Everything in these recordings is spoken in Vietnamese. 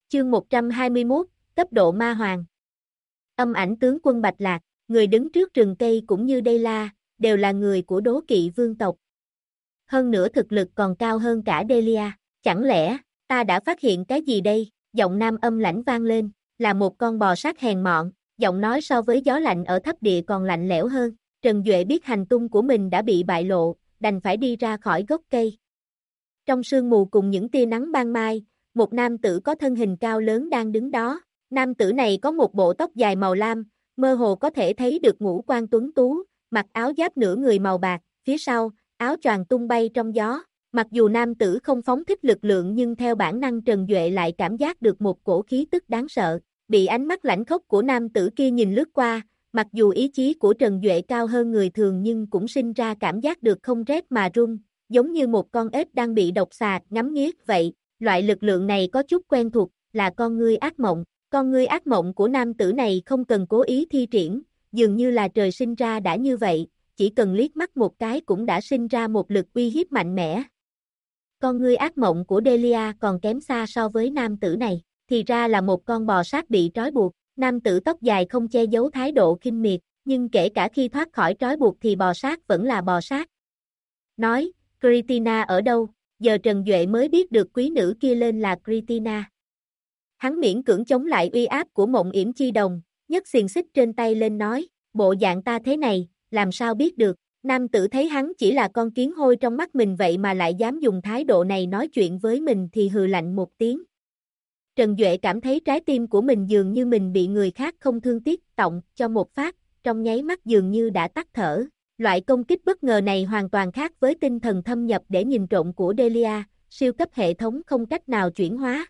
Chương 121, cấp độ ma hoàng. Âm ảnh tướng quân Bạch Lạc, người đứng trước rừng cây cũng như Đây La, đều là người của Đố Kỵ vương tộc. Hơn nữa thực lực còn cao hơn cả Delia. Chẳng lẽ, ta đã phát hiện cái gì đây? Giọng nam âm lãnh vang lên, là một con bò sát hèn mọn, giọng nói so với gió lạnh ở thấp địa còn lạnh lẽo hơn. Trần Duệ biết hành tung của mình đã bị bại lộ, đành phải đi ra khỏi gốc cây. Trong sương mù cùng những tia nắng ban mai, một nam tử có thân hình cao lớn đang đứng đó. Nam tử này có một bộ tóc dài màu lam, mơ hồ có thể thấy được ngũ quan tuấn tú, mặc áo giáp nửa người màu bạc, phía sau, áo choàng tung bay trong gió. Mặc dù nam tử không phóng thích lực lượng nhưng theo bản năng Trần Duệ lại cảm giác được một cổ khí tức đáng sợ. Bị ánh mắt lãnh khốc của nam tử kia nhìn lướt qua, mặc dù ý chí của Trần Duệ cao hơn người thường nhưng cũng sinh ra cảm giác được không rét mà run, giống như một con ếch đang bị độc xà ngắm nghía vậy. Loại lực lượng này có chút quen thuộc, là con ngươi ác mộng. Con ngươi ác mộng của nam tử này không cần cố ý thi triển, dường như là trời sinh ra đã như vậy, chỉ cần liếc mắt một cái cũng đã sinh ra một lực uy hiếp mạnh mẽ. Con ngươi ác mộng của Delia còn kém xa so với nam tử này, thì ra là một con bò sát bị trói buộc. Nam tử tóc dài không che giấu thái độ khinh miệt, nhưng kể cả khi thoát khỏi trói buộc thì bò sát vẫn là bò sát. Nói, Christina ở đâu? Giờ Trần Duệ mới biết được quý nữ kia lên là Christina. Hắn miễn cưỡng chống lại uy áp của Mộng Yểm Chi Đồng, nhấc xiềng xích trên tay lên nói, bộ dạng ta thế này, làm sao biết được? Nam tử thấy hắn chỉ là con kiến hôi trong mắt mình vậy mà lại dám dùng thái độ này nói chuyện với mình thì hừ lạnh một tiếng. Trần Duệ cảm thấy trái tim của mình dường như mình bị người khác không thương tiếc tọng cho một phát, trong nháy mắt dường như đã tắt thở. Loại công kích bất ngờ này hoàn toàn khác với tinh thần thâm nhập để nhìn trộm của Delia, siêu cấp hệ thống không cách nào chuyển hóa.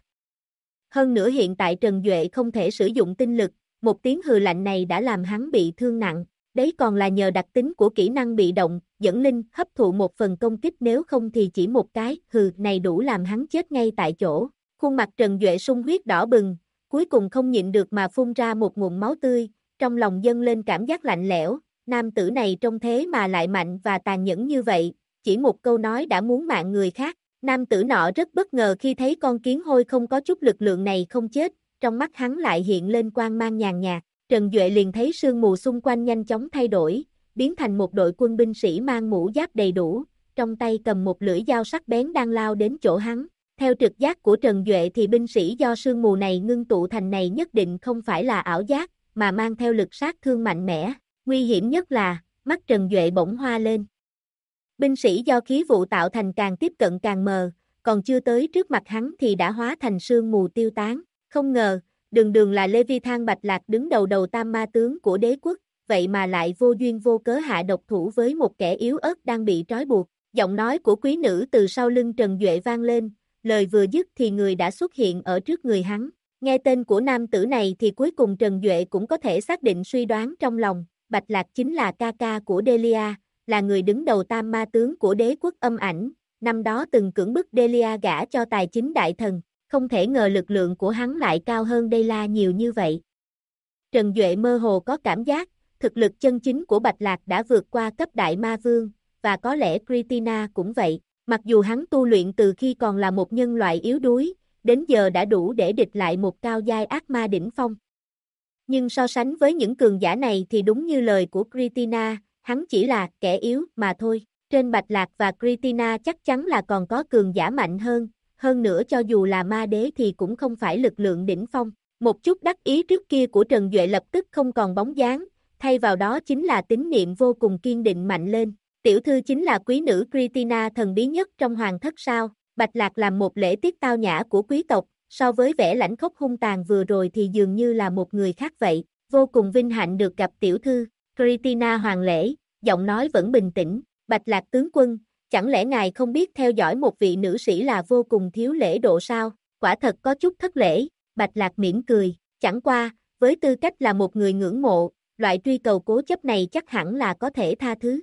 Hơn nữa hiện tại Trần Duệ không thể sử dụng tinh lực, một tiếng hừ lạnh này đã làm hắn bị thương nặng, đấy còn là nhờ đặc tính của kỹ năng bị động, dẫn linh hấp thụ một phần công kích nếu không thì chỉ một cái hừ này đủ làm hắn chết ngay tại chỗ. Khuôn mặt Trần Duệ sung huyết đỏ bừng, cuối cùng không nhịn được mà phun ra một ngụm máu tươi, trong lòng dâng lên cảm giác lạnh lẽo. Nam tử này trông thế mà lại mạnh và tàn nhẫn như vậy, chỉ một câu nói đã muốn mạng người khác. Nam tử nọ rất bất ngờ khi thấy con kiến hôi không có chút lực lượng này không chết, trong mắt hắn lại hiện lên quang mang nhàn nhạt. Trần Duệ liền thấy sương mù xung quanh nhanh chóng thay đổi, biến thành một đội quân binh sĩ mang mũ giáp đầy đủ, trong tay cầm một lưỡi dao sắc bén đang lao đến chỗ hắn. Theo trực giác của Trần Duệ thì binh sĩ do sương mù này ngưng tụ thành này nhất định không phải là ảo giác, mà mang theo lực sát thương mạnh mẽ. Nguy hiểm nhất là, mắt Trần Duệ bỗng hoa lên. Binh sĩ do khí vụ tạo thành càng tiếp cận càng mờ, còn chưa tới trước mặt hắn thì đã hóa thành sương mù tiêu tán. Không ngờ, đường là Leviathan Bạch Lạc đứng đầu tam ma tướng của đế quốc, vậy mà lại vô duyên vô cớ hạ độc thủ với một kẻ yếu ớt đang bị trói buộc. Giọng nói của quý nữ từ sau lưng Trần Duệ vang lên, lời vừa dứt thì người đã xuất hiện ở trước người hắn. Nghe tên của nam tử này thì cuối cùng Trần Duệ cũng có thể xác định suy đoán trong lòng, Bạch Lạc chính là ca ca của Delia, là người đứng đầu tam ma tướng của đế quốc âm ảnh, năm đó từng cưỡng bức Delia gả cho tài chính đại thần, không thể ngờ lực lượng của hắn lại cao hơn Delia nhiều như vậy. Trần Duệ mơ hồ có cảm giác, thực lực chân chính của Bạch Lạc đã vượt qua cấp đại ma vương, và có lẽ Christina cũng vậy, mặc dù hắn tu luyện từ khi còn là một nhân loại yếu đuối, đến giờ đã đủ để địch lại một cao giai ác ma đỉnh phong. Nhưng so sánh với những cường giả này thì đúng như lời của Christina, hắn chỉ là kẻ yếu mà thôi. Trên Bạch Lạc và Christina chắc chắn là còn có cường giả mạnh hơn nữa cho dù là ma đế thì cũng không phải lực lượng đỉnh phong. Một chút đắc ý trước kia của Trần Duệ lập tức không còn bóng dáng, thay vào đó chính là tín niệm vô cùng kiên định mạnh lên. Tiểu thư chính là quý nữ Christina thần bí nhất trong hoàng thất sao? Bạch Lạc làm một lễ tiết tao nhã của quý tộc, so với vẻ lãnh khốc hung tàn vừa rồi thì dường như là một người khác vậy. Vô cùng vinh hạnh được gặp tiểu thư. Christina hoàng lễ, giọng nói vẫn bình tĩnh. Bạch Lạc tướng quân, chẳng lẽ ngài không biết theo dõi một vị nữ sĩ là vô cùng thiếu lễ độ sao? Quả thật có chút thất lễ. Bạch Lạc mỉm cười, chẳng qua, với tư cách là một người ngưỡng mộ, loại truy cầu cố chấp này chắc hẳn là có thể tha thứ.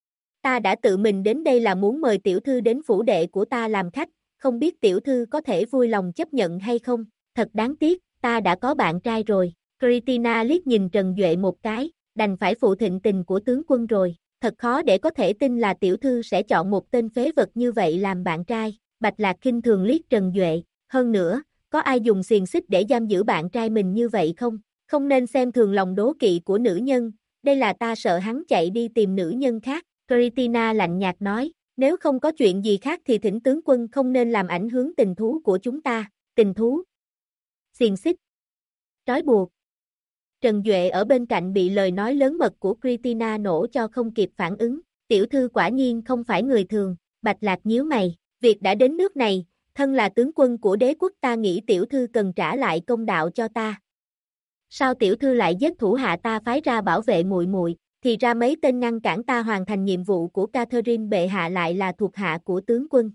Ta đã tự mình đến đây là muốn mời tiểu thư đến phủ đệ của ta làm khách, không biết tiểu thư có thể vui lòng chấp nhận hay không? Thật đáng tiếc, ta đã có bạn trai rồi. Christina liếc nhìn Trần Duệ một cái, đành phải phụ thịnh tình của tướng quân rồi. Thật khó để có thể tin là tiểu thư sẽ chọn một tên phế vật như vậy làm bạn trai. Bạch Lạc khinh thường liếc Trần Duệ. Hơn nữa, có ai dùng xiềng xích để giam giữ bạn trai mình như vậy không? Không nên xem thường lòng đố kỵ của nữ nhân, đây là ta sợ hắn chạy đi tìm nữ nhân khác. Christina lạnh nhạt nói, nếu không có chuyện gì khác thì thỉnh tướng quân không nên làm ảnh hưởng tình thú của chúng ta. Tình thú? Xiềng xích? Trói buộc? Trần Duệ ở bên cạnh bị lời nói lớn mật của Christina nổ cho không kịp phản ứng. Tiểu thư quả nhiên không phải người thường. Bạch Lạc nhíu mày, việc đã đến nước này, thân là tướng quân của đế quốc ta nghĩ tiểu thư cần trả lại công đạo cho ta. Sao tiểu thư lại giết thủ hạ ta phái ra bảo vệ muội muội, thì ra mấy tên ngăn cản ta hoàn thành nhiệm vụ của Catherine bệ hạ lại là thuộc hạ của tướng quân.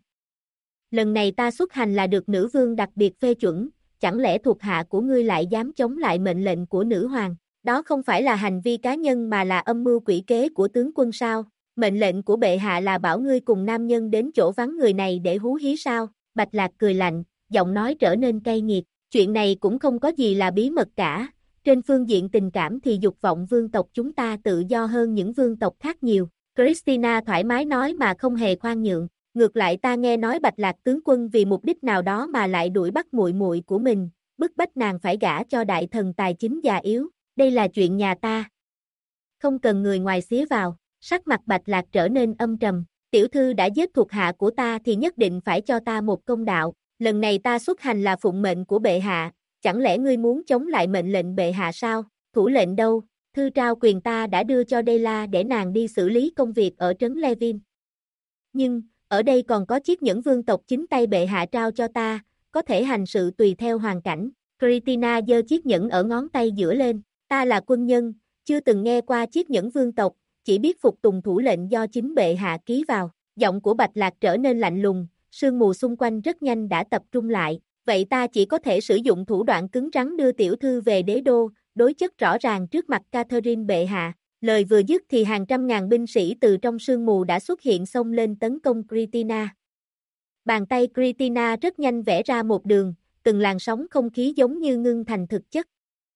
Lần này ta xuất hành là được nữ vương đặc biệt phê chuẩn, chẳng lẽ thuộc hạ của ngươi lại dám chống lại mệnh lệnh của nữ hoàng? Đó không phải là hành vi cá nhân mà là âm mưu quỷ kế của tướng quân sao? Mệnh lệnh của bệ hạ là bảo ngươi cùng nam nhân đến chỗ vắng người này để hú hí sao? Bạch Lạc cười lạnh, giọng nói trở nên cay nghiệt, chuyện này cũng không có gì là bí mật cả, trên phương diện tình cảm thì dục vọng vương tộc chúng ta tự do hơn những vương tộc khác nhiều. Christina thoải mái nói mà không hề khoan nhượng, ngược lại ta nghe nói Bạch Lạc tướng quân vì mục đích nào đó mà lại đuổi bắt muội muội của mình, bức bách nàng phải gả cho đại thần tài chính già yếu, đây là chuyện nhà ta. Không cần người ngoài xía vào. Sắc mặt Bạch Lạc trở nên âm trầm, tiểu thư đã giết thuộc hạ của ta thì nhất định phải cho ta một công đạo, lần này ta xuất hành là phụng mệnh của bệ hạ, chẳng lẽ ngươi muốn chống lại mệnh lệnh bệ hạ sao? Thủ lệnh đâu? Thư trao quyền ta đã đưa cho Dela để nàng đi xử lý công việc ở trấn Levin. Nhưng, ở đây còn có chiếc nhẫn vương tộc chính tay bệ hạ trao cho ta, có thể hành sự tùy theo hoàn cảnh. Christina giơ chiếc nhẫn ở ngón tay giữa lên, ta là quân nhân, chưa từng nghe qua chiếc nhẫn vương tộc, chỉ biết phục tùng thủ lệnh do chính bệ hạ ký vào. Giọng của Bạch Lạc trở nên lạnh lùng, sương mù xung quanh rất nhanh đã tập trung lại, vậy ta chỉ có thể sử dụng thủ đoạn cứng rắn đưa tiểu thư về đế đô, đối chất rõ ràng trước mặt Catherine bệ hạ. Lời vừa dứt thì hàng trăm ngàn binh sĩ từ trong sương mù đã xuất hiện xông lên tấn công Christina. Bàn tay Christina rất nhanh vẽ ra một đường, từng làn sóng không khí giống như ngưng thành thực chất.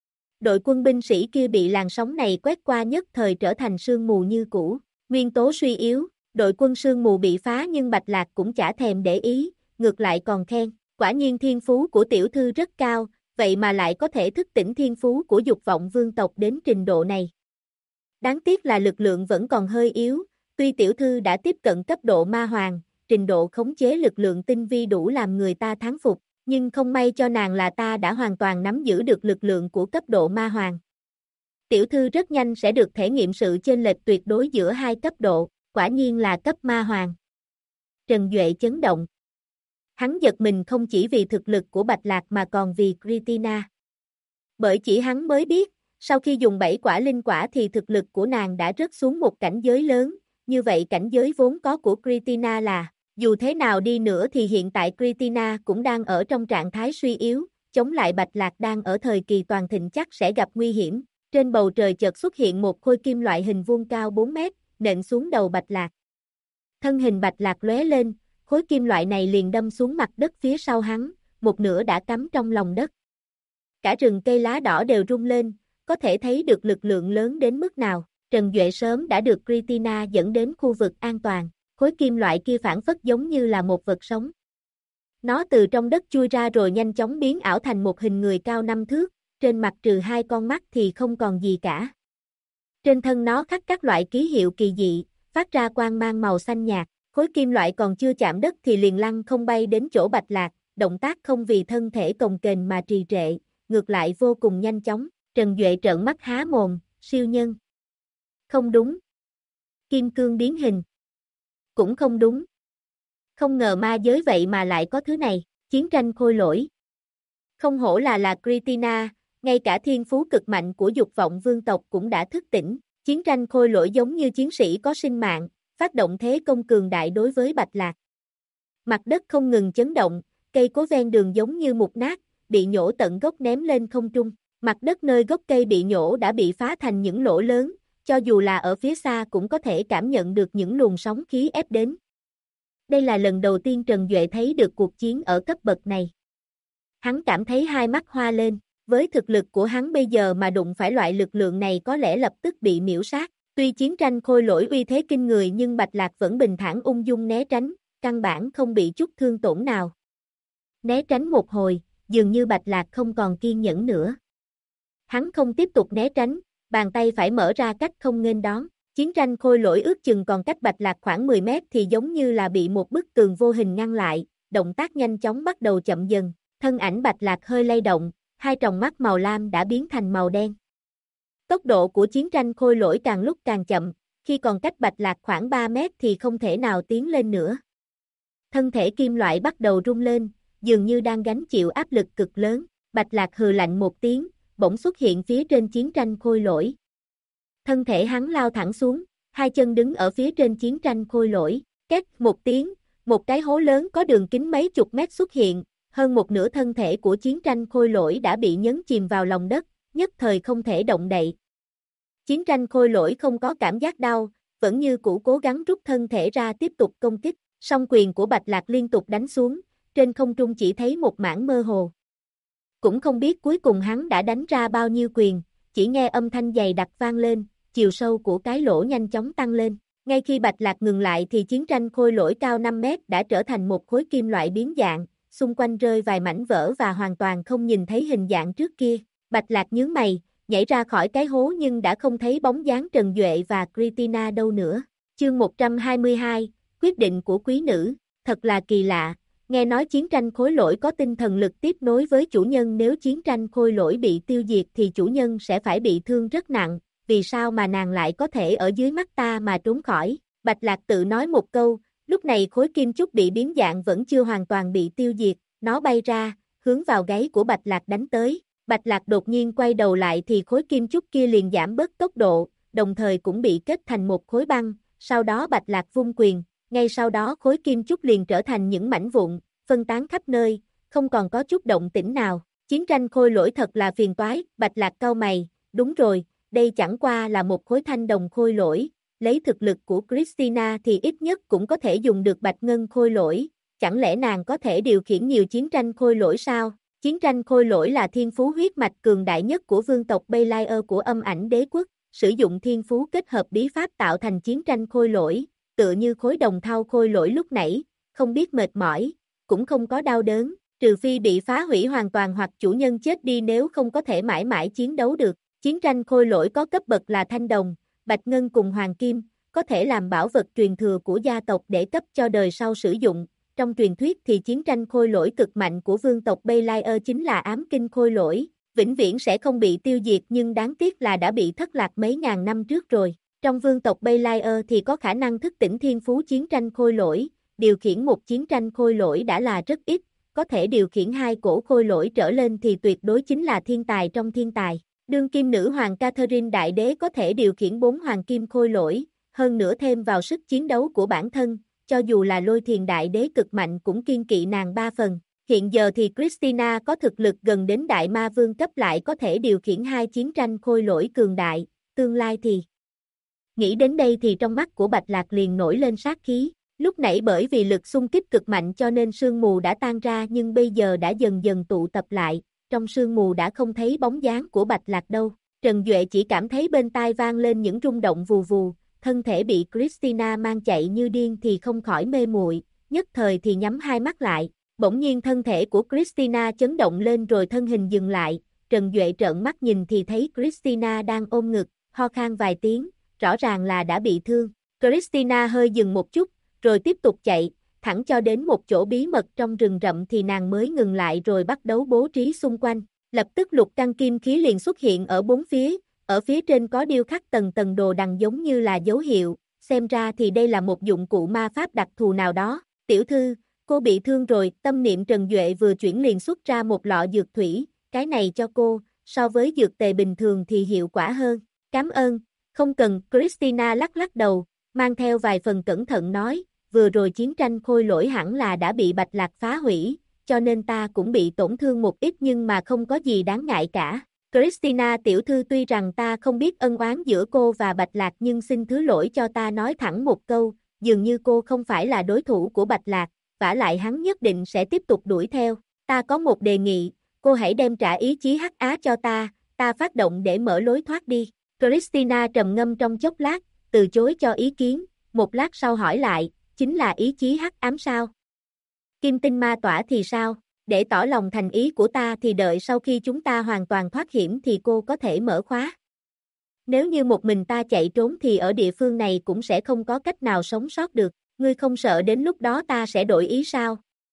Đội quân binh sĩ kia bị làn sóng này quét qua nhất thời trở thành sương mù như cũ, nguyên tố suy yếu, đội quân sương mù bị phá nhưng Bạch Lạc cũng chả thèm để ý, ngược lại còn khen, quả nhiên thiên phú của tiểu thư rất cao, vậy mà lại có thể thức tỉnh thiên phú của dục vọng vương tộc đến trình độ này. Đáng tiếc là lực lượng vẫn còn hơi yếu, tuy tiểu thư đã tiếp cận cấp độ ma hoàng, trình độ khống chế lực lượng tinh vi đủ làm người ta thán phục. Nhưng không may cho nàng là ta đã hoàn toàn nắm giữ được lực lượng của cấp độ ma hoàng. Tiểu thư rất nhanh sẽ được thể nghiệm sự chênh lệch tuyệt đối giữa hai cấp độ, quả nhiên là cấp ma hoàng. Trần Duệ chấn động. Hắn giật mình không chỉ vì thực lực của Bạch Lạc mà còn vì Christina. Bởi chỉ hắn mới biết, sau khi dùng 7 quả linh quả thì thực lực của nàng đã rớt xuống một cảnh giới lớn, như vậy cảnh giới vốn có của Christina là dù thế nào đi nữa thì hiện tại Christina cũng đang ở trong trạng thái suy yếu, chống lại Bạch Lạc đang ở thời kỳ toàn thịnh chắc sẽ gặp nguy hiểm. Trên bầu trời chợt xuất hiện một khối kim loại hình vuông cao 4 mét, nện xuống đầu Bạch Lạc. Thân hình Bạch Lạc lóe lên, khối kim loại này liền đâm xuống mặt đất phía sau hắn, một nửa đã cắm trong lòng đất. Cả rừng cây lá đỏ đều rung lên, có thể thấy được lực lượng lớn đến mức nào. Trần Duệ sớm đã được Christina dẫn đến khu vực an toàn. Khối kim loại kia phản phất giống như là một vật sống. Nó từ trong đất chui ra rồi nhanh chóng biến ảo thành một hình người cao 5 thước, trên mặt trừ 2 con mắt thì không còn gì cả. Trên thân nó khắc các loại ký hiệu kỳ dị, phát ra quang mang màu xanh nhạt, khối kim loại còn chưa chạm đất thì liền lăn không bay đến chỗ Bạch Lạc, động tác không vì thân thể cồng kềnh mà trì trệ, ngược lại vô cùng nhanh chóng. Trần Duệ trợn mắt há mồm, siêu nhân. Không đúng. Kim cương biến hình. Cũng không đúng. Không ngờ ma giới vậy mà lại có thứ này, chiến tranh khôi lỗi. Không hổ là Christina, ngay cả thiên phú cực mạnh của dục vọng vương tộc cũng đã thức tỉnh, chiến tranh khôi lỗi giống như chiến sĩ có sinh mạng, phát động thế công cường đại đối với Bạch Lạc. Mặt đất không ngừng chấn động, cây cối ven đường giống như mục nát, bị nhổ tận gốc ném lên không trung, mặt đất nơi gốc cây bị nhổ đã bị phá thành những lỗ lớn, cho dù là ở phía xa cũng có thể cảm nhận được những luồng sóng khí ép đến. Đây là lần đầu tiên Trần Duệ thấy được cuộc chiến ở cấp bậc này. Hắn cảm thấy hai mắt hoa lên, với thực lực của hắn bây giờ mà đụng phải loại lực lượng này có lẽ lập tức bị miễu sát. Tuy chiến tranh khôi lỗi uy thế kinh người nhưng Bạch Lạc vẫn bình thản ung dung né tránh, căn bản không bị chút thương tổn nào. Né tránh một hồi, dường như Bạch Lạc không còn kiên nhẫn nữa. Hắn không tiếp tục né tránh, bàn tay phải mở ra cách không nghênh đón. Chiến tranh khôi lỗi ước chừng còn cách Bạch Lạc khoảng 10 mét thì giống như là bị một bức tường vô hình ngăn lại, động tác nhanh chóng bắt đầu chậm dần, thân ảnh Bạch Lạc hơi lay động, hai tròng mắt màu lam đã biến thành màu đen. Tốc độ của chiến tranh khôi lỗi càng lúc càng chậm, khi còn cách Bạch Lạc khoảng 3 mét thì không thể nào tiến lên nữa. Thân thể kim loại bắt đầu rung lên, dường như đang gánh chịu áp lực cực lớn, Bạch Lạc hừ lạnh một tiếng, bỗng xuất hiện phía trên chiến tranh khôi lỗi. Thân thể hắn lao thẳng xuống, hai chân đứng ở phía trên chiến tranh khôi lỗi, két một tiếng, một cái hố lớn có đường kính mấy chục mét xuất hiện, hơn một nửa thân thể của chiến tranh khôi lỗi đã bị nhấn chìm vào lòng đất, nhất thời không thể động đậy. Chiến tranh khôi lỗi không có cảm giác đau, vẫn như cũ cố gắng rút thân thể ra tiếp tục công kích, song quyền của Bạch Lạc liên tục đánh xuống, trên không trung chỉ thấy một mảng mơ hồ. Cũng không biết cuối cùng hắn đã đánh ra bao nhiêu quyền, chỉ nghe âm thanh dày đặc vang lên, chiều sâu của cái lỗ nhanh chóng tăng lên. Ngay khi Bạch Lạc ngừng lại thì chiến tranh khôi lỗi cao 5 mét đã trở thành một khối kim loại biến dạng, xung quanh rơi vài mảnh vỡ và hoàn toàn không nhìn thấy hình dạng trước kia. Bạch Lạc nhướng mày, nhảy ra khỏi cái hố nhưng đã không thấy bóng dáng Trần Duệ và Christina đâu nữa. Chương 122, quyết định của quý nữ, thật là kỳ lạ, nghe nói chiến tranh khôi lỗi có tinh thần lực tiếp nối với chủ nhân, nếu chiến tranh khôi lỗi bị tiêu diệt thì chủ nhân sẽ phải bị thương rất nặng, vì sao mà nàng lại có thể ở dưới mắt ta mà trốn khỏi? Bạch Lạc tự nói một câu, lúc này khối kim chúc bị biến dạng vẫn chưa hoàn toàn bị tiêu diệt, nó bay ra, hướng vào gáy của Bạch Lạc đánh tới. Bạch Lạc đột nhiên quay đầu lại thì khối kim chúc kia liền giảm bớt tốc độ, đồng thời cũng bị kết thành một khối băng, sau đó Bạch Lạc vung quyền, ngay sau đó khối kim chúc liền trở thành những mảnh vụn, phân tán khắp nơi, không còn có chút động tĩnh nào. Chiến tranh khôi lỗi thật là phiền toái, Bạch Lạc cau mày, đúng rồi, đây chẳng qua là một khối thanh đồng khôi lỗi, lấy thực lực của Christina thì ít nhất cũng có thể dùng được bạch ngân khôi lỗi, chẳng lẽ nàng có thể điều khiển nhiều chiến tranh khôi lỗi sao? Chiến tranh khôi lỗi là thiên phú huyết mạch cường đại nhất của vương tộc Belial của Âm Ảnh Đế Quốc, sử dụng thiên phú kết hợp bí pháp tạo thành chiến tranh khôi lỗi, tựa như khối đồng thau khôi lỗi lúc nãy, không biết mệt mỏi, cũng không có đau đớn, trừ phi bị phá hủy hoàn toàn hoặc chủ nhân chết đi nếu không có thể mãi mãi chiến đấu được. Chiến tranh khôi lỗi có cấp bậc là thanh đồng, bạch ngân cùng hoàng kim, có thể làm bảo vật truyền thừa của gia tộc để cấp cho đời sau sử dụng. Trong truyền thuyết thì chiến tranh khôi lỗi cực mạnh của vương tộc Belial chính là ám kinh khôi lỗi, vĩnh viễn sẽ không bị tiêu diệt nhưng đáng tiếc là đã bị thất lạc mấy ngàn năm trước rồi. Trong vương tộc Belial thì có khả năng thức tỉnh thiên phú chiến tranh khôi lỗi, điều khiển một chiến tranh khôi lỗi đã là rất ít, có thể điều khiển hai cổ khôi lỗi trở lên thì tuyệt đối chính là thiên tài trong thiên tài. Đương kim nữ hoàng Catherine Đại Đế có thể điều khiển 4 hoàng kim khôi lỗi, hơn nữa thêm vào sức chiến đấu của bản thân, cho dù là Lôi Thiền Đại Đế cực mạnh cũng kiên kỵ nàng 3 phần. Hiện giờ thì Christina có thực lực gần đến Đại Ma Vương cấp lại có thể điều khiển 2 chiến tranh khôi lỗi cường đại, tương lai thì... Nghĩ đến đây thì trong mắt của Bạch Lạc liền nổi lên sát khí, lúc nãy bởi vì lực xung kích cực mạnh cho nên sương mù đã tan ra nhưng bây giờ đã dần dần tụ tập lại, trong sương mù đã không thấy bóng dáng của Bạch Lạc đâu. Trần Duệ chỉ cảm thấy bên tai vang lên những rung động vù vù, thân thể bị Christina mang chạy như điên thì không khỏi mê muội, nhất thời thì nhắm hai mắt lại. Bỗng nhiên thân thể của Christina chấn động lên rồi thân hình dừng lại, Trần Duệ trợn mắt nhìn thì thấy Christina đang ôm ngực, ho khan vài tiếng, rõ ràng là đã bị thương. Christina hơi dừng một chút, rồi tiếp tục chạy, thẳng cho đến một chỗ bí mật trong rừng rậm thì nàng mới ngừng lại rồi bắt đầu bố trí xung quanh. Lập tức lục căn kim khí liền xuất hiện ở bốn phía, ở phía trên có điêu khắc tầng tầng đồ đằng giống như là dấu hiệu, xem ra thì đây là một dụng cụ ma pháp đặc thù nào đó. Tiểu thư, cô bị thương rồi, tâm niệm Trần Duệ vừa chuyển liền xuất ra một lọ dược thủy, cái này cho cô, so với dược tề bình thường thì hiệu quả hơn. Cảm ơn, không cần, Christina lắc lắc đầu, mang theo vài phần cẩn thận nói, vừa rồi chiến tranh khôi lỗi hẳn là đã bị Bạch Lạc phá hủy, cho nên ta cũng bị tổn thương một ít nhưng mà không có gì đáng ngại cả. Christina tiểu thư, tuy rằng ta không biết ân oán giữa cô và Bạch Lạc nhưng xin thứ lỗi cho ta nói thẳng một câu, dường như cô không phải là đối thủ của Bạch Lạc, vả lại hắn nhất định sẽ tiếp tục đuổi theo. Ta có một đề nghị, cô hãy đem trả ý chí Hắc Á cho ta phát động để mở lối thoát đi. Christina trầm ngâm trong chốc lát, từ chối cho ý kiến, một lát sau hỏi lại, chính là ý chí hắc ám sao? Kim tinh ma tỏa thì sao? Để tỏ lòng thành ý của ta thì đợi sau khi chúng ta hoàn toàn thoát hiểm thì cô có thể mở khóa. Nếu như một mình ta chạy trốn thì ở địa phương này cũng sẽ không có cách nào sống sót được, ngươi không sợ đến lúc đó ta sẽ đổi ý sao?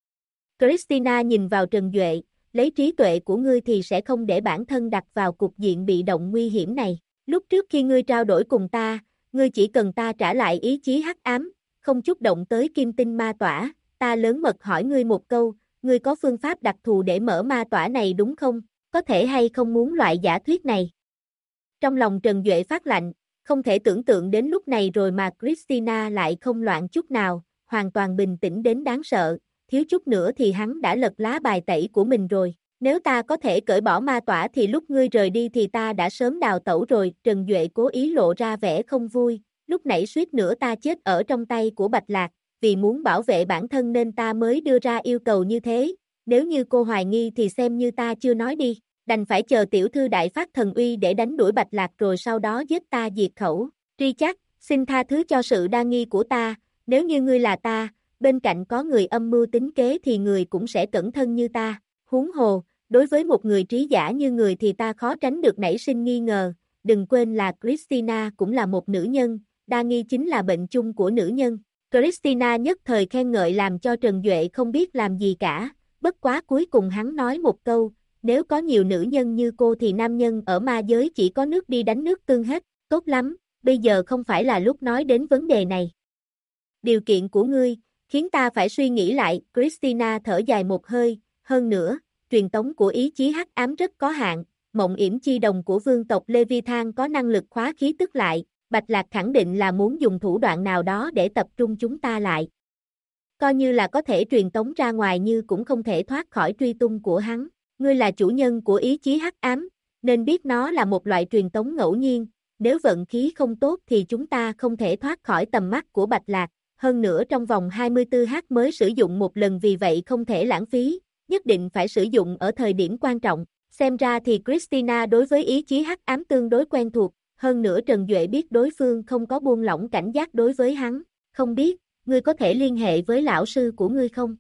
Christina nhìn vào Trần Duệ, lấy trí tuệ của ngươi thì sẽ không để bản thân đặt vào cục diện bị động nguy hiểm này. Lúc trước khi ngươi trao đổi cùng ta, ngươi chỉ cần ta trả lại ý chí hắc ám, không chút động tới kim tinh ma tỏa, ta lớn mật hỏi ngươi một câu, ngươi có phương pháp đặc thù để mở ma tỏa này đúng không? Có thể hay không muốn loại giả thuyết này? Trong lòng Trần Duệ phát lạnh, không thể tưởng tượng đến lúc này rồi mà Christina lại không loạn chút nào, hoàn toàn bình tĩnh đến đáng sợ, thiếu chút nữa thì hắn đã lật lá bài tẩy của mình rồi. Nếu ta có thể cởi bỏ ma tỏa thì lúc ngươi rời đi thì ta đã sớm đào tẩu rồi, Trần Duệ cố ý lộ ra vẻ không vui, lúc nãy suýt nữa ta chết ở trong tay của Bạch Lạc, vì muốn bảo vệ bản thân nên ta mới đưa ra yêu cầu như thế, nếu như cô hoài nghi thì xem như ta chưa nói đi, đành phải chờ tiểu thư đại phát thần uy để đánh đuổi Bạch Lạc rồi sau đó giết ta diệt khẩu. Richard, xin tha thứ cho sự đa nghi của ta, nếu như ngươi là ta, bên cạnh có người âm mưu tính kế thì người cũng sẽ cẩn thân như ta, huống hồ, đối với một người trí giả như người thì ta khó tránh được nảy sinh nghi ngờ, đừng quên là Christina cũng là một nữ nhân, đa nghi chính là bệnh chung của nữ nhân. Christina nhất thời khen ngợi làm cho Trần Duệ không biết làm gì cả, bất quá cuối cùng hắn nói một câu, nếu có nhiều nữ nhân như cô thì nam nhân ở ma giới chỉ có nước đi đánh nước tương hết, tốt lắm, bây giờ không phải là lúc nói đến vấn đề này. Điều kiện của ngươi, khiến ta phải suy nghĩ lại, Christina thở dài một hơi, hơn nữa, truyền tống của ý chí hắc ám rất có hạn, mộng yểm chi đồng của vương tộc Leviathan có năng lực khóa khí tức lại, Bạch Lạc khẳng định là muốn dùng thủ đoạn nào đó để tập trung chúng ta lại. Coi như là có thể truyền tống ra ngoài như cũng không thể thoát khỏi truy tung của hắn, ngươi là chủ nhân của ý chí hắc ám, nên biết nó là một loại truyền tống ngẫu nhiên, nếu vận khí không tốt thì chúng ta không thể thoát khỏi tầm mắt của Bạch Lạc, hơn nữa trong vòng 24h mới sử dụng một lần vì vậy không thể lãng phí, nhất định phải sử dụng ở thời điểm quan trọng, xem ra thì Christina đối với ý chí hắc ám tương đối quen thuộc, hơn nữa Trần Duệ biết đối phương không có buông lỏng cảnh giác đối với hắn, không biết, ngươi có thể liên hệ với lão sư của ngươi không?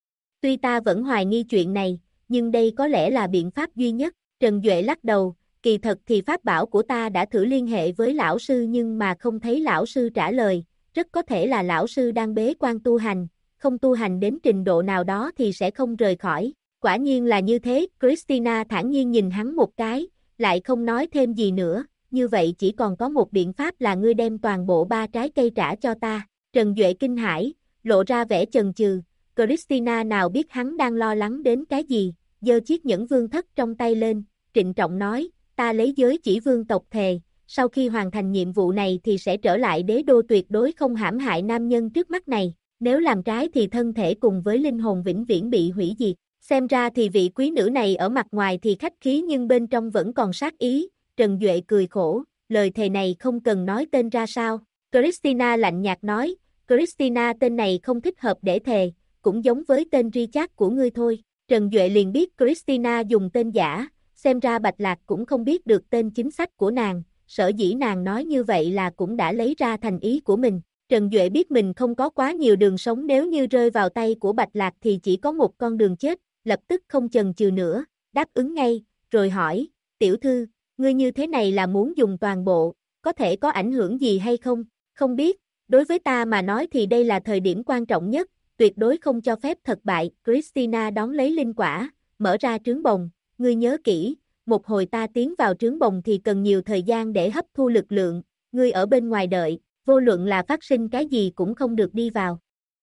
Tuy ta vẫn hoài nghi chuyện này, nhưng đây có lẽ là biện pháp duy nhất, Trần Duệ lắc đầu, kỳ thật thì pháp bảo của ta đã thử liên hệ với lão sư nhưng mà không thấy lão sư trả lời, rất có thể là lão sư đang bế quan tu hành, không tu hành đến trình độ nào đó thì sẽ không rời khỏi, quả nhiên là như thế, Christina thản nhiên nhìn hắn một cái, lại không nói thêm gì nữa, như vậy chỉ còn có một biện pháp là ngươi đem toàn bộ 3 trái cây trả cho ta, Trần Duệ kinh hãi, lộ ra vẻ chần chừ, Christina nào biết hắn đang lo lắng đến cái gì, giơ chiếc nhẫn vương thất trong tay lên, trịnh trọng nói, ta lấy giới chỉ vương tộc thề, sau khi hoàn thành nhiệm vụ này thì sẽ trở lại đế đô tuyệt đối không hãm hại nam nhân trước mắt này, nếu làm trái thì thân thể cùng với linh hồn vĩnh viễn bị hủy diệt, xem ra thì vị quý nữ này ở mặt ngoài thì khách khí nhưng bên trong vẫn còn sát ý, Trần Duệ cười khổ, lời thề này không cần nói tên ra sao, Christina lạnh nhạt nói, Christina tên này không thích hợp để thề, cũng giống với tên Richard của ngươi thôi, Trần Duệ liền biết Christina dùng tên giả, xem ra Bạch Lạc cũng không biết được tên chính xác của nàng, sở dĩ nàng nói như vậy là cũng đã lấy ra thành ý của mình. Trần Duệ biết mình không có quá nhiều đường sống nếu như rơi vào tay của Bạch Lạc thì chỉ có một con đường chết, lập tức không chần chừ nữa, đáp ứng ngay, rồi hỏi, tiểu thư, ngươi như thế này là muốn dùng toàn bộ, có thể có ảnh hưởng gì hay không? Không biết, đối với ta mà nói thì đây là thời điểm quan trọng nhất, tuyệt đối không cho phép thất bại, Christina đón lấy linh quả, mở ra trướng bồng, ngươi nhớ kỹ, một hồi ta tiến vào trướng bồng thì cần nhiều thời gian để hấp thu lực lượng, ngươi ở bên ngoài đợi, vô luận là phát sinh cái gì cũng không được đi vào.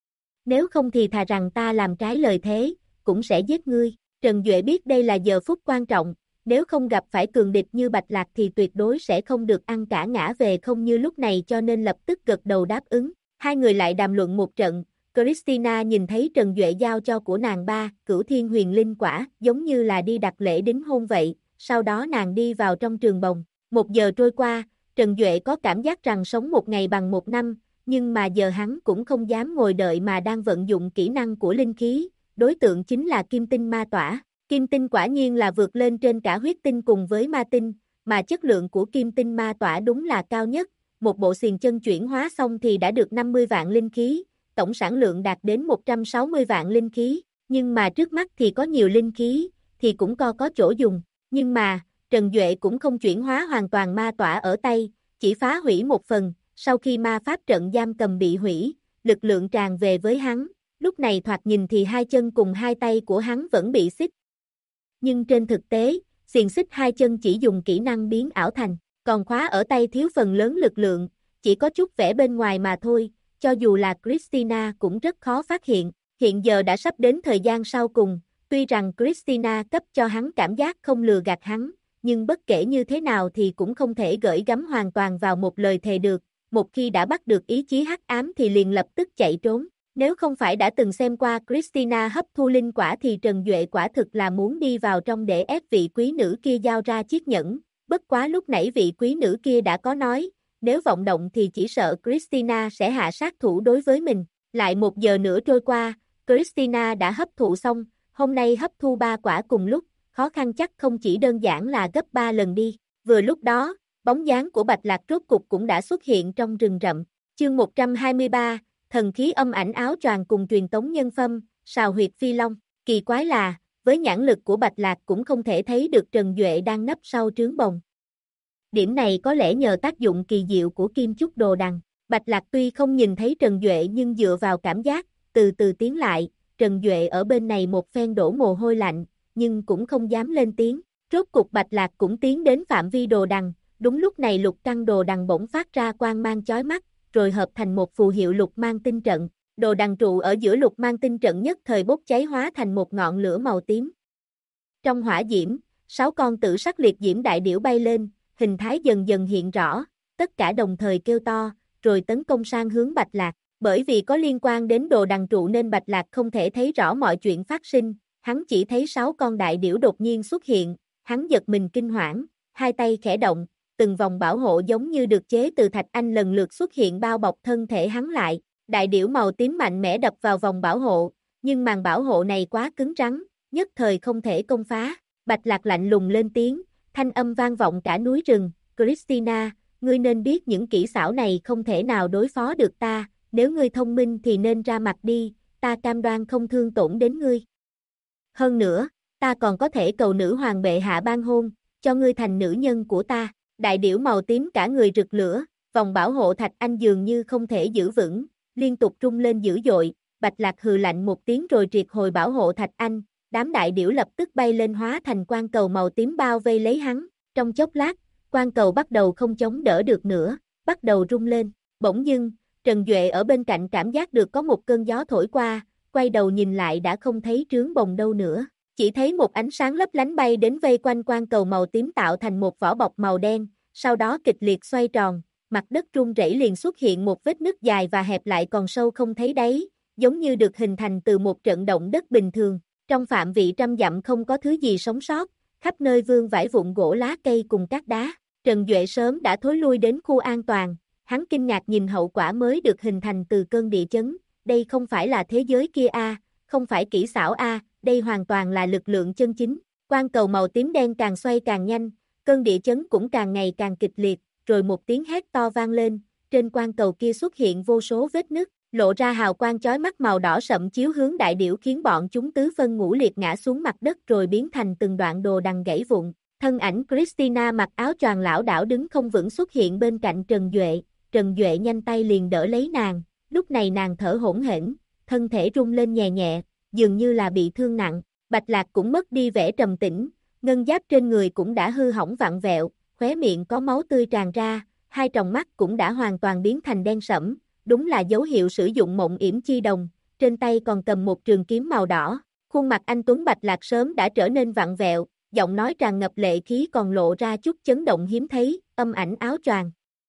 Nếu không thì thà rằng ta làm trái lời thế, cũng sẽ giết ngươi, Trần Duệ biết đây là giờ phút quan trọng, nếu không gặp phải cường địch như Bạch Lạc thì tuyệt đối sẽ không được ăn cả ngã về không như lúc này cho nên lập tức gật đầu đáp ứng, hai người lại đàm luận một trận. Christina nhìn thấy Trần Duệ giao cho của nàng Cửu Thiên Huyền Linh Quả, giống như là đi đặt lễ đính hôn vậy, sau đó nàng đi vào trong trường bồng. 1 giờ trôi qua, Trần Duệ có cảm giác rằng sống một ngày bằng một năm, nhưng mà giờ hắn cũng không dám ngồi đợi mà đang vận dụng kỹ năng của linh khí, đối tượng chính là Kim Tinh Ma Tỏa. Kim Tinh quả nhiên là vượt lên trên cả huyết tinh cùng với ma tinh, mà chất lượng của Kim Tinh Ma Tỏa đúng là cao nhất, một bộ xiềng chân chuyển hóa xong thì đã được 50 vạn linh khí, tổng sản lượng đạt đến 160 vạn linh khí, nhưng mà trước mắt thì có nhiều linh khí, thì cũng có chỗ dùng, nhưng mà, Trần Duệ cũng không chuyển hóa hoàn toàn ma tỏa ở tay, chỉ phá hủy một phần, sau khi ma pháp trận giam cầm bị hủy, lực lượng tràn về với hắn, lúc này thoạt nhìn thì hai chân cùng hai tay của hắn vẫn bị xích. Nhưng trên thực tế, xiềng xích hai chân chỉ dùng kỹ năng biến ảo thành, còn khóa ở tay thiếu phần lớn lực lượng, chỉ có chút vẽ bên ngoài mà thôi, cho dù là Christina cũng rất khó phát hiện, hiện giờ đã sắp đến thời gian sau cùng, tuy rằng Christina cấp cho hắn cảm giác không lừa gạt hắn, nhưng bất kể như thế nào thì cũng không thể gửi gắm hoàn toàn vào một lời thề được, một khi đã bắt được ý chí hắc ám thì liền lập tức chạy trốn. Nếu không phải đã từng xem qua Christina hấp thu linh quả thì Trần Duệ quả thực là muốn đi vào trong để ép vị quý nữ kia giao ra chiếc nhẫn, bất quá lúc nãy vị quý nữ kia đã có nói, nếu vọng động thì chỉ sợ Christina sẽ hạ sát thủ đối với mình. Lại 1 giờ nữa trôi qua, Christina đã hấp thụ xong, hôm nay hấp thu 3 quả cùng lúc, khó khăn chắc không chỉ đơn giản là gấp 3 lần đi. Vừa lúc đó, bóng dáng của Bạch Lạc rốt cục cũng đã xuất hiện trong rừng rậm. Chương 123, thần khí âm ảnh áo choàng cùng truyền tống nhân phâm, sào huyệt phi long. Kỳ quái là, với nhãn lực của Bạch Lạc cũng không thể thấy được Trần Duệ đang nấp sau trướng bồng. Điểm này có lẽ nhờ tác dụng kỳ diệu của kim chúc đồ đằng. Bạch Lạc tuy không nhìn thấy Trần Duệ nhưng dựa vào cảm giác, từ từ tiến lại, Trần Duệ ở bên này một phen đổ mồ hôi lạnh, nhưng cũng không dám lên tiếng. Rốt cục Bạch Lạc cũng tiến đến phạm vi đồ đằng, đúng lúc này lục căn đồ đằng bỗng phát ra quang mang chói mắt, rồi hợp thành một phù hiệu lục mang tinh trận. Đồ đằng trụ ở giữa lục mang tinh trận nhất thời bốc cháy hóa thành một ngọn lửa màu tím. Trong hỏa diễm, 6 con tử sắc liệt diễm đại điểu bay lên, hình thái dần dần hiện rõ, tất cả đồng thời kêu to, rồi tấn công sang hướng Bạch Lạc. Bởi vì có liên quan đến đồ đằng trụ nên Bạch Lạc không thể thấy rõ mọi chuyện phát sinh, hắn chỉ thấy 6 con đại điểu đột nhiên xuất hiện, hắn giật mình kinh hoảng, hai tay khẽ động, từng vòng bảo hộ giống như được chế từ thạch anh lần lượt xuất hiện bao bọc thân thể hắn lại. Đại điểu màu tím mạnh mẽ đập vào vòng bảo hộ, nhưng màn bảo hộ này quá cứng rắn, nhất thời không thể công phá. Bạch Lạc lạnh lùng lên tiếng, thanh âm vang vọng cả núi rừng, Christina, ngươi nên biết những kỹ xảo này không thể nào đối phó được ta, nếu ngươi thông minh thì nên ra mặt đi, ta cam đoan không thương tổn đến ngươi. Hơn nữa, ta còn có thể cầu nữ hoàng bệ hạ ban hôn, cho ngươi thành nữ nhân của ta. Đại điểu màu tím cả người rực lửa, vòng bảo hộ thạch anh dường như không thể giữ vững, liên tục rung lên dữ dội, Bạch Lạc hừ lạnh một tiếng rồi triệt hồi bảo hộ thạch anh, đám đại điểu lập tức bay lên hóa thành quang cầu màu tím bao vây lấy hắn, trong chốc lát, quang cầu bắt đầu không chống đỡ được nữa, bắt đầu rung lên, bỗng dưng, Trần Duệ ở bên cạnh cảm giác được có một cơn gió thổi qua, quay đầu nhìn lại đã không thấy trướng bồng đâu nữa, chỉ thấy một ánh sáng lấp lánh bay đến vây quanh quang cầu màu tím tạo thành một vỏ bọc màu đen, sau đó kịch liệt xoay tròn, mặt đất rung rẩy liền xuất hiện một vết nứt dài và hẹp lại còn sâu không thấy đáy, giống như được hình thành từ một trận động đất bình thường. Trong phạm vị trăm dặm không có thứ gì sống sót, khắp nơi vương vãi vụn gỗ lá cây cùng cát đá. Trần Duệ sớm đã thối lui đến khu an toàn, hắn kinh ngạc nhìn hậu quả mới được hình thành từ cơn địa chấn, đây không phải là thế giới kia không phải kỹ xảo đây hoàn toàn là lực lượng chân chính. Quang cầu màu tím đen càng xoay càng nhanh, cơn địa chấn cũng càng ngày càng kịch liệt, rồi một tiếng hét to vang lên, trên quang cầu kia xuất hiện vô số vết nứt, lộ ra hào quang chói mắt màu đỏ sậm chiếu hướng đại điểu khiến bọn chúng tứ phân ngũ liệt ngã xuống mặt đất rồi biến thành từng đoạn đồ đằng gãy vụn. Thân ảnh Christina mặc áo choàng lảo đảo đứng không vững xuất hiện bên cạnh Trần Duệ nhanh tay liền đỡ lấy nàng, lúc này nàng thở hổn hển, thân thể rung lên nhẹ nhẹ, dường như là bị thương nặng. Bạch Lạc cũng mất đi vẻ trầm tĩnh, ngân giáp trên người cũng đã hư hỏng vặn vẹo, khóe miệng có máu tươi tràn ra, hai tròng mắt cũng đã hoàn toàn biến thành đen sẫm, đúng là dấu hiệu sử dụng mộng yểm chi đồng, trên tay còn cầm một trường kiếm màu đỏ, khuôn mặt anh tuấn Bạch Lạc sớm đã trở nên vặn vẹo, giọng nói tràn ngập lệ khí còn lộ ra chút chấn động hiếm thấy, âm ảnh áo choàng.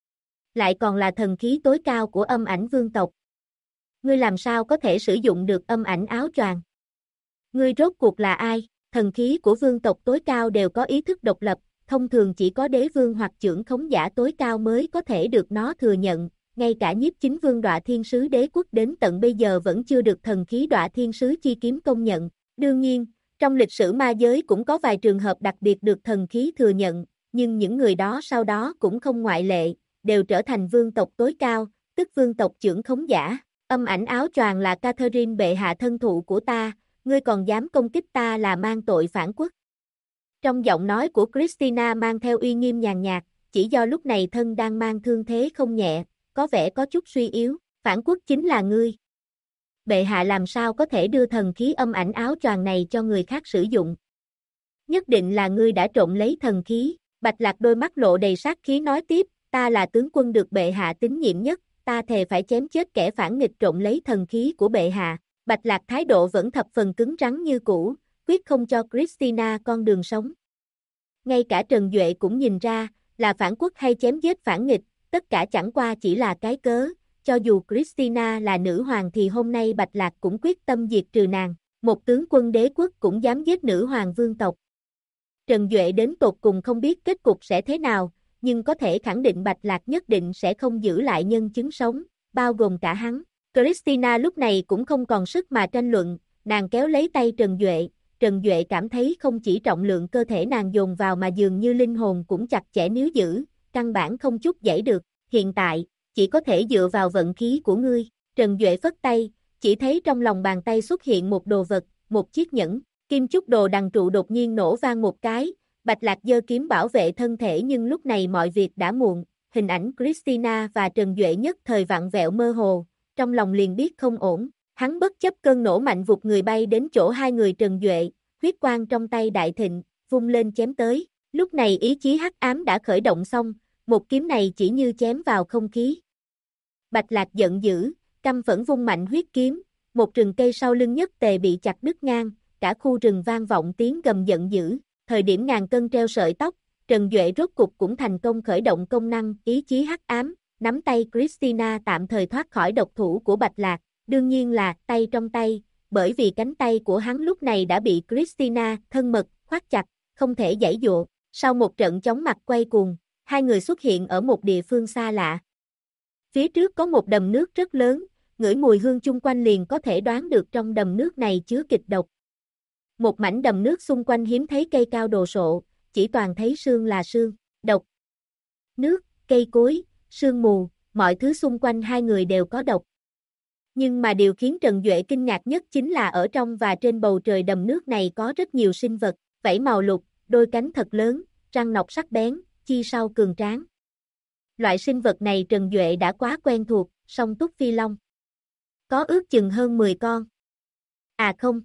Lại còn là thần khí tối cao của âm ảnh vương tộc. Ngươi làm sao có thể sử dụng được âm ảnh áo choàng? Ngươi rốt cuộc là ai? Thần khí của vương tộc tối cao đều có ý thức độc lập, thông thường chỉ có đế vương hoặc trưởng khống giả tối cao mới có thể được nó thừa nhận, ngay cả nhiếp chính vương Đọa Thiên Sứ Đế Quốc đến tận bây giờ vẫn chưa được thần khí Đọa Thiên Sứ chi kiếm công nhận. Đương nhiên, trong lịch sử ma giới cũng có vài trường hợp đặc biệt được thần khí thừa nhận, nhưng những người đó sau đó cũng không ngoại lệ, đều trở thành vương tộc tối cao, tức vương tộc trưởng khống giả. Âm ảnh áo choàng là Catherine bệ hạ thân thụ của ta, ngươi còn dám công kích ta là mang tội phản quốc. Trong giọng nói của Christina mang theo uy nghiêm nhàn nhạt, chỉ do lúc này thân đang mang thương thế không nhẹ, có vẻ có chút suy yếu, phản quốc chính là ngươi. Bệ hạ làm sao có thể đưa thần khí âm ảnh áo choàng này cho người khác sử dụng? Nhất định là ngươi đã trộm lấy thần khí, Bạch Lạc đôi mắt lộ đầy sát khí nói tiếp, ta là tướng quân được bệ hạ tín nhiệm nhất, ta thề phải chém chết kẻ phản nghịch trộm lấy thần khí của bệ hạ. Bạch Lạc thái độ vẫn thập phần cứng rắn như cũ, quyết không cho Christina con đường sống. Ngay cả Trần Duệ cũng nhìn ra, là phản quốc hay chém giết phản nghịch, tất cả chẳng qua chỉ là cái cớ, cho dù Christina là nữ hoàng thì hôm nay Bạch Lạc cũng quyết tâm diệt trừ nàng, một tướng quân đế quốc cũng dám giết nữ hoàng vương tộc. Trần Duệ đến tột cùng không biết kết cục sẽ thế nào, nhưng có thể khẳng định Bạch Lạc nhất định sẽ không giữ lại nhân chứng sống, bao gồm cả hắn. Christina lúc này cũng không còn sức mà tranh luận, nàng kéo lấy tay Trần Duệ cảm thấy không chỉ trọng lượng cơ thể nàng dồn vào mà dường như linh hồn cũng chặt chẽ níu giữ, căn bản không chút giãy được, hiện tại, chỉ có thể dựa vào vận khí của ngươi. Trần Duệ phất tay, chỉ thấy trong lòng bàn tay xuất hiện một đồ vật, một chiếc nhẫn, kim chúc đồ đằng trụ đột nhiên nổ vang một cái, Bạch Lạc giơ kiếm bảo vệ thân thể nhưng lúc này mọi việc đã muộn, hình ảnh Christina và Trần Duệ nhất thời vặn vẹo mơ hồ, trong lòng liền biết không ổn, hắn bất chấp cơn nổ mạnh vụt người bay đến chỗ hai người Trần Duệ, huyết quang trong tay đại thịnh, vung lên chém tới, lúc này ý chí hắc ám đã khởi động xong, một kiếm này chỉ như chém vào không khí. Bạch Lạc giận dữ, căm phẫn vung mạnh huyết kiếm, một rừng cây sau lưng nhất tề bị chặt đứt ngang, cả khu rừng vang vọng tiếng gầm giận dữ, thời điểm ngàn cân treo sợi tóc, Trần Duệ rốt cục cũng thành công khởi động công năng ý chí hắc ám, nắm tay Christina tạm thời thoát khỏi độc thủ của Bạch Lạc, đương nhiên là tay trong tay, bởi vì cánh tay của hắn lúc này đã bị Christina thân mật khoát chặt, không thể giãy giụa. Sau một trận chóng mặt quay cuồng, hai người xuất hiện ở một địa phương xa lạ. Phía trước có một đầm nước rất lớn, ngửi mùi hương chung quanh liền có thể đoán được trong đầm nước này chứa kịch độc. Một mảnh đầm nước xung quanh hiếm thấy cây cao đồ sộ, chỉ toàn thấy sương là sương, độc. Nước, cây cối, sương mù, mọi thứ xung quanh hai người đều có độc. Nhưng mà điều khiến Trần Duệ kinh ngạc nhất chính là ở trong và trên bầu trời đầm nước này có rất nhiều sinh vật, vảy màu lục, đôi cánh thật lớn, răng nọc sắc bén, chi sau cường tráng. Loại sinh vật này Trần Duệ đã quá quen thuộc, song túc phi long. Có ước chừng hơn 10 con. À không.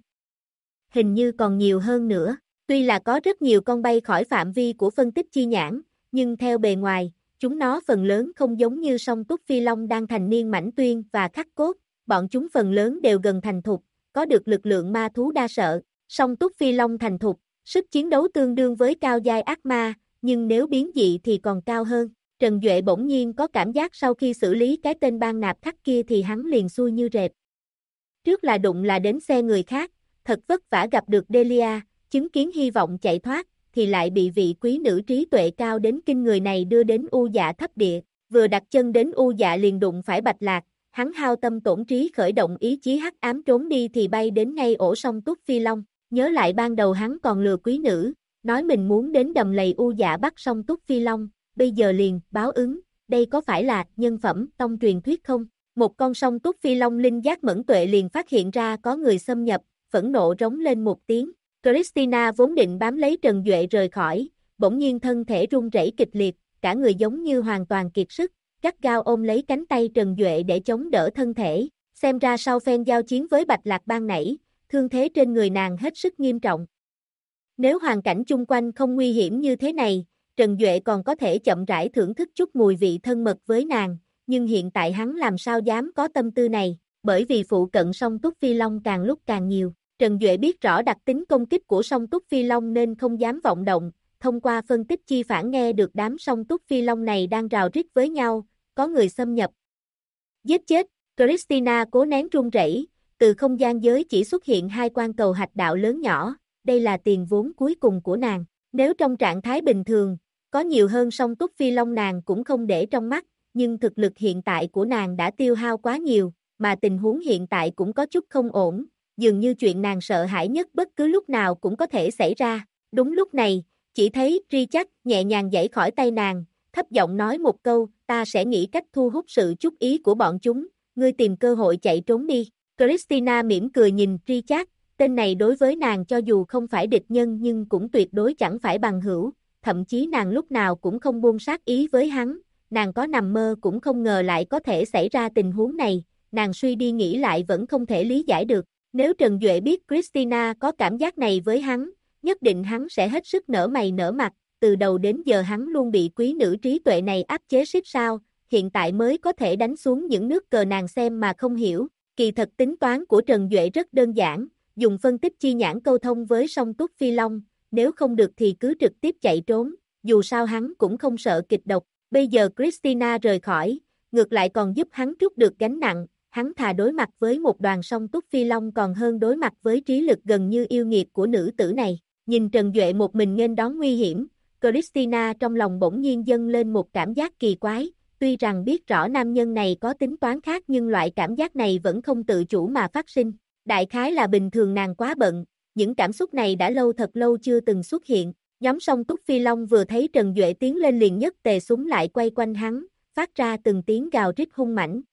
Hình như còn nhiều hơn nữa. Tuy là có rất nhiều con bay khỏi phạm vi của phân tích chi nhãn, nhưng theo bề ngoài, chúng nó phần lớn không giống như song túc phi long đang thành niên mãnh tuyên và khắc cốt, bọn chúng phần lớn đều gần thành thục, có được lực lượng ma thú đa sợ. Song túc phi long thành thục, sức chiến đấu tương đương với cao giai ác ma, nhưng nếu biến dị thì còn cao hơn. Trần Duệ bỗng nhiên có cảm giác sau khi xử lý cái tên ban nạp khắc kia thì hắn liền xuôi như rệp. Trước là đụng là đến xe người khác, thật vất vả gặp được Delia, chứng kiến hy vọng chạy thoát, thì lại bị vị quý nữ trí tuệ cao đến kinh người này đưa đến U Dạ thấp địa, vừa đặt chân đến U Dạ liền đụng phải Bạch Lạc, hắn hao tâm tổn trí khởi động ý chí hắc ám trốn đi thì bay đến ngay ổ song túc phi long, nhớ lại ban đầu hắn còn lừa quý nữ, nói mình muốn đến đầm lầy U Dạ bắt song túc phi long, bây giờ liền báo ứng, đây có phải là nhân phẩm tông truyền thuyết không? Một con song túc phi long linh giác mẫn tuệ liền phát hiện ra có người xâm nhập, phẫn nộ rống lên một tiếng. Christina vốn định bám lấy Trần Duệ rời khỏi, bỗng nhiên thân thể run rẩy kịch liệt, cả người giống như hoàn toàn kiệt sức, gắt gao ôm lấy cánh tay Trần Duệ để chống đỡ thân thể. Xem ra sau phen giao chiến với Bạch Lạc ban nãy, thương thế trên người nàng hết sức nghiêm trọng. Nếu hoàn cảnh chung quanh không nguy hiểm như thế này, Trần Duệ còn có thể chậm rãi thưởng thức chút mùi vị thân mật với nàng, nhưng hiện tại hắn làm sao dám có tâm tư này, bởi vì phụ cận song túc phi long càng lúc càng nhiều. Trần Duệ biết rõ đặc tính công kích của song túc phi long nên không dám vọng động, thông qua phân tích chi phản nghe được đám song túc phi long này đang rào rít với nhau, có người xâm nhập. Giết chết, Christina cố nén run rẩy, từ không gian giới chỉ xuất hiện hai quan cầu hạch đạo lớn nhỏ, đây là tiền vốn cuối cùng của nàng. Nếu trong trạng thái bình thường, có nhiều hơn song túc phi long nàng cũng không để trong mắt, nhưng thực lực hiện tại của nàng đã tiêu hao quá nhiều, mà tình huống hiện tại cũng có chút không ổn, dường như chuyện nàng sợ hãi nhất bất cứ lúc nào cũng có thể xảy ra. Đúng lúc này, chỉ thấy Richard nhẹ nhàng giãy khỏi tay nàng, thấp giọng nói một câu, ta sẽ nghĩ cách thu hút sự chú ý của bọn chúng, ngươi tìm cơ hội chạy trốn đi. Christina mỉm cười nhìn Richard, tên này đối với nàng cho dù không phải địch nhân nhưng cũng tuyệt đối chẳng phải bằng hữu, thậm chí nàng lúc nào cũng không buông sát ý với hắn, nàng có nằm mơ cũng không ngờ lại có thể xảy ra tình huống này, nàng suy đi nghĩ lại vẫn không thể lý giải được, nếu Trần Duệ biết Christina có cảm giác này với hắn, nhất định hắn sẽ hết sức nở mày nở mặt, từ đầu đến giờ hắn luôn bị quý nữ trí tuệ này áp chế xít sao, hiện tại mới có thể đánh xuống những nước cờ nàng xem mà không hiểu, kỳ thật tính toán của Trần Duệ rất đơn giản, dùng phân tích chi nhãn câu thông với song túc phi long, nếu không được thì cứ trực tiếp chạy trốn, dù sao hắn cũng không sợ kịch độc, bây giờ Christina rời khỏi, ngược lại còn giúp hắn trút được gánh nặng, hắn thà đối mặt với một đoàn song túc phi long còn hơn đối mặt với trí lực gần như yêu nghiệt của nữ tử này, nhìn Trần Duệ một mình nghênh đón nguy hiểm, Christina trong lòng bỗng nhiên dâng lên một cảm giác kỳ quái, tuy rằng biết rõ nam nhân này có tính toán khác nhưng loại cảm giác này vẫn không tự chủ mà phát sinh, đại khái là bình thường nàng quá bận, những cảm xúc này đã thật lâu chưa từng xuất hiện, nhóm song túc phi long vừa thấy Trần Duệ tiến lên liền nhất tề súng lại quay quanh hắn, phát ra từng tiếng gào rít hung mãnh.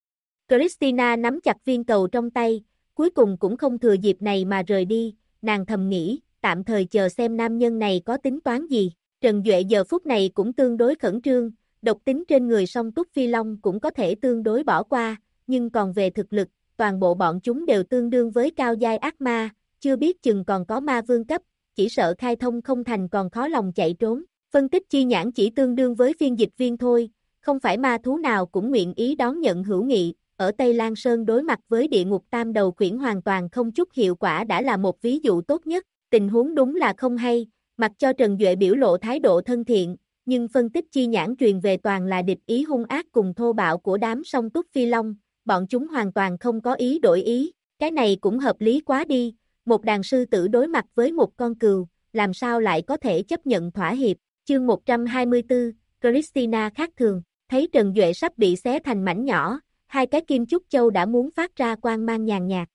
Christina nắm chặt viên cầu trong tay, cuối cùng cũng không thừa dịp này mà rời đi, nàng thầm nghĩ, tạm thời chờ xem nam nhân này có tính toán gì, Trần Duệ giờ phút này cũng tương đối khẩn trương, độc tính trên người song túc phi long cũng có thể tương đối bỏ qua, nhưng còn về thực lực, toàn bộ bọn chúng đều tương đương với cao giai ác ma, chưa biết chừng còn có ma vương cấp, chỉ sợ khai thông không thành còn khó lòng chạy trốn, phân tích chi nhãn chỉ tương đương với phiên dịch viên thôi, không phải ma thú nào cũng nguyện ý đón nhận hữu nghị, ở Tây Lan Sơn đối mặt với địa ngục tam đầu khuyển hoàn toàn không chút hiệu quả đã là một ví dụ tốt nhất, tình huống đúng là không hay, mặc cho Trần Duệ biểu lộ thái độ thân thiện, nhưng phân tích chi nhãn truyền về toàn là địch ý hung ác cùng thô bạo của đám song túc phi long, bọn chúng hoàn toàn không có ý đổi ý, cái này cũng hợp lý quá đi, một đàn sư tử đối mặt với một con cừu, làm sao lại có thể chấp nhận thỏa hiệp, chương 124, Christina khác thường, thấy Trần Duệ sắp bị xé thành mảnh nhỏ, hai cái kim chúc châu đã muốn phát ra quang mang nhàn nhạt.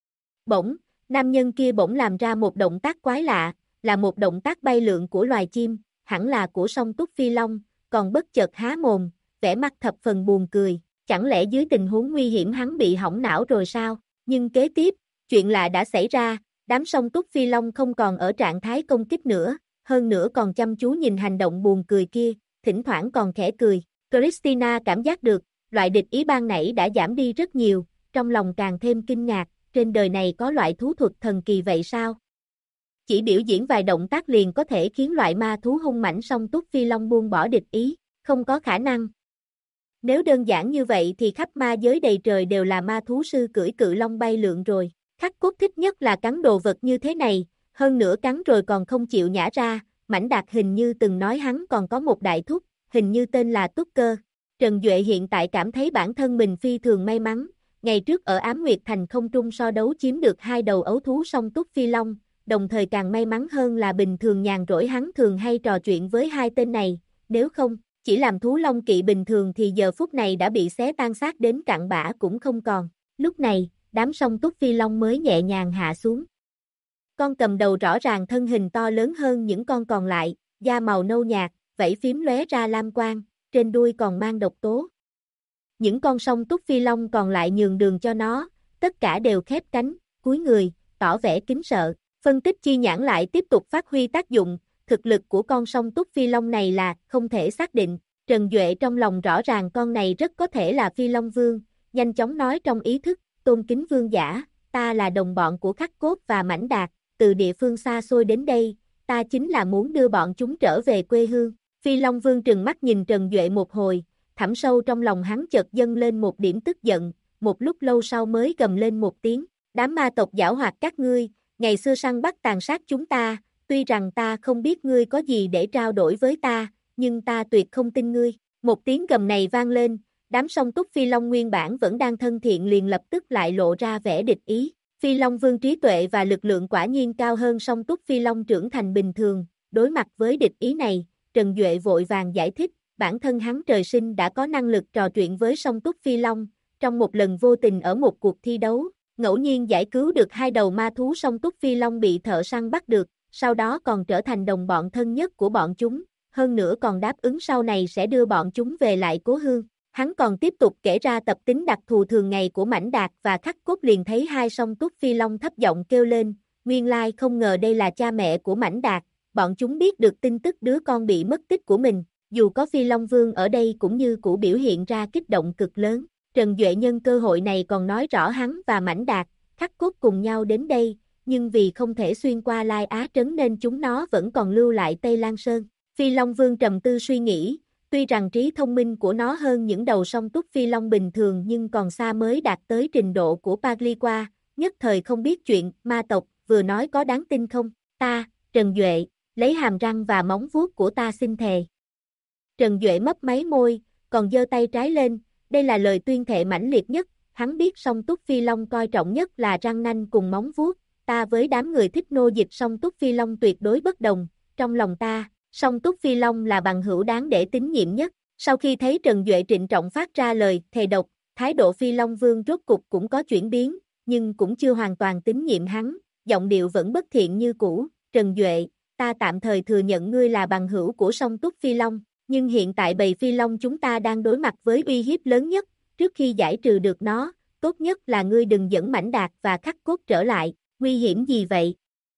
Bỗng, nam nhân kia bỗng làm ra một động tác quái lạ, là một động tác bay lượn của loài chim, hẳn là của song túc phi long, còn bất chợt há mồm, vẻ mặt thập phần buồn cười, chẳng lẽ dưới tình huống nguy hiểm hắn bị hỏng não rồi sao, nhưng kế tiếp, chuyện lạ đã xảy ra, đám song túc phi long không còn ở trạng thái công kích nữa, hơn nữa còn chăm chú nhìn hành động buồn cười kia, thỉnh thoảng còn khẽ cười, Christina cảm giác được, loại địch ý ban nãy đã giảm đi rất nhiều, trong lòng càng thêm kinh ngạc, trên đời này có loại thú thuật thần kỳ vậy sao? Chỉ biểu diễn vài động tác liền có thể khiến loại ma thú hung mãnh song túc phi long buông bỏ địch ý, không có khả năng. Nếu đơn giản như vậy thì khắp ma giới đầy trời đều là ma thú sư cưỡi cự long bay lượn rồi, Khắc Cốt thích nhất là cắn đồ vật như thế này, hơn nữa cắn rồi còn không chịu nhả ra, Mãnh Đạt hình như từng nói hắn còn có một đại thúc, hình như tên là Túc Cơ. Trần Duệ hiện tại cảm thấy bản thân mình phi thường may mắn, ngày trước ở Ám Nguyệt Thành không trung so đấu chiếm được 2 đầu ấu thú song túc phi long, đồng thời càng may mắn hơn là bình thường nhàn rỗi hắn thường hay trò chuyện với hai tên này, nếu không, chỉ làm thú long kỵ bình thường thì giờ phút này đã bị xé tan xác đến cặn bã cũng không còn. Lúc này, đám song túc phi long mới nhẹ nhàng hạ xuống. Con cầm đầu rõ ràng thân hình to lớn hơn những con còn lại, da màu nâu nhạt, vảy phím lóe ra lam quang, trên đuôi còn mang độc tố. Những con song túc phi long còn lại nhường đường cho nó, tất cả đều khép cánh, cúi người, tỏ vẻ kính sợ. Phân tích chi nhãn lại tiếp tục phát huy tác dụng, thực lực của con song túc phi long này là không thể xác định. Trần Duệ trong lòng rõ ràng con này rất có thể là phi long vương, nhanh chóng nói trong ý thức, tôn kính vương giả, ta là đồng bọn của Khắc Cốt và Mãnh Đạt, từ địa phương xa xôi đến đây, ta chính là muốn đưa bọn chúng trở về quê hương. Phi Long Vương trừng mắt nhìn Trần Duệ một hồi, thẳm sâu trong lòng hắn chợt dâng lên một điểm tức giận, một lúc lâu sau mới gầm lên một tiếng, đám ma tộc giảo hoạt các ngươi, ngày xưa săn bắt tàn sát chúng ta, tuy rằng ta không biết ngươi có gì để trao đổi với ta, nhưng ta tuyệt không tin ngươi. Một tiếng gầm này vang lên, đám song túc Phi Long nguyên bản vẫn đang thân thiện liền lập tức lại lộ ra vẻ địch ý. Phi Long Vương trí tuệ và lực lượng quả nhiên cao hơn song túc Phi Long trưởng thành bình thường, đối mặt với địch ý này, Trần Duệ vội vàng giải thích, bản thân hắn trời sinh đã có năng lực trò chuyện với song túc Phi Long, trong một lần vô tình ở một cuộc thi đấu, ngẫu nhiên giải cứu được 2 đầu ma thú song túc Phi Long bị thợ săn bắt được, sau đó còn trở thành đồng bọn thân nhất của bọn chúng, hơn nữa còn đáp ứng sau này sẽ đưa bọn chúng về lại cố hương. Hắn còn tiếp tục kể ra tập tính đặc thù thường ngày của Mãnh Đạt và Khắc Cốt, liền thấy hai song túc phi long thấp giọng kêu lên, nguyên lai không ngờ đây là cha mẹ của Mãnh Đạt, bọn chúng biết được tin tức đứa con bị mất tích của mình, dù có Phi Long Vương ở đây cũng như cũ biểu hiện ra kích động cực lớn. Trần Duệ nhân cơ hội này còn nói rõ hắn và Mãnh Đạt, Khắc Cốt cùng nhau đến đây, nhưng vì không thể xuyên qua Lai Á Trấn nên chúng nó vẫn còn lưu lại Tây Lan Sơn. Phi Long Vương trầm tư suy nghĩ, tuy rằng trí thông minh của nó hơn những đầu song túc phi long bình thường nhưng còn xa mới đạt tới trình độ của Pagliqua, nhất thời không biết chuyện ma tộc vừa nói có đáng tin không. Ta, Trần Duệ, lấy hàm răng và móng vuốt của ta xin thề. Trần Duệ mấp máy môi, còn giơ tay trái lên, đây là lời tuyên thệ mãnh liệt nhất, hắn biết song túc phi long coi trọng nhất là răng nanh cùng móng vuốt, ta với đám người thích nô dịch song túc phi long tuyệt đối bất đồng, trong lòng ta, song túc phi long là bằng hữu đáng để tín nhiệm nhất. Sau khi thấy Trần Duệ trịnh trọng phát ra lời thề độc, thái độ Phi Long Vương rốt cục cũng có chuyển biến, nhưng cũng chưa hoàn toàn tín nhiệm hắn, giọng điệu vẫn bất thiện như cũ. Trần Duệ, ta tạm thời thừa nhận ngươi là bằng hữu của song túc phi long, nhưng hiện tại bầy phi long chúng ta đang đối mặt với uy hiếp lớn nhất, trước khi giải trừ được nó, tốt nhất là ngươi đừng dẫn Mãnh Đạt và Khắc Cốt trở lại. Nguy hiểm gì vậy?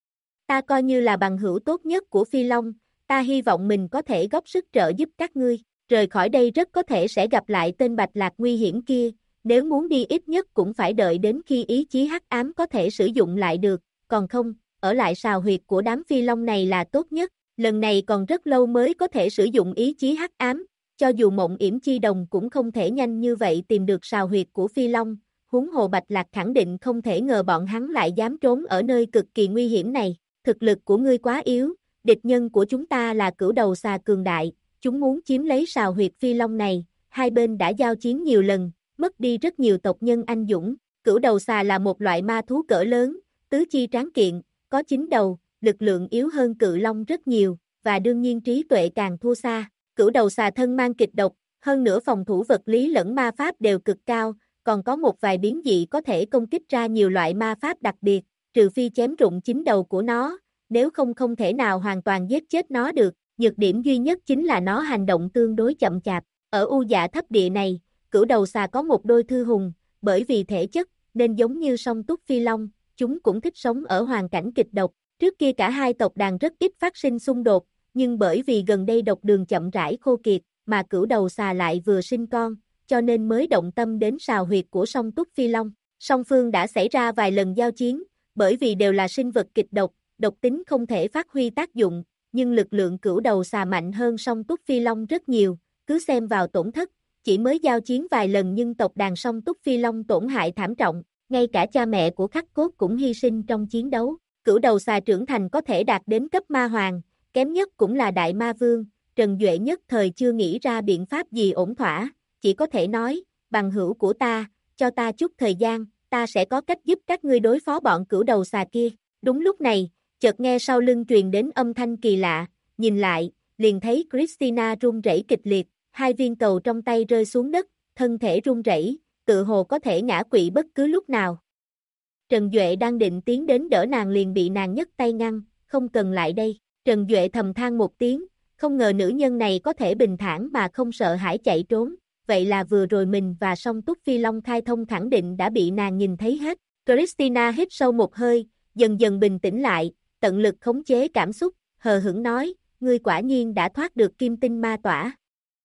Ta coi như là bằng hữu tốt nhất của phi long, ta hy vọng mình có thể góp sức trợ giúp các ngươi, rời khỏi đây rất có thể sẽ gặp lại tên Bạch Lạc nguy hiểm kia, nếu muốn đi ít nhất cũng phải đợi đến khi ý chí hắc ám có thể sử dụng lại được, còn không, ở lại sào huyệt của đám phi long này là tốt nhất, lần này còn rất lâu mới có thể sử dụng ý chí hắc ám, cho dù Mộng Yểm Chi Đồng cũng không thể nhanh như vậy tìm được sào huyệt của phi long, huống hồ Bạch Lạc khẳng định không thể ngờ bọn hắn lại dám trốn ở nơi cực kỳ nguy hiểm này, thực lực của ngươi quá yếu, địch nhân của chúng ta là Cửu Đầu Xà cường đại, chúng muốn chiếm lấy sào huyệt phi long này, hai bên đã giao chiến nhiều lần, mất đi rất nhiều tộc nhân anh dũng, Cửu Đầu Xà là một loại ma thú cỡ lớn, tứ chi tráng kiện, có 9 đầu, lực lượng yếu hơn Cự Long rất nhiều, và đương nhiên trí tuệ càng thua xa, Cửu Đầu Xà thân mang kịch độc, hơn nữa phòng thủ vật lý lẫn ma pháp đều cực cao, còn có một vài biến dị có thể công kích ra nhiều loại ma pháp đặc biệt, trừ phi chém rụng 9 đầu của nó, nếu không thể nào hoàn toàn giết chết nó được, nhược điểm duy nhất chính là nó hành động tương đối chậm chạp. Ở U Dạ thấp địa này, Cửu Đầu Xà có một đôi thư hùng, bởi vì thể chất, nên giống như song túc phi long, chúng cũng thích sống ở hoàn cảnh kịch độc. Trước kia cả hai tộc đàn rất ít phát sinh xung đột, nhưng bởi vì gần đây độc đường chậm rãi khô kiệt, mà Cửu Đầu Xà lại vừa sinh con, cho nên mới động tâm đến sào huyệt của song túc phi long. Song phương đã xảy ra vài lần giao chiến, bởi vì đều là sinh vật kịch độc, độc tính không thể phát huy tác dụng, nhưng lực lượng Cửu Đầu Xà mạnh hơn song túc phi long rất nhiều, cứ xem vào tổn thất, chỉ mới giao chiến vài lần nhưng tộc đàn song túc phi long tổn hại thảm trọng, ngay cả cha mẹ của Khắc Cốt cũng hy sinh trong chiến đấu. Cửu Đầu Xà trưởng thành có thể đạt đến cấp ma hoàng, kém nhất cũng là đại ma vương, Trần Duệ nhất thời chưa nghĩ ra biện pháp gì ổn thỏa, chỉ có thể nói, bằng hữu của ta, cho ta chút thời gian, ta sẽ có cách giúp các ngươi đối phó bọn Cửu Đầu Xà kia. Đúng lúc này, chợt nghe sau lưng truyền đến âm thanh kỳ lạ, nhìn lại, liền thấy Christina run rẩy kịch liệt, hai viên cầu trong tay rơi xuống đất, thân thể run rẩy, tự hồ có thể ngã quỵ bất cứ lúc nào. Trần Duệ đang định tiến đến đỡ nàng liền bị nàng nhấc tay ngăn, không cần lại đây. Trần Duệ thầm than một tiếng, không ngờ nữ nhân này có thể bình thản mà không sợ hãi chạy trốn, vậy là vừa rồi mình và song túc phi long khai thông khẳng định đã bị nàng nhìn thấy hết. Christina hít sâu một hơi, dần dần bình tĩnh lại, tận lực khống chế cảm xúc, hờ hững nói, ngươi quả nhiên đã thoát được kim tinh ma tỏa.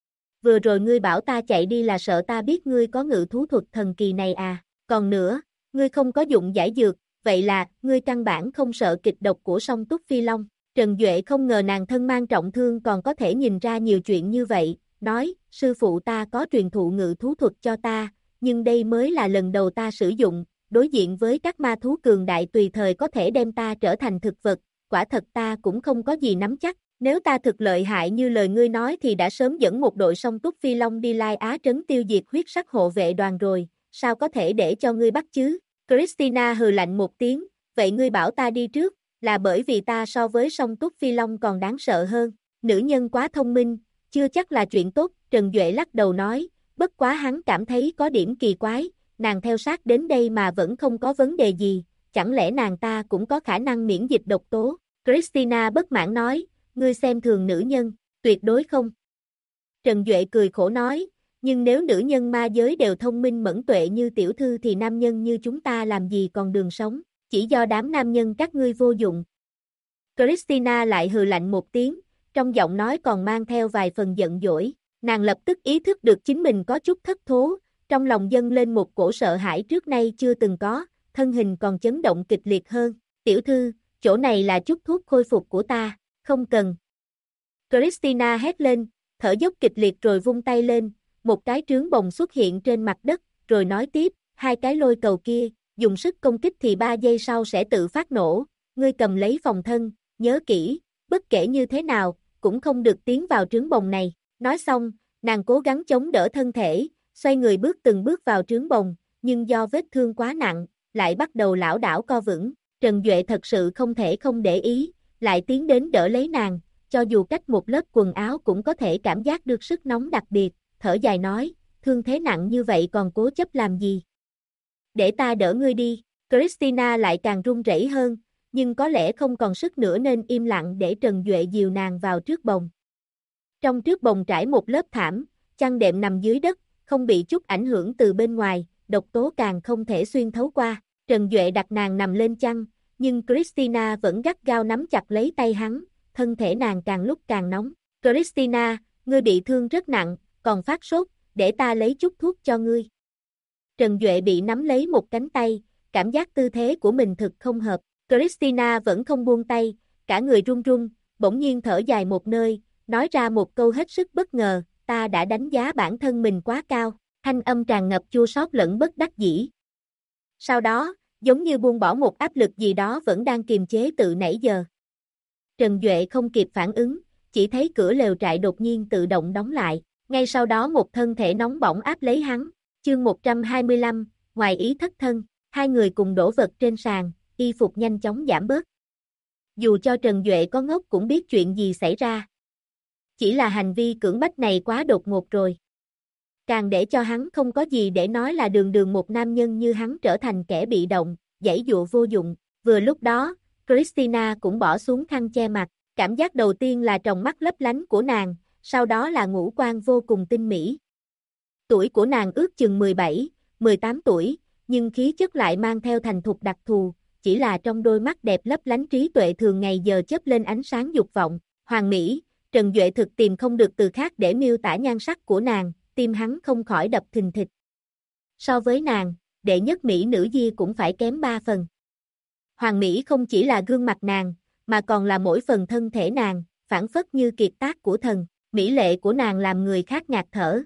Vừa rồi ngươi bảo ta chạy đi là sợ ta biết ngươi có ngự thú thuật thần kỳ này à, còn nữa, ngươi không có dụng giải dược, vậy là, ngươi căn bản không sợ kịch độc của song túc phi long. Trần Duệ không ngờ nàng thân mang trọng thương còn có thể nhìn ra nhiều chuyện như vậy, nói, sư phụ ta có truyền thụ ngự thú thuật cho ta, nhưng đây mới là lần đầu ta sử dụng, đối diện với các ma thú cường đại tùy thời có thể đem ta trở thành thực vật, quả thật ta cũng không có gì nắm chắc, nếu ta thực lợi hại như lời ngươi nói thì đã sớm dẫn một đội song túc phi long đi Lai Á Trấn tiêu diệt huyết sắc hộ vệ đoàn rồi, sao có thể để cho ngươi bắt chứ? Christina hừ lạnh một tiếng, vậy ngươi bảo ta đi trước, là bởi vì ta so với song túc phi long còn đáng sợ hơn, nữ nhân quá thông minh, chưa chắc là chuyện tốt, Trần Duệ lắc đầu nói, bất quá hắn cảm thấy có điểm kỳ quái, nàng theo sát đến đây mà vẫn không có vấn đề gì, chẳng lẽ nàng ta cũng có khả năng miễn dịch độc tố? Christina bất mãn nói, ngươi xem thường nữ nhân, tuyệt đối không. Trần Duệ cười khổ nói, nhưng nếu nữ nhân ma giới đều thông minh mẫn tuệ như tiểu thư thì nam nhân như chúng ta làm gì còn đường sống, chỉ do đám nam nhân các ngươi vô dụng. Christina lại hừ lạnh một tiếng, trong giọng nói còn mang theo vài phần giận dỗi, nàng lập tức ý thức được chính mình có chút thất thố, trong lòng dâng lên một cổ sợ hãi trước nay chưa từng có, thân hình còn chấn động kịch liệt hơn, tiểu thư, chỗ này là chút thuốc khôi phục của ta, không cần. Christina hét lên, thở dốc kịch liệt rồi vung tay lên, một cái trướng bồng xuất hiện trên mặt đất, rồi nói tiếp, hai cái lôi cầu kia, dùng sức công kích thì 3 giây sau sẽ tự phát nổ, ngươi cầm lấy phòng thân, nhớ kỹ, bất kể như thế nào, cũng không được tiến vào trướng bồng này. Nói xong, nàng cố gắng chống đỡ thân thể, xoay người bước từng bước vào trướng bồng, nhưng do vết thương quá nặng, lại bắt đầu lảo đảo co vững. Trần Duệ thật sự không thể không để ý, lại tiến đến đỡ lấy nàng, cho dù cách một lớp quần áo cũng có thể cảm giác được sức nóng đặc biệt, thở dài nói, thương thế nặng như vậy còn cố chấp làm gì? Để ta đỡ ngươi đi, Christina lại càng run rẩy hơn, nhưng có lẽ không còn sức nữa nên im lặng để Trần Duệ dìu nàng vào trước bồng. Trong trước bồng trải một lớp thảm, chăn đệm nằm dưới đất, không bị chút ảnh hưởng từ bên ngoài, độc tố càng không thể xuyên thấu qua. Trần Duệ đặt nàng nằm lên chăn, nhưng Christina vẫn gắt gao nắm chặt lấy tay hắn, thân thể nàng càng lúc càng nóng. Christina, ngươi bị thương rất nặng, còn phát sốt, để ta lấy chút thuốc cho ngươi. Trần Duệ bị nắm lấy một cánh tay, cảm giác tư thế của mình thực không hợp. Christina vẫn không buông tay, cả người run run, bỗng nhiên thở dài một nơi, nói ra một câu hết sức bất ngờ, ta đã đánh giá bản thân mình quá cao, thanh âm tràn ngập chua xót lẫn bất đắc dĩ. Sau đó, giống như buông bỏ một áp lực gì đó vẫn đang kiềm chế từ nãy giờ. Trần Duệ không kịp phản ứng, chỉ thấy cửa lều trại đột nhiên tự động đóng lại, ngay sau đó một thân thể nóng bỏng áp lấy hắn, chương 125, ngoài ý thất thân, hai người cùng đổ vật trên sàn, y phục nhanh chóng giảm bớt. Dù cho Trần Duệ có ngốc cũng biết chuyện gì xảy ra. Chỉ là hành vi cưỡng bách này quá đột ngột rồi. Càng để cho hắn không có gì để nói là đường đường một nam nhân như hắn trở thành kẻ bị động, giãy dụa vô dụng. Vừa lúc đó, Christina cũng bỏ xuống khăn che mặt, cảm giác đầu tiên là tròng mắt lấp lánh của nàng, sau đó là ngũ quan vô cùng tinh mỹ. Tuổi của nàng ước chừng 17, 18 tuổi, nhưng khí chất lại mang theo thành thục đặc thù, chỉ là trong đôi mắt đẹp lấp lánh trí tuệ thường ngày giờ chớp lên ánh sáng dục vọng. Hoàng mỹ, Trần Duệ thực tìm không được từ khác để miêu tả nhan sắc của nàng, tim hắn không khỏi đập thình thịch. So với nàng, đệ nhất mỹ nữ Dia cũng phải kém 3 phần. Hoàng mỹ không chỉ là gương mặt nàng, mà còn là mỗi phần thân thể nàng, phảng phất như kiệt tác của thần, mỹ lệ của nàng làm người khác ngạt thở.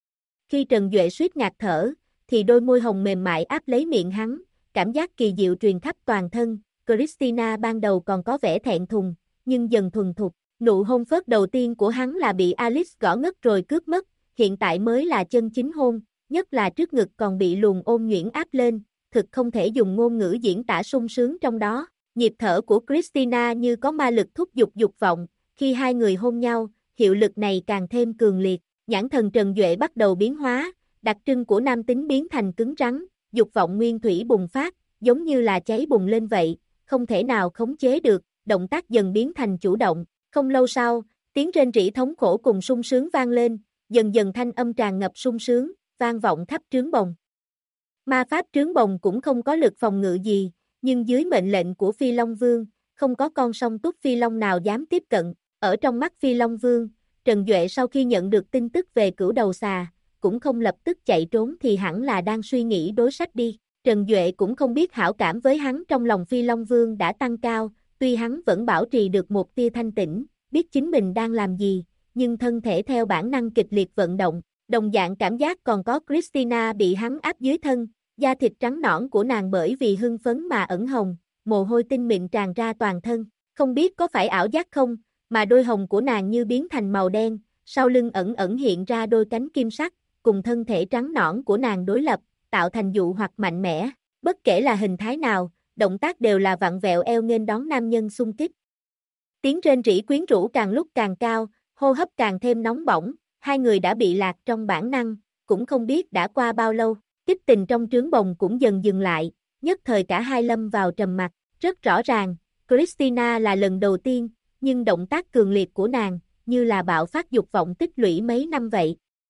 Khi Trần Duệ suýt ngạt thở, thì đôi môi hồng mềm mại áp lấy miệng hắn, cảm giác kỳ diệu truyền khắp toàn thân. Christina ban đầu còn có vẻ thẹn thùng, nhưng dần thuần thục. Nụ hôn phớt đầu tiên của hắn là bị Alice gõ ngất rồi cướp mất, hiện tại mới là chân chính hôn, nhất là trước ngực còn bị luồng ôm nhuyễn áp lên, thực không thể dùng ngôn ngữ diễn tả sung sướng trong đó. Nhịp thở của Christina như có ma lực thúc giục dục vọng, khi hai người hôn nhau, hiệu lực này càng thêm cường liệt. Nhãn thần Trần Duệ bắt đầu biến hóa, đặc trưng của nam tính biến thành cứng rắn, dục vọng nguyên thủy bùng phát, giống như là cháy bùng lên vậy, không thể nào khống chế được, động tác dần biến thành chủ động. Không lâu sau, tiếng rên rỉ thống khổ cùng sung sướng vang lên, dần dần thanh âm tràn ngập sung sướng, vang vọng khắp trướng bồng. Ma pháp trướng bồng cũng không có lực phòng ngự gì, nhưng dưới mệnh lệnh của Phi Long Vương, không có con song túc Phi Long nào dám tiếp cận. Ở trong mắt Phi Long Vương, Trần Duệ sau khi nhận được tin tức về cửu đầu xà, cũng không lập tức chạy trốn thì hẳn là đang suy nghĩ đối sách đi. Trần Duệ cũng không biết hảo cảm với hắn trong lòng Phi Long Vương đã tăng cao, tuy hắn vẫn bảo trì được một tia thanh tĩnh, biết chính mình đang làm gì, nhưng thân thể theo bản năng kịch liệt vận động, đồng dạng cảm giác còn có Christina bị hắn áp dưới thân, da thịt trắng nõn của nàng bởi vì hưng phấn mà ẩn hồng, mồ hôi tinh mịn tràn ra toàn thân, không biết có phải ảo giác không, mà đôi hồng của nàng như biến thành màu đen, sau lưng ẩn ẩn hiện ra đôi cánh kim sắc, cùng thân thể trắng nõn của nàng đối lập, tạo thành dụ hoặc mạnh mẽ, bất kể là hình thái nào, động tác đều là vặn vẹo eo nghênh đón nam nhân xung kích. Tiếng rên rỉ quyến rũ càng lúc càng cao, hô hấp càng thêm nóng bỏng, hai người đã bị lạc trong bản năng, cũng không biết đã qua bao lâu, kích tình trong trướng bồng cũng dần dừng lại, nhất thời cả hai lâm vào trầm mặc, rất rõ ràng, Christina là lần đầu tiên, nhưng động tác cường liệt của nàng, như là bạo phát dục vọng tích lũy mấy năm vậy.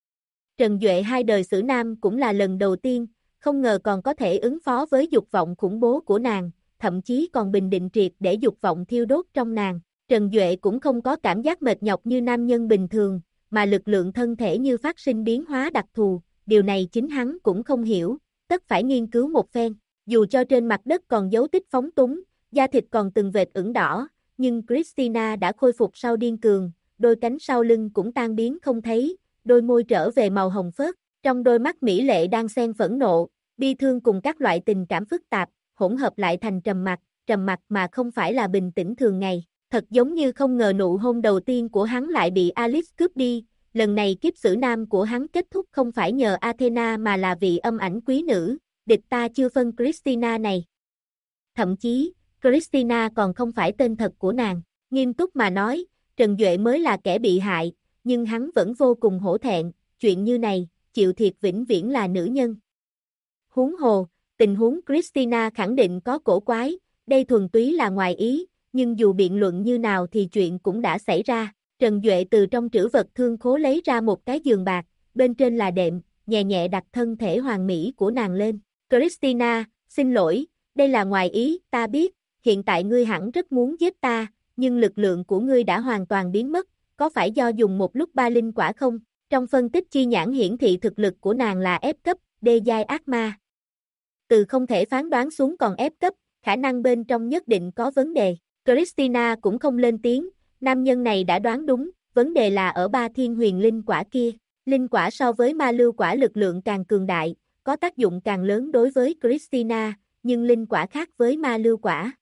Trần Duệ hai đời xử nam cũng là lần đầu tiên, không ngờ còn có thể ứng phó với dục vọng khủng bố của nàng, thậm chí còn bình định triệt để dục vọng thiêu đốt trong nàng. Trần Duệ cũng không có cảm giác mệt nhọc như nam nhân bình thường, mà lực lượng thân thể như phát sinh biến hóa đặc thù, điều này chính hắn cũng không hiểu, tất phải nghiên cứu một phen. Dù cho trên mặt đất còn dấu tích phóng túng, da thịt còn từng vệt ửng đỏ, nhưng Christina đã khôi phục sau điên cường, đôi cánh sau lưng cũng tan biến không thấy, đôi môi trở về màu hồng phớt, trong đôi mắt mỹ lệ đang xen phẫn nộ, bi thương cùng các loại tình cảm phức tạp, hỗn hợp lại thành trầm mặc mà không phải là bình tĩnh thường ngày. Thật giống như không ngờ nụ hôn đầu tiên của hắn lại bị Alice cướp đi, lần này kiếp xử nam của hắn kết thúc không phải nhờ Athena mà là vị âm ảnh quý nữ, địch ta chưa phân Christina này. Thậm chí, Christina còn không phải tên thật của nàng, nghiêm túc mà nói, Trần Duệ mới là kẻ bị hại, nhưng hắn vẫn vô cùng hổ thẹn, chuyện như này, chịu thiệt vĩnh viễn là nữ nhân. Huống hồ, tình huống Christina khẳng định có cổ quái, đây thuần túy là ngoài ý, nhưng dù biện luận như nào thì chuyện cũng đã xảy ra. Trần Duệ từ trong trữ vật thương khố lấy ra một cái giường bạc, bên trên là đệm, nhẹ nhẹ đặt thân thể hoàn mỹ của nàng lên. Christina, xin lỗi, đây là ngoài ý, ta biết, hiện tại ngươi hẳn rất muốn giết ta, nhưng lực lượng của ngươi đã hoàn toàn biến mất, có phải do dùng một lúc ba linh quả không? Trong phân tích chi nhãn hiển thị thực lực của nàng là F cấp, đê giai ác ma. Từ không thể phán đoán xuống còn F cấp, khả năng bên trong nhất định có vấn đề. Christina cũng không lên tiếng, nam nhân này đã đoán đúng, vấn đề là ở ba thiên huyền linh quả kia. Linh quả so với ma lưu quả lực lượng càng cường đại, có tác dụng càng lớn đối với Christina, nhưng linh quả khác với ma lưu quả.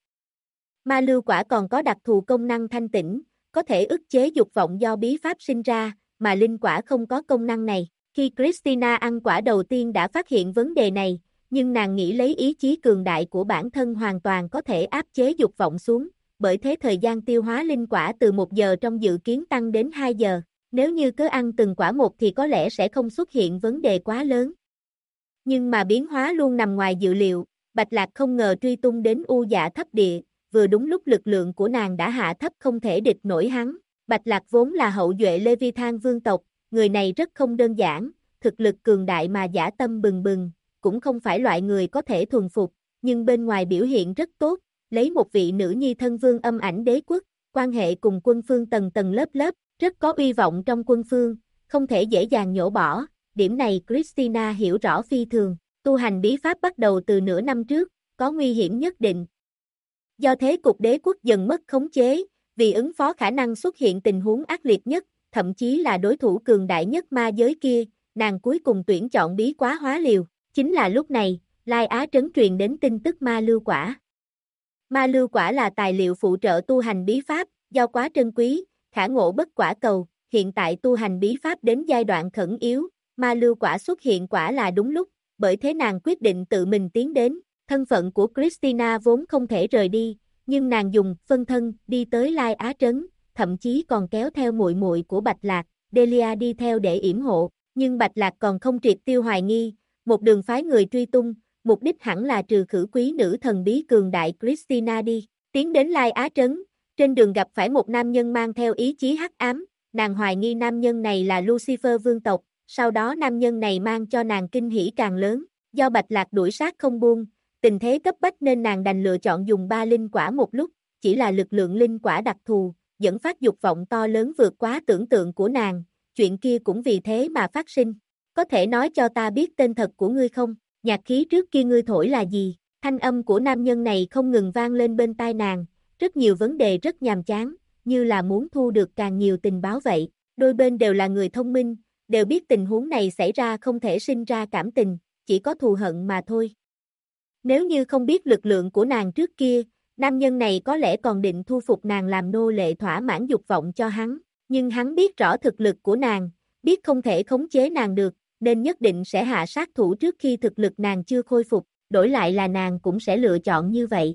Ma lưu quả còn có đặc thù công năng thanh tĩnh, có thể ức chế dục vọng do bí pháp sinh ra, mà linh quả không có công năng này. Khi Christina ăn quả đầu tiên đã phát hiện vấn đề này, nhưng nàng nghĩ lấy ý chí cường đại của bản thân hoàn toàn có thể áp chế dục vọng xuống, bởi thế thời gian tiêu hóa linh quả từ 1 giờ trong dự kiến tăng đến 2 giờ. Nếu như cứ ăn từng quả một thì có lẽ sẽ không xuất hiện vấn đề quá lớn. Nhưng mà biến hóa luôn nằm ngoài dự liệu, Bạch Lạc không ngờ truy tung đến U Dạ thấp địa, vừa đúng lúc lực lượng của nàng đã hạ thấp không thể địch nổi hắn. Bạch Lạc vốn là hậu duệ Leviathan vương tộc, người này rất không đơn giản, thực lực cường đại mà dã tâm bừng bừng, cũng không phải loại người có thể thuần phục, nhưng bên ngoài biểu hiện rất tốt, lấy một vị nữ nhi thân vương âm ảnh đế quốc, quan hệ cùng quân phương tầng tầng lớp lớp, rất có uy vọng trong quân phương, không thể dễ dàng nhổ bỏ, điểm này Christina hiểu rõ phi thường, tu hành bí pháp bắt đầu từ nửa năm trước, có nguy hiểm nhất định. Do thế cục đế quốc dần mất khống chế, vì ứng phó khả năng xuất hiện tình huống ác liệt nhất, thậm chí là đối thủ cường đại nhất ma giới kia, nàng cuối cùng tuyển chọn bí quá hóa liều. Chính là lúc này, Lai Á trấn truyền đến tin tức ma lưu quả. Ma lưu quả là tài liệu phụ trợ tu hành bí pháp, do quá trân quý, khả ngộ bất quả cầu, hiện tại tu hành bí pháp đến giai đoạn khẩn yếu, ma lưu quả xuất hiện quả là đúng lúc, bởi thế nàng quyết định tự mình tiến đến. Thân phận của Christina vốn không thể rời đi, nhưng nàng dùng phân thân đi tới Lai Á trấn, thậm chí còn kéo theo muội muội của Bạch Lạc, Delia đi theo để yểm hộ, nhưng Bạch Lạc còn không triệt tiêu hoài nghi, một đường phái người truy tung, mục đích hẳn là trừ khử quý nữ thần bí cường đại Christina đi. Tiến đến Lai Á trấn, trên đường gặp phải một nam nhân mang theo ý chí hắc ám, nàng hoài nghi nam nhân này là Lucifer vương tộc, sau đó nam nhân này mang cho nàng kinh hỉ càng lớn, do Bạch Lạc đuổi sát không buông, tình thế cấp bách nên nàng đành lựa chọn dùng 3 linh quả một lúc, chỉ là lực lượng linh quả đặc thù, dẫn phát dục vọng to lớn vượt quá tưởng tượng của nàng, chuyện kia cũng vì thế mà phát sinh. Có thể nói cho ta biết tên thật của ngươi không? Nhạc khí trước kia ngươi thổi là gì? Thanh âm của nam nhân này không ngừng vang lên bên tai nàng, rất nhiều vấn đề rất nhàm chán, như là muốn thu được càng nhiều tình báo vậy. Đôi bên đều là người thông minh, đều biết tình huống này xảy ra không thể sinh ra cảm tình, chỉ có thù hận mà thôi. Nếu như không biết lực lượng của nàng trước kia, nam nhân này có lẽ còn định thu phục nàng làm nô lệ thỏa mãn dục vọng cho hắn, nhưng hắn biết rõ thực lực của nàng, biết không thể khống chế nàng được, nên nhất định sẽ hạ sát thủ trước khi thực lực nàng chưa khôi phục, đổi lại là nàng cũng sẽ lựa chọn như vậy.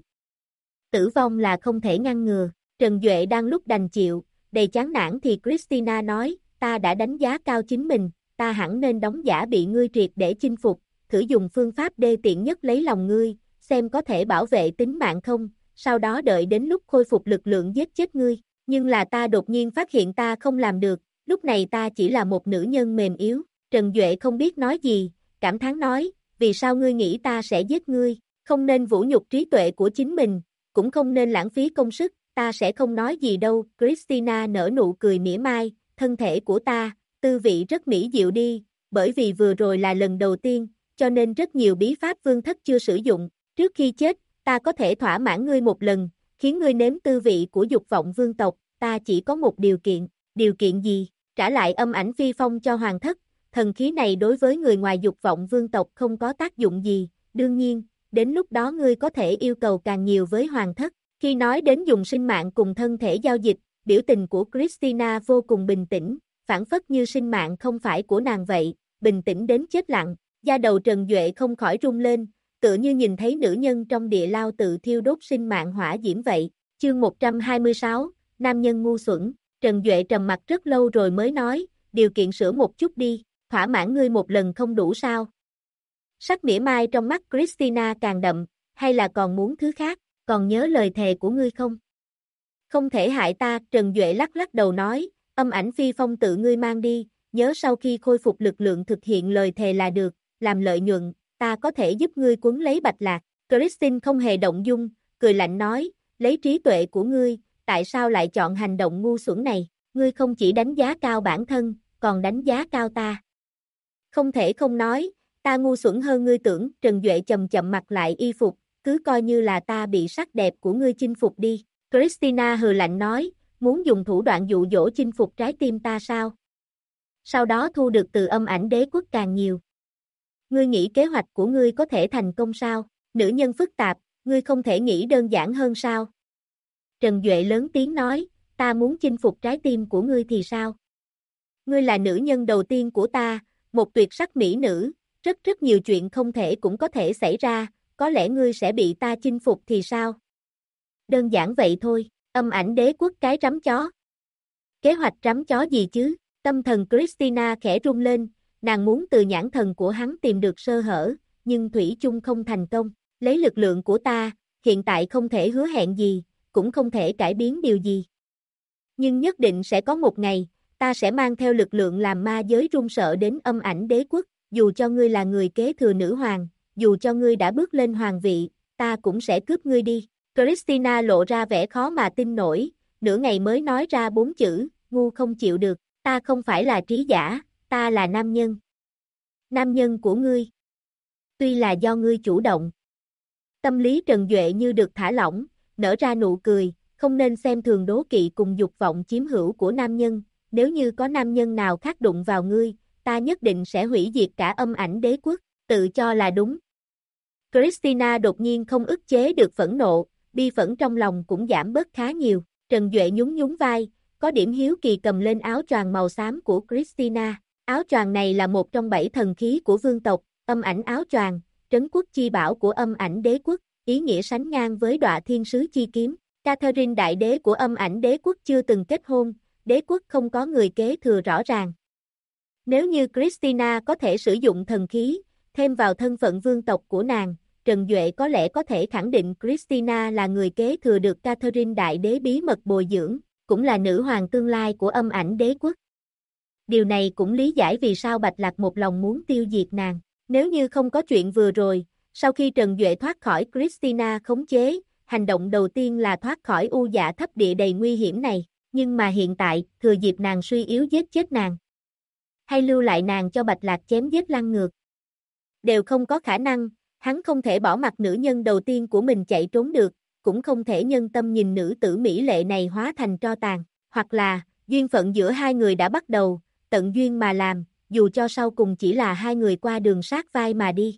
Tử vong là không thể ngăn ngừa, Trần Duệ đang lúc đành chịu, đầy chán nản thì Christina nói, ta đã đánh giá cao chính mình, ta hẳn nên đóng giả bị ngươi triệt để chinh phục, thử dùng phương pháp đê tiện nhất lấy lòng ngươi, xem có thể bảo vệ tính mạng không, sau đó đợi đến lúc khôi phục lực lượng giết chết ngươi, nhưng là ta đột nhiên phát hiện ta không làm được, lúc này ta chỉ là một nữ nhân mềm yếu. Trần Duệ không biết nói gì, cảm thán nói, vì sao ngươi nghĩ ta sẽ giết ngươi, không nên vũ nhục trí tuệ của chính mình, cũng không nên lãng phí công sức, ta sẽ không nói gì đâu, Christina nở nụ cười mỉa mai, thân thể của ta, tư vị rất mỹ diệu đi, bởi vì vừa rồi là lần đầu tiên, cho nên rất nhiều bí pháp vương thất chưa sử dụng, trước khi chết, ta có thể thỏa mãn ngươi một lần, khiến ngươi nếm tư vị của dục vọng vương tộc, ta chỉ có một điều kiện gì, trả lại âm ảnh phi phong cho hoàng thất, thần khí này đối với người ngoài dục vọng vương tộc không có tác dụng gì, đương nhiên, đến lúc đó ngươi có thể yêu cầu càng nhiều với hoàng thất, khi nói đến dùng sinh mạng cùng thân thể giao dịch, biểu tình của Christina vô cùng bình tĩnh, phản phất như sinh mạng không phải của nàng vậy, bình tĩnh đến chết lặng, da đầu Trần Duệ không khỏi rung lên, tựa như nhìn thấy nữ nhân trong địa lao tự thiêu đốt sinh mạng hỏa diễm vậy. Chương 126, Nam nhân ngu xuẩn, Trần Duệ trầm mặt rất lâu rồi mới nói, điều kiện sửa một chút đi, thỏa mãn ngươi một lần không đủ sao? Sắc mỉa mai trong mắt Christina càng đậm, hay là còn muốn thứ khác, còn nhớ lời thề của ngươi không? Không thể hại ta, Trần Duệ lắc lắc đầu nói, âm ảnh phi phong tự ngươi mang đi, nhớ sau khi khôi phục lực lượng thực hiện lời thề là được, làm lợi nhuận, ta có thể giúp ngươi cuốn lấy Bạch Lạc. Christine không hề động dung, cười lạnh nói, lấy trí tuệ của ngươi, tại sao lại chọn hành động ngu xuẩn này, ngươi không chỉ đánh giá cao bản thân, còn đánh giá cao ta. Không thể không nói, ta ngu xuẩn hơn ngươi tưởng, Trần Duệ chậm chậm mặc lại y phục, cứ coi như là ta bị sắc đẹp của ngươi chinh phục đi. Christina hừ lạnh nói, muốn dùng thủ đoạn dụ dỗ chinh phục trái tim ta sao? Sau đó thu được từ âm ảnh đế quốc càng nhiều. Ngươi nghĩ kế hoạch của ngươi có thể thành công sao? Nữ nhân phức tạp, ngươi không thể nghĩ đơn giản hơn sao? Trần Duệ lớn tiếng nói, ta muốn chinh phục trái tim của ngươi thì sao? Ngươi là nữ nhân đầu tiên của ta, một tuyệt sắc mỹ nữ, rất nhiều chuyện không thể cũng có thể xảy ra, có lẽ ngươi sẽ bị ta chinh phục thì sao? Đơn giản vậy thôi, âm ảnh đế quốc cái rắm chó. Kế hoạch rắm chó gì chứ? Tâm thần Christina khẽ rung lên, nàng muốn từ nhãn thần của hắn tìm được sơ hở, nhưng thủy chung không thành công, lấy lực lượng của ta, hiện tại không thể hứa hẹn gì, cũng không thể cải biến điều gì. Nhưng nhất định sẽ có một ngày, ta sẽ mang theo lực lượng làm ma giới run sợ đến âm ảnh đế quốc, dù cho ngươi là người kế thừa nữ hoàng, dù cho ngươi đã bước lên hoàng vị, ta cũng sẽ cướp ngươi đi. Christina lộ ra vẻ khó mà tin nổi, nửa ngày mới nói ra 4 chữ, ngu không chịu được, ta không phải là trí giả, ta là nam nhân. Nam nhân của ngươi. Tuy là do ngươi chủ động. Tâm lý Trần Duệ như được thả lỏng, nở ra nụ cười, không nên xem thường đố kỵ cùng dục vọng chiếm hữu của nam nhân, nếu như có nam nhân nào khác đụng vào ngươi, ta nhất định sẽ hủy diệt cả âm ảnh đế quốc, tự cho là đúng. Christina đột nhiên không ức chế được phẫn nộ, bi phẫn trong lòng cũng giảm bớt khá nhiều, Trần Duệ nhún nhún vai, có điểm hiếu kỳ cầm lên áo choàng màu xám của Christina, áo choàng này là một trong 7 thần khí của vương tộc, âm ảnh áo choàng, trấn quốc chi bảo của âm ảnh đế quốc, ý nghĩa sánh ngang với đọa thiên sứ chi kiếm. Catherine đại đế của âm ảnh đế quốc chưa từng kết hôn, đế quốc không có người kế thừa rõ ràng. Nếu như Christina có thể sử dụng thần khí, thêm vào thân phận vương tộc của nàng, Trần Duệ có lẽ có thể khẳng định Christina là người kế thừa được Catherine đại đế bí mật bồi dưỡng, cũng là nữ hoàng tương lai của âm ảnh đế quốc. Điều này cũng lý giải vì sao Bạch Lạc một lòng muốn tiêu diệt nàng. Nếu như không có chuyện vừa rồi, sau khi Trần Duệ thoát khỏi Christina khống chế, hành động đầu tiên là thoát khỏi u dạ thấp địa đầy nguy hiểm này, nhưng mà hiện tại, thừa dịp nàng suy yếu giết chết nàng. Hay lưu lại nàng cho Bạch Lạc chém giết lăng ngược. Đều không có khả năng, hắn không thể bỏ mặc nữ nhân đầu tiên của mình chạy trốn được, cũng không thể nhân tâm nhìn nữ tử mỹ lệ này hóa thành tro tàn, hoặc là, duyên phận giữa hai người đã bắt đầu, tận duyên mà làm, dù cho sau cùng chỉ là hai người qua đường sát vai mà đi.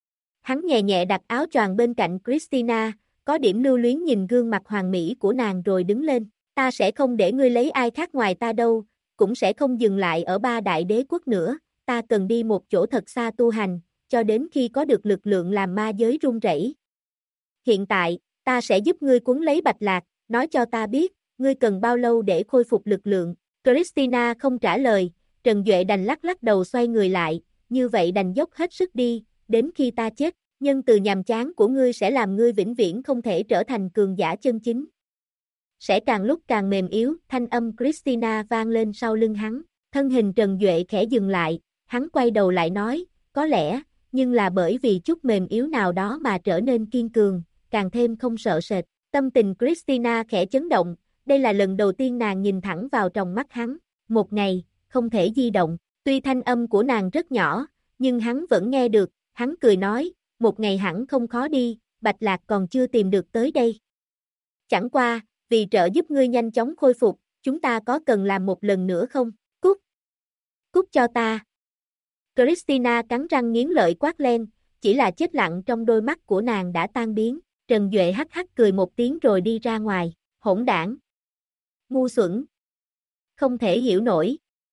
Hắn nhẹ nhẹ đặt áo choàng bên cạnh Christina, có điểm lưu luyến nhìn gương mặt hoàn mỹ của nàng rồi đứng lên, ta sẽ không để ngươi lấy ai khác ngoài ta đâu, cũng sẽ không dừng lại ở 3 đại đế quốc nữa, ta cần đi một chỗ thật xa tu hành, cho đến khi có được lực lượng làm ma giới rung rẩy. Hiện tại, ta sẽ giúp ngươi cuốn lấy Bạch Lạc, nói cho ta biết, ngươi cần bao lâu để khôi phục lực lượng. Christina không trả lời, Trần Duệ đành lắc lắc đầu xoay người lại, như vậy đành dốc hết sức đi, đến khi ta chết, nhân từ nhàm chán của ngươi sẽ làm ngươi vĩnh viễn không thể trở thành cường giả chân chính. Sẽ càng lúc càng mềm yếu, thanh âm Christina vang lên sau lưng hắn, thân hình Trần Duệ khẽ dừng lại, Hắn quay đầu lại nói, có lẽ, nhưng là bởi vì chút mềm yếu nào đó mà trở nên kiên cường, càng thêm không sợ sệt. Tâm tình Christina khẽ chấn động, đây là lần đầu tiên nàng nhìn thẳng vào trong mắt hắn. Một ngày, không thể di động, tuy thanh âm của nàng rất nhỏ, nhưng hắn vẫn nghe được, hắn cười nói, một ngày hẳn không khó đi, Bạch Lạc còn chưa tìm được tới đây. Chẳng qua, vì trợ giúp ngươi nhanh chóng khôi phục, chúng ta có cần làm một lần nữa không? Cút! Cút cho ta! Christina cắn răng nghiến lợi quát lên, chỉ là chết lặng trong đôi mắt của nàng đã tan biến. Trần Duệ hắc hắc cười một tiếng rồi đi ra ngoài, hỗn đảng! Ngu xuẩn! Không thể hiểu nổi.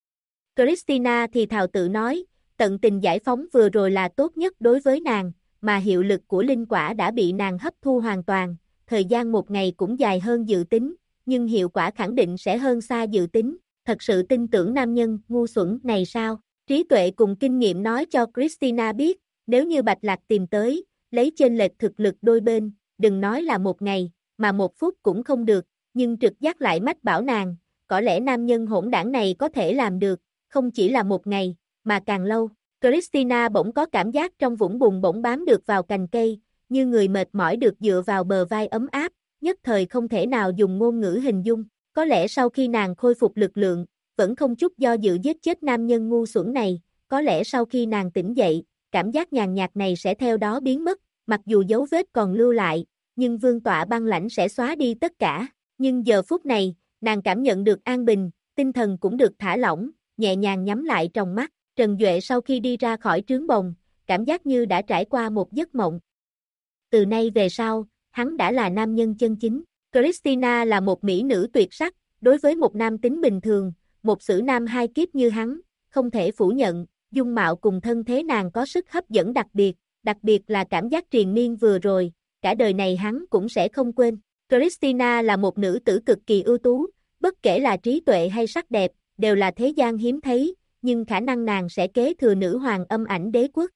Christina thì thào tự nói, tận tình giải phóng vừa rồi là tốt nhất đối với nàng, mà hiệu lực của linh quả đã bị nàng hấp thu hoàn toàn, thời gian một ngày cũng dài hơn dự tính, nhưng hiệu quả khẳng định sẽ hơn xa dự tính, thật sự tin tưởng nam nhân ngu xuẩn này sao? Trí tuệ cùng kinh nghiệm nói cho Christina biết, nếu như Bạch Lạc tìm tới, lấy chênh lệch thực lực đôi bên, đừng nói là một ngày, mà một phút cũng không được, nhưng trực giác lại mách bảo nàng, có lẽ nam nhân hỗn đảng này có thể làm được, không chỉ là một ngày, mà càng lâu. Christina bỗng có cảm giác trong vũng bùn bỗng bám được vào cành cây, như người mệt mỏi được dựa vào bờ vai ấm áp, nhất thời không thể nào dùng ngôn ngữ hình dung. Có lẽ sau khi nàng khôi phục lực lượng, vẫn không chút do dự giết chết nam nhân ngu xuẩn này, có lẽ sau khi nàng tỉnh dậy, cảm giác nhàn nhạt này sẽ theo đó biến mất, mặc dù dấu vết còn lưu lại, nhưng vương tọa băng lãnh sẽ xóa đi tất cả. Nhưng giờ phút này, nàng cảm nhận được an bình, tinh thần cũng được thả lỏng, nhẹ nhàng nhắm lại trong mắt. Trần Duệ sau khi đi ra khỏi trướng bồng, cảm giác như đã trải qua một giấc mộng. Từ nay về sau, hắn đã là nam nhân chân chính. Christina là một mỹ nữ tuyệt sắc, đối với một nam tính bình thường, một sử nam hai kiếp như hắn, không thể phủ nhận, dung mạo cùng thân thế nàng có sức hấp dẫn đặc biệt là cảm giác triền miên vừa rồi, cả đời này hắn cũng sẽ không quên. Christina là một nữ tử cực kỳ ưu tú, bất kể là trí tuệ hay sắc đẹp, đều là thế gian hiếm thấy, nhưng khả năng nàng sẽ kế thừa nữ hoàng âm ảnh đế quốc.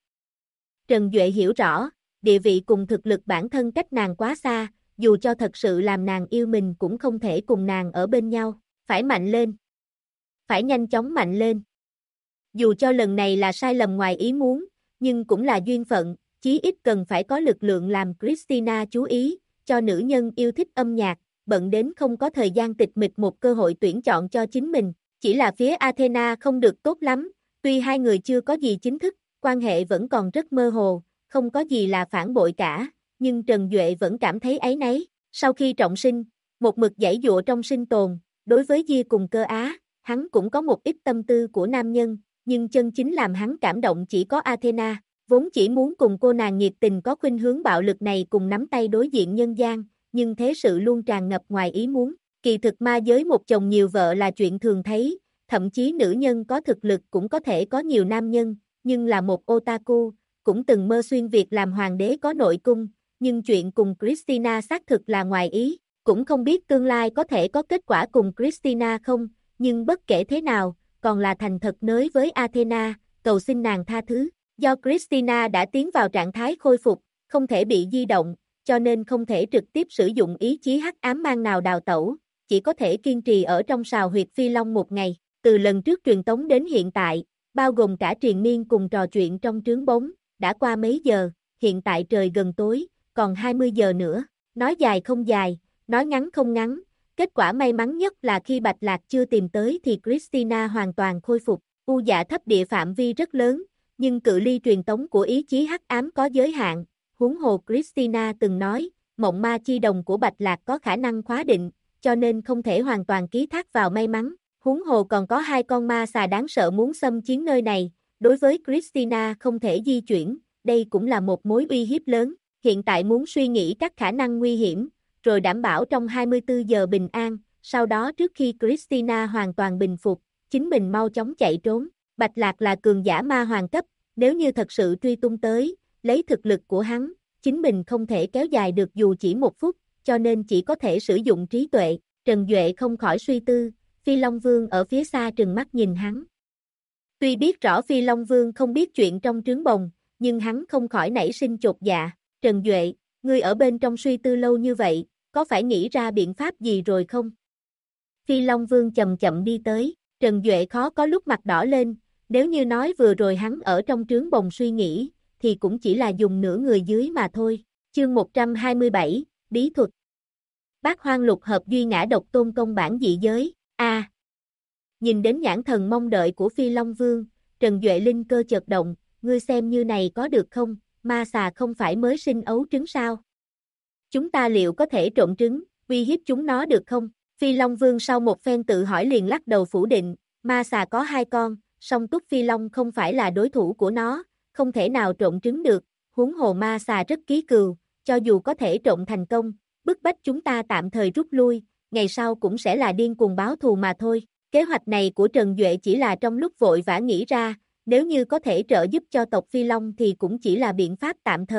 Trần Duệ hiểu rõ, địa vị cùng thực lực bản thân cách nàng quá xa, dù cho thật sự làm nàng yêu mình cũng không thể cùng nàng ở bên nhau, phải mạnh lên. Phải nhanh chóng mạnh lên. Dù cho lần này là sai lầm ngoài ý muốn, nhưng cũng là duyên phận, chí ít cần phải có lực lượng làm Christina chú ý, cho nữ nhân yêu thích âm nhạc, bận đến không có thời gian tịch mịch một cơ hội tuyển chọn cho chính mình. Chỉ là phía Athena không được tốt lắm, tuy hai người chưa có gì chính thức, quan hệ vẫn còn rất mơ hồ, không có gì là phản bội cả, nhưng Trần Duệ vẫn cảm thấy áy náy. Sau khi trọng sinh, một mực giãy giụa trong sinh tồn, đối với Dia cùng Cơ Á, hắn cũng có một ít tâm tư của nam nhân, nhưng chân chính làm hắn cảm động chỉ có Athena, vốn chỉ muốn cùng cô nàng nhiệt tình có khuynh hướng bạo lực này cùng nắm tay đối diện nhân gian, nhưng thế sự luôn tràn ngập ngoài ý muốn. Kỳ thực ma giới một chồng nhiều vợ là chuyện thường thấy, thậm chí nữ nhân có thực lực cũng có thể có nhiều nam nhân, nhưng là một otaku, cũng từng mơ xuyên việc làm hoàng đế có nội cung, nhưng chuyện cùng Christina xác thực là ngoài ý, cũng không biết tương lai có thể có kết quả cùng Christina không, nhưng bất kể thế nào, còn là thành thật nới với Athena, cầu xin nàng tha thứ, do Christina đã tiến vào trạng thái khôi phục, không thể bị di động, cho nên không thể trực tiếp sử dụng ý chí hắc ám mang nào đào tẩu, chỉ có thể kiên trì ở trong sào huyệt Phi Long một ngày, từ lần trước truyền tống đến hiện tại, bao gồm cả triền miên cùng trò chuyện trong trướng bóng, đã qua mấy giờ, hiện tại trời gần tối, còn 20 giờ nữa, nói dài không dài, nói ngắn không ngắn, kết quả may mắn nhất là khi Bạch Lạc chưa tìm tới thì Christina hoàn toàn khôi phục, u dạ thấp địa phạm vi rất lớn, nhưng cự ly truyền tống của ý chí hắc ám có giới hạn, huống hồ Christina từng nói, mộng ma chi đồng của Bạch Lạc có khả năng khóa định, cho nên không thể hoàn toàn ký thác vào may mắn, huống hồ còn có hai con ma xà đáng sợ muốn xâm chiếm nơi này, đối với Christina không thể di chuyển, đây cũng là một mối uy hiếp lớn, hiện tại muốn suy nghĩ các khả năng nguy hiểm, rồi đảm bảo trong 24 giờ bình an, sau đó trước khi Christina hoàn toàn bình phục, chính mình mau chóng chạy trốn, Bạch Lạc là cường giả ma hoàng cấp, nếu như thật sự truy tung tới, lấy thực lực của hắn, chính mình không thể kéo dài được dù chỉ một phút, cho nên chỉ có thể sử dụng trí tuệ, Trần Duệ không khỏi suy tư, Phi Long Vương ở phía xa trừng mắt nhìn hắn. Tuy biết rõ Phi Long Vương không biết chuyện trong trướng bồng, nhưng hắn không khỏi nảy sinh chột dạ, Trần Duệ, ngươi ở bên trong suy tư lâu như vậy, có phải nghĩ ra biện pháp gì rồi không? Phi Long Vương chậm chậm đi tới, Trần Duệ khó có lúc mặt đỏ lên, Nếu như nói vừa rồi hắn ở trong trướng bồng suy nghĩ, thì cũng chỉ là dùng nửa người dưới mà thôi. Chương 127, Bí thuật. Bát Hoang Lục Hợp Duy Ngã Độc Tôn Công bản dị giới. A. Nhìn đến nhãn thần mong đợi của Phi Long Vương, Trần Duệ linh cơ chợt động, ngươi xem như này có được không, ma xà không phải mới sinh ấu trứng sao? Chúng ta liệu có thể trộn trứng, uy hiếp chúng nó được không? Phi Long Vương sau một phen tự hỏi liền lắc đầu phủ định, ma xà có 2 con, song túc Phi Long không phải là đối thủ của nó, không thể nào trộn trứng được, huống hồ ma xà rất ký cừu, cho dù có thể trộn thành công, bức bách chúng ta tạm thời rút lui, ngày sau cũng sẽ là điên cuồng báo thù mà thôi. Kế hoạch này của Trần Duệ chỉ là trong lúc vội vã nghĩ ra, nếu như có thể trợ giúp cho tộc Phi Long thì cũng chỉ là biện pháp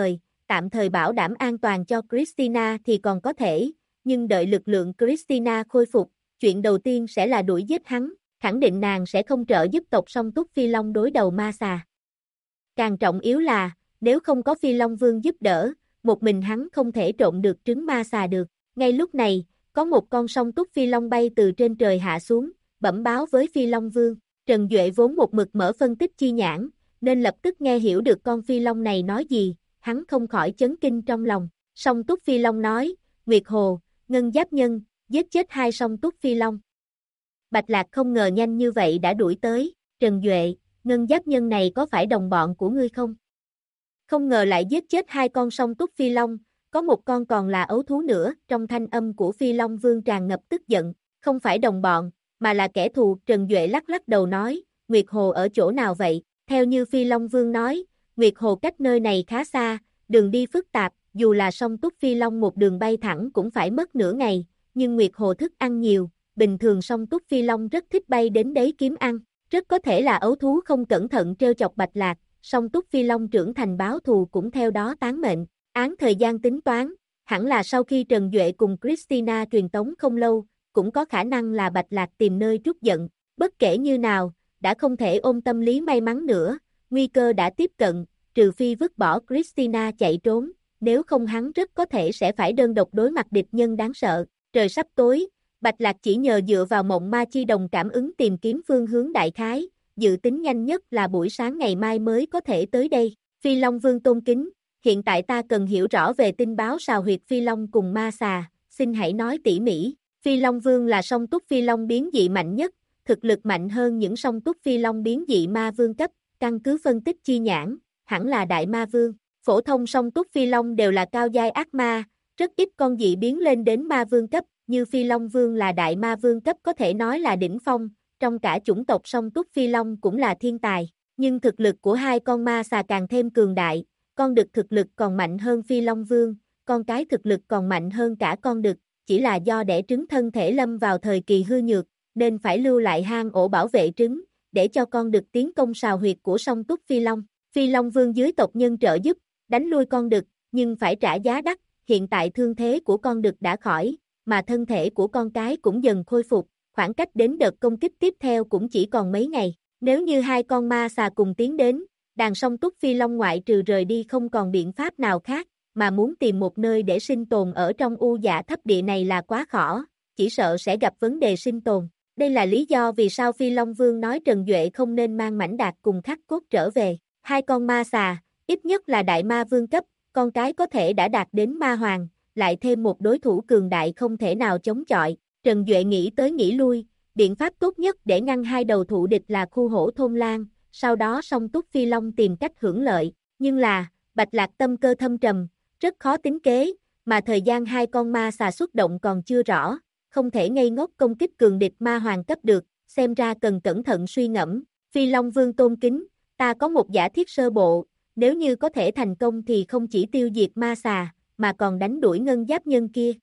tạm thời bảo đảm an toàn cho Christina thì còn có thể, nhưng đợi lực lượng Christina khôi phục, chuyện đầu tiên sẽ là đuổi giết hắn, khẳng định nàng sẽ không trợ giúp tộc song túc Phi Long đối đầu ma xà. Càng trọng yếu là, nếu không có Phi Long Vương giúp đỡ, một mình hắn không thể trộn được trứng ma xà được. Ngay lúc này, có một con song túc Phi Long bay từ trên trời hạ xuống, bẩm báo với Phi Long Vương. Trần Duệ vốn một mực mở phân tích chi nhãn, nên lập tức nghe hiểu được con Phi Long này nói gì, hắn không khỏi chấn kinh trong lòng. Song túc Phi Long nói, Nguyệt Hồ, Ngân Giáp Nhân, giết chết 2 song túc Phi Long. Bạch Lạc không ngờ nhanh như vậy đã đuổi tới, Trần Duệ, Ngân Giáp Nhân này có phải đồng bọn của ngươi không? Không ngờ lại giết chết 2 con song túc Phi Long, có một con còn là ấu thú nữa, trong thanh âm của Phi Long Vương tràn ngập tức giận, không phải đồng bọn, mà là kẻ thù. Trần Duệ lắc lắc đầu nói, Nguyệt Hồ ở chỗ nào vậy? Theo như Phi Long Vương nói, Nguyệt Hồ cách nơi này khá xa, đường đi phức tạp, dù là song túc Phi Long một đường bay thẳng cũng phải mất nửa ngày, nhưng Nguyệt Hồ thức ăn nhiều, bình thường song túc Phi Long rất thích bay đến đấy kiếm ăn, rất có thể là ấu thú không cẩn thận trêu chọc Bạch Lạc, song túc Phi Long trưởng thành báo thù cũng theo đó tán mệnh. Án thời gian tính toán, hẳn là sau khi Trần Duệ cùng Christina truyền tống không lâu, cũng có khả năng là Bạch Lạc tìm nơi trút giận, bất kể như nào, đã không thể ôm tâm lý may mắn nữa, nguy cơ đã tiếp cận, trừ phi vứt bỏ Christina chạy trốn, nếu không hắn rất có thể sẽ phải đơn độc đối mặt địch nhân đáng sợ. Trời sắp tối, Bạch Lạc chỉ nhờ dựa vào mộng ma chi đồng cảm ứng tìm kiếm phương hướng đại khái, dự tính nhanh nhất là buổi sáng ngày mai mới có thể tới đây. Phi Long Vương tôn kính, hiện tại ta cần hiểu rõ về tin báo sào huyệt Phi Long cùng ma xà, xin hãy nói tỉ mỉ. Phi Long Vương là song túc Phi Long biến dị mạnh nhất, thực lực mạnh hơn những song túc Phi Long biến dị ma vương cấp, căn cứ phân tích chi nhãn, hẳn là đại ma vương. Phổ thông song túc Phi Long đều là cao giai ác ma, rất ít con dị biến lên đến ma vương cấp, như Phi Long Vương là đại ma vương cấp có thể nói là đỉnh phong, trong cả chủng tộc song túc Phi Long cũng là thiên tài, nhưng thực lực của 2 con ma xà càng thêm cường đại, con đực thực lực còn mạnh hơn Phi Long Vương, con cái thực lực còn mạnh hơn cả con đực, chỉ là do đẻ trứng thân thể lâm vào thời kỳ hư nhược, nên phải lưu lại hang ổ bảo vệ trứng, để cho con đực tiến công sào huyệt của song túc Phi Long. Phi Long Vương dưới tộc nhân trợ giúp, đánh lui con đực, nhưng phải trả giá đắt, hiện tại thương thế của con đực đã khỏi, mà thân thể của con cái cũng dần khôi phục, khoảng cách đến đợt công kích tiếp theo cũng chỉ còn mấy ngày. Nếu như 2 con ma xà cùng tiến đến, đàn song túc Phi Long ngoại trừ rời đi không còn biện pháp nào khác, mà muốn tìm một nơi để sinh tồn ở trong u dạ thấp địa này là quá khó, chỉ sợ sẽ gặp vấn đề sinh tồn. Đây là lý do vì sao Phi Long Vương nói Trần Duệ không nên mang mảnh đạt cùng khắc cốt trở về. 2 con ma xà, ít nhất là đại ma vương cấp, con cái có thể đã đạt đến ma hoàng, lại thêm một đối thủ cường đại không thể nào chống chọi. Trần Duệ nghĩ tới nghĩ lui, biện pháp tốt nhất để ngăn 2 đầu thủ địch là khu hổ thôn lan, sau đó song túc Phi Long tìm cách hưởng lợi, nhưng là, Bạch Lạc tâm cơ thâm trầm, rất khó tính kế, mà thời gian 2 con ma xà xuất động còn chưa rõ, không thể ngây ngốc công kích cường địch ma hoàng cấp được, xem ra cần cẩn thận suy ngẫm. Phi Long Vương tôn kính, ta có một giả thiết sơ bộ, nếu như có thể thành công thì không chỉ tiêu diệt ma xà, mà còn đánh đuổi Ngân Giáp Nhân kia.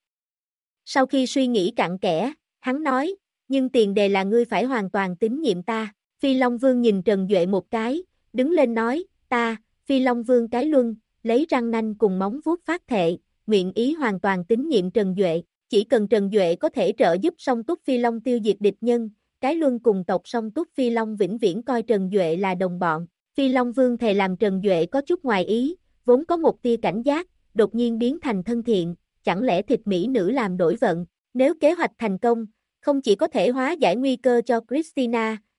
Sau khi suy nghĩ cặn kẽ, hắn nói, nhưng tiền đề là ngươi phải hoàn toàn tín nhiệm ta. Phi Long Vương nhìn Trần Duệ một cái, đứng lên nói, ta, Phi Long Vương Cái Luân, lấy răng nanh cùng móng vuốt phát thệ, nguyện ý hoàn toàn tín nhiệm Trần Duệ, chỉ cần Trần Duệ có thể trợ giúp song túc Phi Long tiêu diệt địch nhân, Cái Luân cùng tộc song túc Phi Long vĩnh viễn coi Trần Duệ là đồng bọn. Phi Long Vương thề làm Trần Duệ có chút ngoài ý, vốn có một tia cảnh giác, đột nhiên biến thành thân thiện, chẳng lẽ thịt mỹ nữ làm đổi vận, nếu kế hoạch thành công, không chỉ có thể hóa giải nguy cơ cho Christina,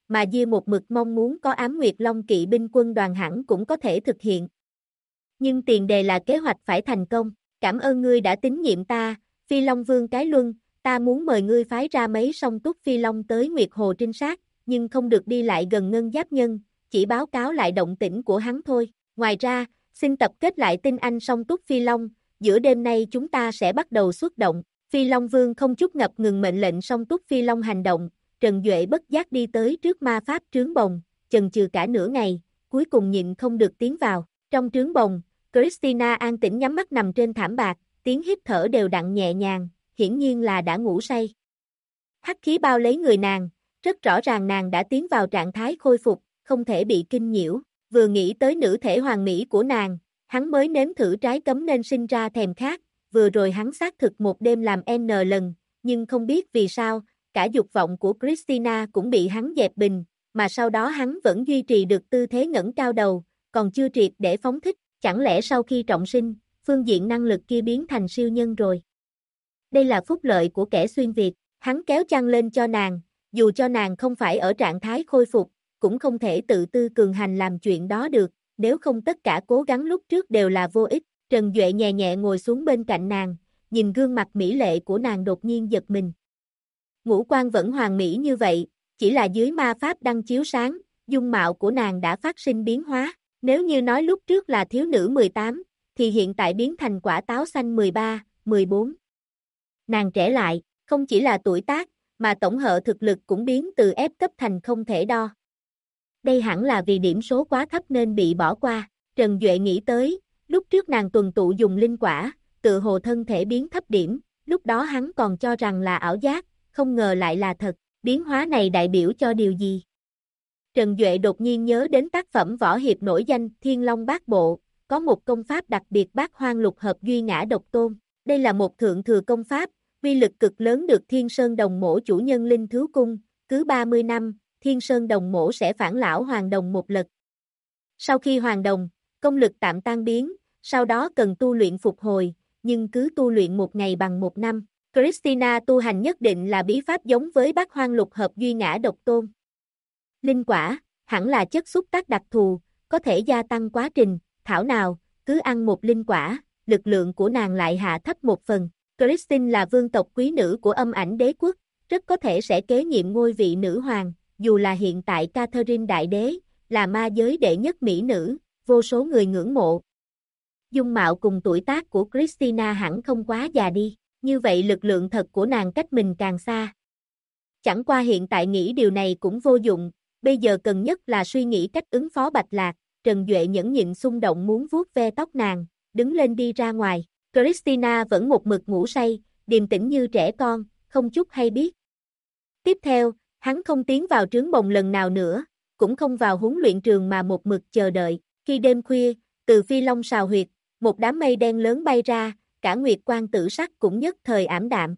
mà Diêu một mực mong muốn có Ám Nguyệt Long kỵ binh quân đoàn hẳn cũng có thể thực hiện. Nhưng tiền đề là kế hoạch phải thành công. Cảm ơn ngươi đã tín nhiệm ta, Phi Long Vương Cái Luân, ta muốn mời ngươi phái ra mấy song túc Phi Long tới Nguyệt Hồ trinh sát, nhưng không được đi lại gần Ngân Giáp Nhân, chỉ báo cáo lại động tĩnh của hắn thôi. Ngoài ra, xin tập kết lại tinh anh song túc Phi Long, giữa đêm nay chúng ta sẽ bắt đầu xuất động. Phi Long Vương không chút ngập ngừng mệnh lệnh song túc Phi Long hành động, Trần Duệ bất giác đi tới trước ma pháp trướng bồng, chần chừ cả nửa ngày, cuối cùng nhịn không được tiến vào. Trong trướng bồng, Christina an tĩnh nhắm mắt nằm trên thảm bạc, tiếng hít thở đều đặn nhẹ nhàng, hiển nhiên là đã ngủ say. Hắc khí bao lấy người nàng, rất rõ ràng nàng đã tiến vào trạng thái khôi phục, không thể bị kinh nhiễu. Vừa nghĩ tới nữ thể hoàn mỹ của nàng, hắn mới nếm thử trái cấm nên sinh ra thèm khát. Vừa rồi hắn xác thực một đêm làm N lần, nhưng không biết vì sao, cả dục vọng của Christina cũng bị hắn dẹp bình, mà sau đó hắn vẫn duy trì được tư thế ngẩng cao đầu, còn chưa triệt để phóng thích, chẳng lẽ sau khi trọng sinh, phương diện năng lực kia biến thành siêu nhân rồi. Đây là phúc lợi của kẻ xuyên Việt, hắn kéo chăn lên cho nàng, dù cho nàng không phải ở trạng thái khôi phục, cũng không thể tự tư cường hành làm chuyện đó được, nếu không tất cả cố gắng lúc trước đều là vô ích. Trần Duệ nhẹ nhẹ ngồi xuống bên cạnh nàng, nhìn gương mặt mỹ lệ của nàng đột nhiên giật mình. Ngũ quan vẫn hoàn mỹ như vậy, chỉ là dưới ma pháp đăng chiếu sáng, dung mạo của nàng đã phát sinh biến hóa. Nếu như nói lúc trước là thiếu nữ 18, thì hiện tại biến thành quả táo xanh 13, 14. Nàng trẻ lại, không chỉ là tuổi tác, mà tổng hợp thực lực cũng biến từ F cấp thành không thể đo. Đây hẳn là vì điểm số quá thấp nên bị bỏ qua. Trần Duệ nghĩ tới, lúc trước nàng tuần tụ dùng linh quả, tự hồ thân thể biến thấp điểm, lúc đó hắn còn cho rằng là ảo giác, không ngờ lại là thật. Biến hóa này đại biểu cho điều gì? Trần Duệ đột nhiên nhớ đến tác phẩm võ hiệp nổi danh Thiên Long Bát Bộ, có một công pháp đặc biệt Bát Hoang Lục Hợp Duy Ngã Độc Tôn. Đây là một thượng thừa công pháp, uy lực cực lớn được Thiên Sơn Đồng Mỗ chủ nhân linh thú cung, cứ 30 năm, Thiên Sơn Đồng Mỗ sẽ phản lão hoàng đồng một lần. Sau khi hoàng đồng, công lực tạm tan biến, sau đó cần tu luyện phục hồi, nhưng cứ tu luyện một ngày bằng một năm. Christina tu hành nhất định là bí pháp giống với Bát Hoang Lục Hợp Duy Ngã Độc Tôn. Linh quả, hẳn là chất xúc tác đặc thù, có thể gia tăng quá trình, thảo nào, cứ ăn một linh quả, lực lượng của nàng lại hạ thấp một phần. Christine là vương tộc quý nữ của Âm Ảnh Đế quốc, rất có thể sẽ kế nhiệm ngôi vị nữ hoàng, dù là hiện tại Catherine Đại Đế, là ma giới đệ nhất mỹ nữ, vô số người ngưỡng mộ. Dung mạo cùng tuổi tác của Christina hẳn không quá già đi, như vậy lực lượng thật của nàng cách mình càng xa. Chẳng qua hiện tại nghĩ điều này cũng vô dụng, bây giờ cần nhất là suy nghĩ cách ứng phó Bạch Lạc. Trần Duệ nhẫn nhịn xung động muốn vuốt ve tóc nàng, đứng lên đi ra ngoài. Christina vẫn một mực ngủ say, điềm tĩnh như trẻ con, không chút hay biết. Tiếp theo, hắn không tiến vào trướng bồng lần nào nữa, cũng không vào huấn luyện trường mà một mực chờ đợi. Khi đêm khuya, từ Phi Long sào huyệt, một đám mây đen lớn bay ra, cả nguyệt quang tử sắc cũng nhất thời ảm đạm.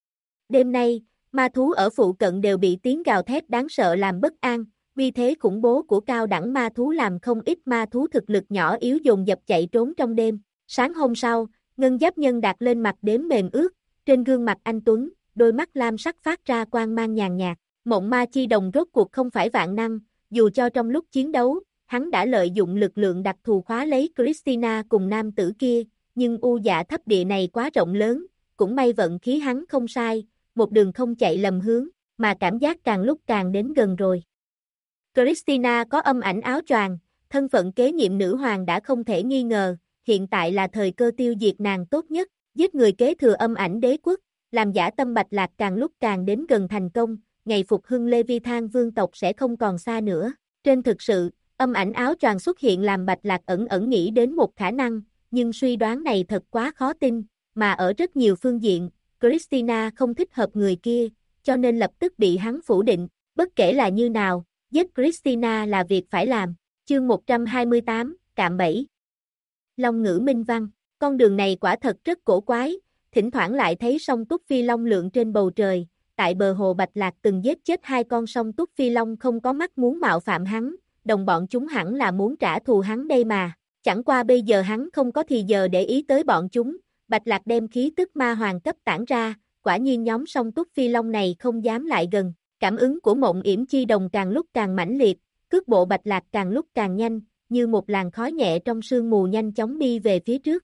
Đêm nay, ma thú ở phụ cận đều bị tiếng gào thét đáng sợ làm bất an, uy thế khủng bố của cao đẳng ma thú làm không ít ma thú thực lực nhỏ yếu dồn dập chạy trốn trong đêm. Sáng hôm sau, Ngân Giáp Nhân đặt lên mặt đếm mềm ướt, trên gương mặt anh tuấn, đôi mắt lam sắc phát ra quang mang nhàn nhạt. Mộng ma chi đồng rốt cuộc không phải vạn năng, dù cho trong lúc chiến đấu, hắn đã lợi dụng lực lượng đặc thù khóa lấy Christina cùng nam tử kia, nhưng u dạ thấp địa này quá rộng lớn, cũng may vận khí hắn không sai, một đường không chạy lầm hướng, mà cảm giác càng lúc càng đến gần rồi. Christina có âm ảnh áo choàng, thân phận kế nhiệm nữ hoàng đã không thể nghi ngờ, hiện tại là thời cơ tiêu diệt nàng tốt nhất, giết người kế thừa âm ảnh đế quốc, làm giả tâm Bạch Lạc càng lúc càng đến gần thành công, ngày phục hưng Leviathan vương tộc sẽ không còn xa nữa. Trên thực sự, âm ảnh áo choàng xuất hiện làm Bạch Lạc ẩn ẩn nghĩ đến một khả năng, nhưng suy đoán này thật quá khó tin, mà ở rất nhiều phương diện, Christina không thích hợp người kia, cho nên lập tức bị hắn phủ định, bất kể là như nào, giết Christina là việc phải làm. Chương 128, Cạm bẫy. Long ngữ minh văn, con đường này quả thật rất cổ quái, thỉnh thoảng lại thấy song túc phi long lượn trên bầu trời, tại bờ hồ Bạch Lạc từng giết chết 2 con song túc phi long không có mắt muốn mạo phạm hắn, đồng bọn chúng hẳn là muốn trả thù hắn đây mà, chẳng qua bây giờ hắn không có thì giờ để ý tới bọn chúng. Bạch Lạc đem khí tức ma hoàng cấp tản ra, quả nhiên nhóm song túc phi long này không dám lại gần. Cảm ứng của Mộng Yểm Chi Đồng càng lúc càng mãnh liệt, cước bộ Bạch Lạc càng lúc càng nhanh, như một làn khói nhẹ trong sương mù nhanh chóng đi về phía trước.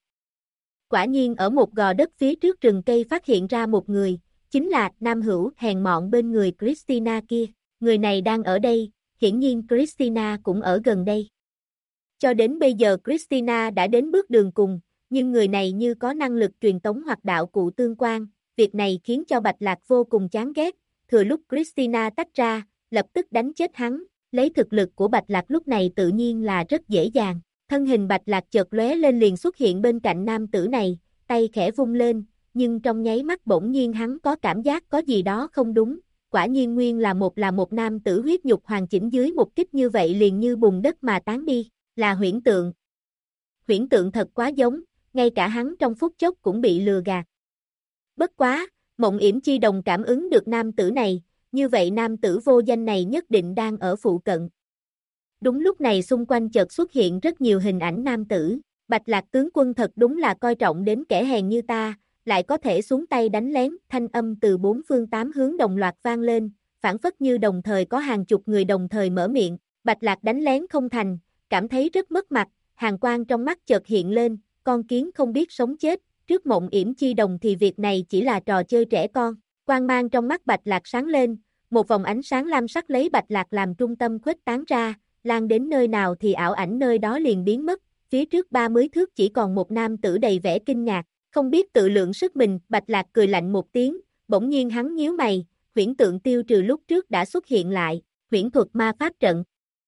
Quả nhiên ở một gò đất phía trước rừng cây phát hiện ra một người, chính là nam hữu hèn mọn bên người Christina kia. Người này đang ở đây, hiển nhiên Christina cũng ở gần đây. Cho đến bây giờ Christina đã đến bước đường cùng, nhưng người này như có năng lực truyền tống hoặc đạo cụ tương quan, việc này khiến cho Bạch Lạc vô cùng chán ghét, thừa lúc Christina tách ra, lập tức đánh chết hắn, lấy thực lực của Bạch Lạc lúc này tự nhiên là rất dễ dàng. Thân hình Bạch Lạc chợt lóe lên liền xuất hiện bên cạnh nam tử này, tay khẽ vung lên, nhưng trong nháy mắt bỗng nhiên hắn có cảm giác có gì đó không đúng, quả nhiên nguyên là một nam tử huyết nhục hoàn chỉnh dưới một kích như vậy liền như bùn đất mà tán đi, là Huyễn Tượng. Huyễn Tượng thật quá giống, ngay cả hắn trong phút chốc cũng bị lừa gạt. Bất quá, Mộng Yểm Chi Đồng cảm ứng được nam tử này, như vậy nam tử vô danh này nhất định đang ở phụ cận. Đúng lúc này xung quanh chợt xuất hiện rất nhiều hình ảnh nam tử, Bạch Lạc tướng quân thật đúng là coi trọng đến kẻ hèn như ta, lại có thể xuống tay đánh lén, thanh âm từ bốn phương tám hướng đồng loạt vang lên, phảng phất như đồng thời có hàng chục người đồng thời mở miệng, Bạch Lạc đánh lén không thành, cảm thấy rất mất mặt, hàn quang trong mắt chợt hiện lên, con kiến không biết sống chết, trước Mộng Yểm Chi Đồng thì việc này chỉ là trò chơi trẻ con, quang mang trong mắt Bạch Lạc sáng lên, một vòng ánh sáng lam sắc lấy Bạch Lạc làm trung tâm khuếch tán ra, lan đến nơi nào thì ảo ảnh nơi đó liền biến mất, phía trước 30 thước chỉ còn một nam tử đầy vẻ kinh ngạc, không biết tự lượng sức mình, Bạch Lạc cười lạnh một tiếng, bỗng nhiên hắn nhíu mày, huyễn tượng tiêu trừ lúc trước đã xuất hiện lại, huyễn thuật ma pháp trận.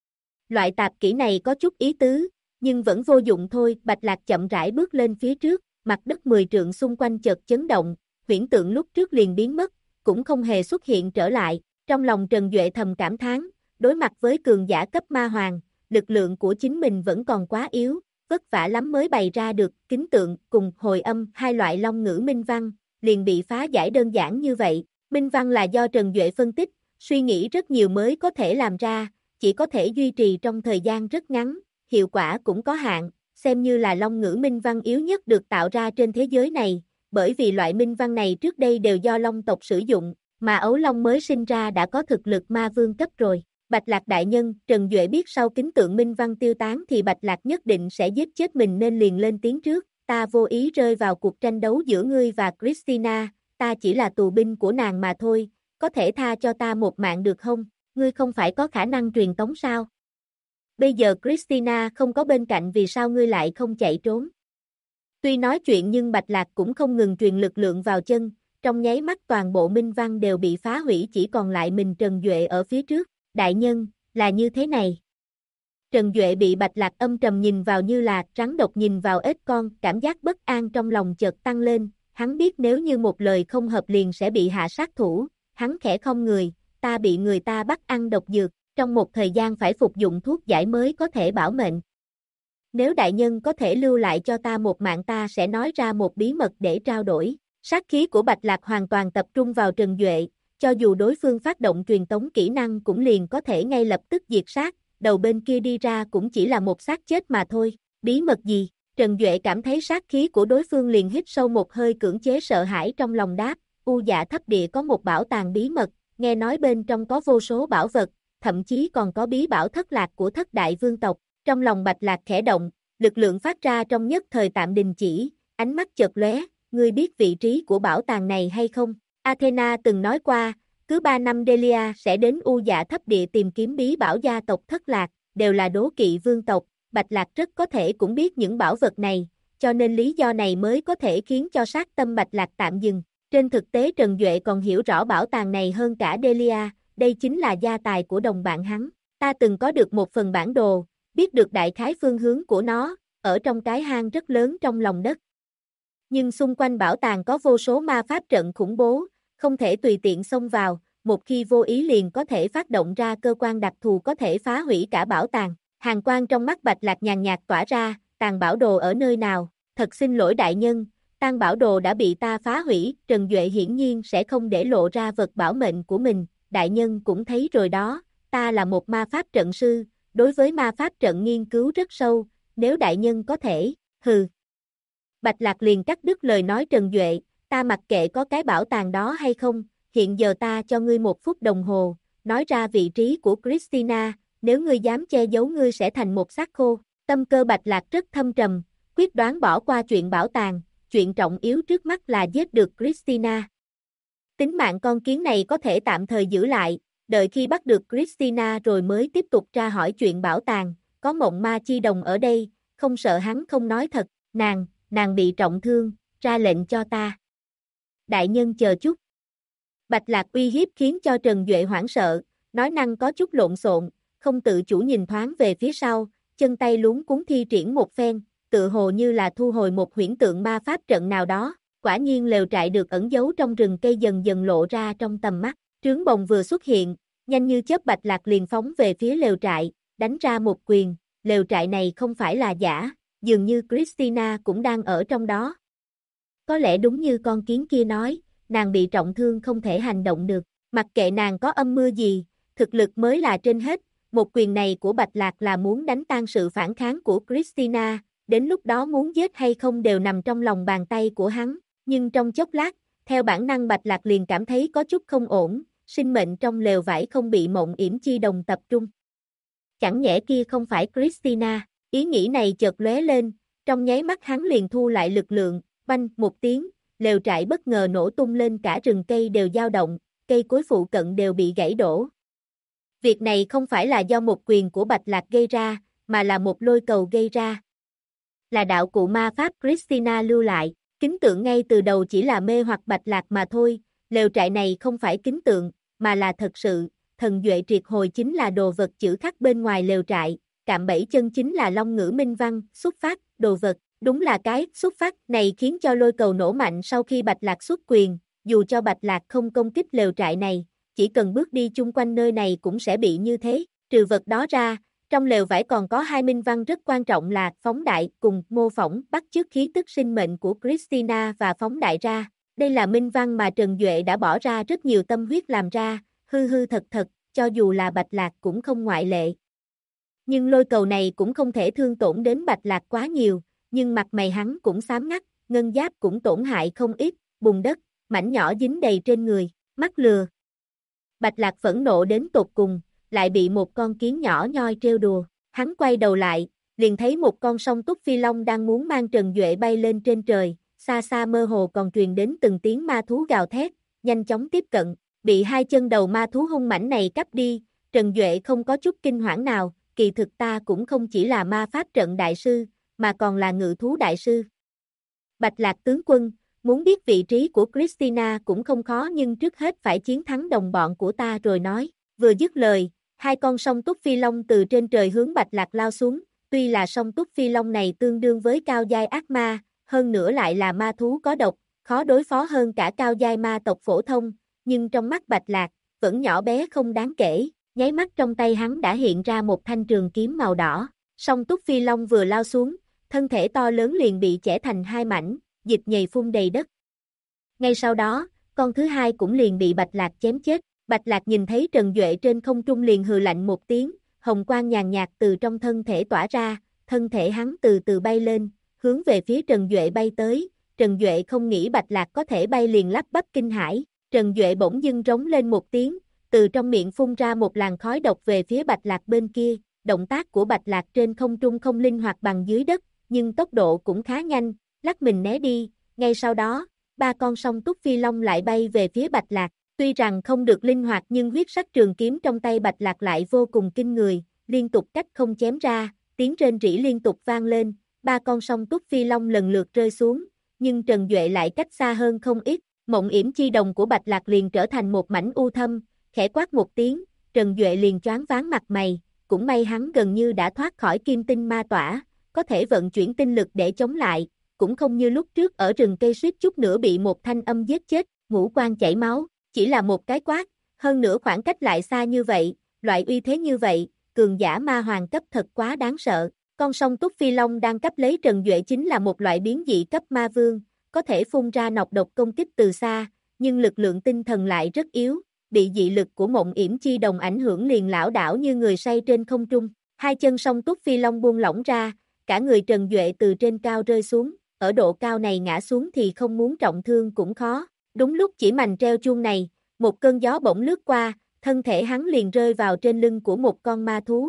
Loại tạp kỹ này có chút ý tứ, nhưng vẫn vô dụng thôi, Bạch Lạc chậm rãi bước lên phía trước, mặt đất 10 trượng xung quanh chợt chấn động, huyễn tượng lúc trước liền biến mất, cũng không hề xuất hiện trở lại, trong lòng Trần Duệ thầm cảm thán, đối mặt với cường giả cấp ma hoàng, lực lượng của chính mình vẫn còn quá yếu, vất vả lắm mới bày ra được kính tượng cùng hồi âm hai loại long ngữ minh văn, liền bị phá giải đơn giản như vậy. Minh văn là do Trần Duệ phân tích, suy nghĩ rất nhiều mới có thể làm ra, chỉ có thể duy trì trong thời gian rất ngắn, hiệu quả cũng có hạn, xem như là long ngữ minh văn yếu nhất được tạo ra trên thế giới này, bởi vì loại minh văn này trước đây đều do long tộc sử dụng, mà ấu long mới sinh ra đã có thực lực ma vương cấp rồi. Bạch Lạc đại nhân, Trần Duệ biết sau kính tượng minh văn tiêu tán thì Bạch Lạc nhất định sẽ giết chết mình nên liền lên tiếng trước, ta vô ý rơi vào cuộc tranh đấu giữa ngươi và Christina, ta chỉ là tù binh của nàng mà thôi, có thể tha cho ta một mạng được không, ngươi không phải có khả năng truyền tống sao? Bây giờ Christina không có bên cạnh vì sao ngươi lại không chạy trốn? Tuy nói chuyện nhưng Bạch Lạc cũng không ngừng truyền lực lượng vào chân, trong nháy mắt toàn bộ minh văn đều bị phá hủy chỉ còn lại mình Trần Duệ ở phía trước. Đại nhân, là như thế này. Trần Duệ bị Bạch Lạc âm trầm nhìn vào như là rắn độc nhìn vào ếch con, cảm giác bất an trong lòng chợt tăng lên, hắn biết nếu như một lời không hợp liền sẽ bị hạ sát thủ, hắn khẽ không người, ta bị người ta bắt ăn độc dược, trong một thời gian phải phục dụng thuốc giải mới có thể bảo mệnh. Nếu đại nhân có thể lưu lại cho ta một mạng ta sẽ nói ra một bí mật để trao đổi, sát khí của Bạch Lạc hoàn toàn tập trung vào Trần Duệ. Cho dù đối phương phát động truyền tống kỹ năng cũng liền có thể ngay lập tức diệt sát, đầu bên kia đi ra cũng chỉ là một xác chết mà thôi, bí mật gì? Trần Duệ cảm thấy sát khí của đối phương liền hít sâu một hơi cưỡng chế sợ hãi trong lòng đáp, U Dạ Thấp Địa có một bảo tàng bí mật, nghe nói bên trong có vô số bảo vật, thậm chí còn có bí bảo thất lạc của thất đại vương tộc, trong lòng Bạch Lạc khẽ động, lực lượng phát ra trong nhất thời tạm đình chỉ, ánh mắt chợt lóe, ngươi biết vị trí của bảo tàng này hay không? Athena từng nói qua, cứ 3 năm Delia sẽ đến U Dạ Thấp Địa tìm kiếm bí bảo gia tộc thất lạc, đều là đố kỵ vương tộc, Bạch Lạc rất có thể cũng biết những bảo vật này, cho nên lý do này mới có thể khiến cho sát tâm Bạch Lạc tạm dừng. Trên thực tế Trần Duệ còn hiểu rõ bảo tàng này hơn cả Delia, đây chính là gia tài của đồng bạn hắn. Ta từng có được một phần bản đồ, biết được đại khái phương hướng của nó, ở trong cái hang rất lớn trong lòng đất. Nhưng xung quanh bảo tàng có vô số ma pháp trận khủng bố, không thể tùy tiện xông vào, một khi vô ý liền có thể phát động ra cơ quan đặc thù có thể phá hủy cả bảo tàng. Hàn quang trong mắt Bạch Lạc nhàn nhạt tỏa ra, tàng bảo đồ ở nơi nào, thật xin lỗi đại nhân, tàng bảo đồ đã bị ta phá hủy, Trần Duệ hiển nhiên sẽ không để lộ ra vật bảo mệnh của mình, đại nhân cũng thấy rồi đó, ta là một ma pháp trận sư, đối với ma pháp trận nghiên cứu rất sâu, nếu đại nhân có thể, hừ. Bạch Lạc liền cắt đứt lời nói Trần Duệ, ta mặc kệ có cái bảo tàng đó hay không, hiện giờ ta cho ngươi 1 phút đồng hồ, nói ra vị trí của Christina, nếu ngươi dám che giấu ngươi sẽ thành một xác khô. Tâm cơ Bạch Lạc rất thâm trầm, quyết đoán bỏ qua chuyện bảo tàng, chuyện trọng yếu trước mắt là giết được Christina. Tính mạng con kiến này có thể tạm thời giữ lại, đợi khi bắt được Christina rồi mới tiếp tục tra hỏi chuyện bảo tàng, có mộng ma chi đồng ở đây, không sợ hắn không nói thật, nàng bị trọng thương, ra lệnh cho ta. Đại nhân chờ chút. Bạch Lạc uy hiếp khiến cho Trần Duệ hoảng sợ, nói năng có chút lộn xộn, không tự chủ nhìn thoáng về phía sau, chân tay luống cuống thi triển một phen, tự hồ như là thu hồi một huyễn tượng ma pháp trận nào đó, quả nhiên lều trại được ẩn giấu trong rừng cây dần dần lộ ra trong tầm mắt, trướng bồng vừa xuất hiện, nhanh như chớp Bạch Lạc liền phóng về phía lều trại, đánh ra một quyền, lều trại này không phải là giả, dường như Christina cũng đang ở trong đó. Có lẽ đúng như con kiến kia nói, nàng bị trọng thương không thể hành động được, mặc kệ nàng có âm mưu gì, thực lực mới là trên hết, một quyền này của Bạch Lạc là muốn đánh tan sự phản kháng của Christina, đến lúc đó muốn giết hay không đều nằm trong lòng bàn tay của hắn, nhưng trong chốc lát, theo bản năng Bạch Lạc liền cảm thấy có chút không ổn, sinh mệnh trong lều vải không bị mộng yểm chi đồng tập trung. Chẳng nhẽ kia không phải Christina, ý nghĩ này chợt lóe lên, trong nháy mắt hắn liền thu lại lực lượng, banh một tiếng, lều trại bất ngờ nổ tung lên cả rừng cây đều dao động, cây cối phụ cận đều bị gãy đổ. Việc này không phải là do một quyền của Bạch Lạc gây ra, mà là một lôi cầu gây ra. Là đạo cụ ma pháp Christina lưu lại, kính tượng ngay từ đầu chỉ là mê hoặc Bạch Lạc mà thôi, lều trại này không phải kính tượng, mà là thật sự, thần duệ triệt hồi chính là đồ vật chữ khắc bên ngoài lều trại, cạm bẫy chân chính là long ngữ minh văn, xuất phát, đồ vật, đúng là cái xuất phát này khiến cho lôi cầu nổ mạnh sau khi Bạch Lạc xuất quyền, dù cho Bạch Lạc không công kích lều trại này, chỉ cần bước đi chung quanh nơi này cũng sẽ bị như thế, trừ vật đó ra, trong lều vải còn có 2 minh văn rất quan trọng là phóng đại cùng mô phỏng bắt chước khí tức sinh mệnh của Christina và phóng đại ra, đây là minh văn mà Trần Duệ đã bỏ ra rất nhiều tâm huyết làm ra, hư hư thật thật, cho dù là Bạch Lạc cũng không ngoại lệ. Nhưng lôi cầu này cũng không thể thương tổn đến Bạch Lạc quá nhiều, nhưng mặt mày hắn cũng xám ngắt, ngân giáp cũng tổn hại không ít, bùn đất, mảnh nhỏ dính đầy trên người, mắt lừa. Bạch Lạc phẫn nộ đến tột cùng, lại bị một con kiến nhỏ nhoi trêu đùa, hắn quay đầu lại, liền thấy một con song túc phi long đang muốn mang Trần Duệ bay lên trên trời, xa xa mơ hồ còn truyền đến từng tiếng ma thú gào thét, nhanh chóng tiếp cận, bị 2 chân đầu ma thú hung mãnh này cắp đi, Trần Duệ không có chút kinh hoảng nào, kỳ thực ta cũng không chỉ là ma pháp trận đại sư, mà còn là ngự thú đại sư. Bạch Lạc tướng quân, muốn biết vị trí của Christina cũng không khó nhưng trước hết phải chiến thắng đồng bọn của ta rồi nói, vừa dứt lời, 2 con song túc phi long từ trên trời hướng Bạch Lạc lao xuống, tuy là song túc phi long này tương đương với cao giai ác ma, hơn nữa lại là ma thú có độc, khó đối phó hơn cả cao giai ma tộc phổ thông, nhưng trong mắt Bạch Lạc, vẫn nhỏ bé không đáng kể, nháy mắt trong tay hắn đã hiện ra một thanh trường kiếm màu đỏ, song túc phi long vừa lao xuống, thân thể to lớn liền bị chẻ thành 2 mảnh, dịch nhầy phun đầy đất. Ngay sau đó, con thứ hai cũng liền bị Bạch Lạc chém chết, Bạch Lạc nhìn thấy Trần Duệ trên không trung liền hừ lạnh một tiếng, hồng quang nhàn nhạt từ trong thân thể tỏa ra, thân thể hắn từ từ bay lên, hướng về phía Trần Duệ bay tới, Trần Duệ không nghĩ Bạch Lạc có thể bay liền lắp bắp kinh hãi, Trần Duệ bỗng dưng rống lên một tiếng, từ trong miệng phun ra một làn khói độc về phía Bạch Lạc bên kia, động tác của Bạch Lạc trên không trung không linh hoạt bằng dưới đất, nhưng tốc độ cũng khá nhanh, lắc mình né đi, ngay sau đó, 3 con song túc phi long lại bay về phía Bạch Lạc, tuy rằng không được linh hoạt nhưng huyết sắc trường kiếm trong tay Bạch Lạc lại vô cùng kinh người, liên tục cách không chém ra, tiếng rên rỉ liên tục vang lên, 3 con song túc phi long lần lượt rơi xuống, nhưng Trần Duệ lại cách xa hơn không ít, mộng yểm chi đồng của Bạch Lạc liền trở thành một mảnh u thâm, khẽ quát một tiếng, Trần Duệ liền choáng váng mặt mày, cũng may hắn gần như đã thoát khỏi kim tinh ma tỏa, có thể vận chuyển tinh lực để chống lại, cũng không như lúc trước ở rừng cây suýt chút nữa bị một thanh âm giết chết, ngũ quan chảy máu, chỉ là một cái quát, hơn nữa khoảng cách lại xa như vậy, loại uy thế như vậy, cường giả ma hoàng cấp thật quá đáng sợ. Con song túc phi long đang cấp lấy Trần Duệ chính là một loại biến dị cấp ma vương, có thể phun ra nọc độc công kích từ xa, nhưng lực lượng tinh thần lại rất yếu, bị dị lực của mộng yểm chi đồng ảnh hưởng liền lảo đảo như người say trên không trung. 2 chân song túc phi long buông lỏng ra, cả người Trần Duệ từ trên cao rơi xuống, ở độ cao này ngã xuống thì không muốn trọng thương cũng khó. Đúng lúc chỉ mành treo chuông này, Một cơn gió bỗng lướt qua, thân thể hắn liền rơi vào trên lưng của một con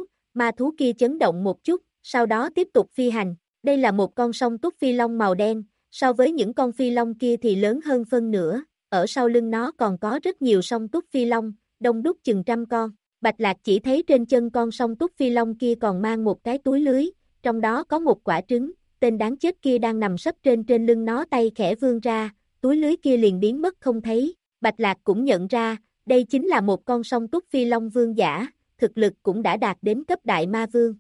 ma thú kia chấn động một chút, sau đó tiếp tục phi hành. Đây là một con song túc phi long màu đen, so với những con phi long kia thì lớn hơn phân nửa, ở sau lưng nó còn có rất nhiều song túc phi long, đông đúc chừng trăm con. Bạch Lạc chỉ thấy trên chân con song túc phi long kia còn mang một cái túi lưới, trong đó có một quả trứng, tên đáng chết kia đang nằm sấp trên lưng nó, tay khẽ vươn ra, túi lưới kia liền biến mất không thấy. Bạch Lạc cũng nhận ra, đây chính là một con song túc phi long vương giả, thực lực cũng đã đạt đến cấp đại ma vương.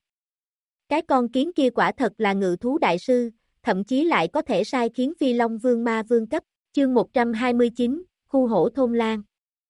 Cái con kiến kia quả thật là ngự thú đại sư, thậm chí lại có thể sai khiến phi long vương ma vương cấp. Chương 129, khu hổ thôn lang.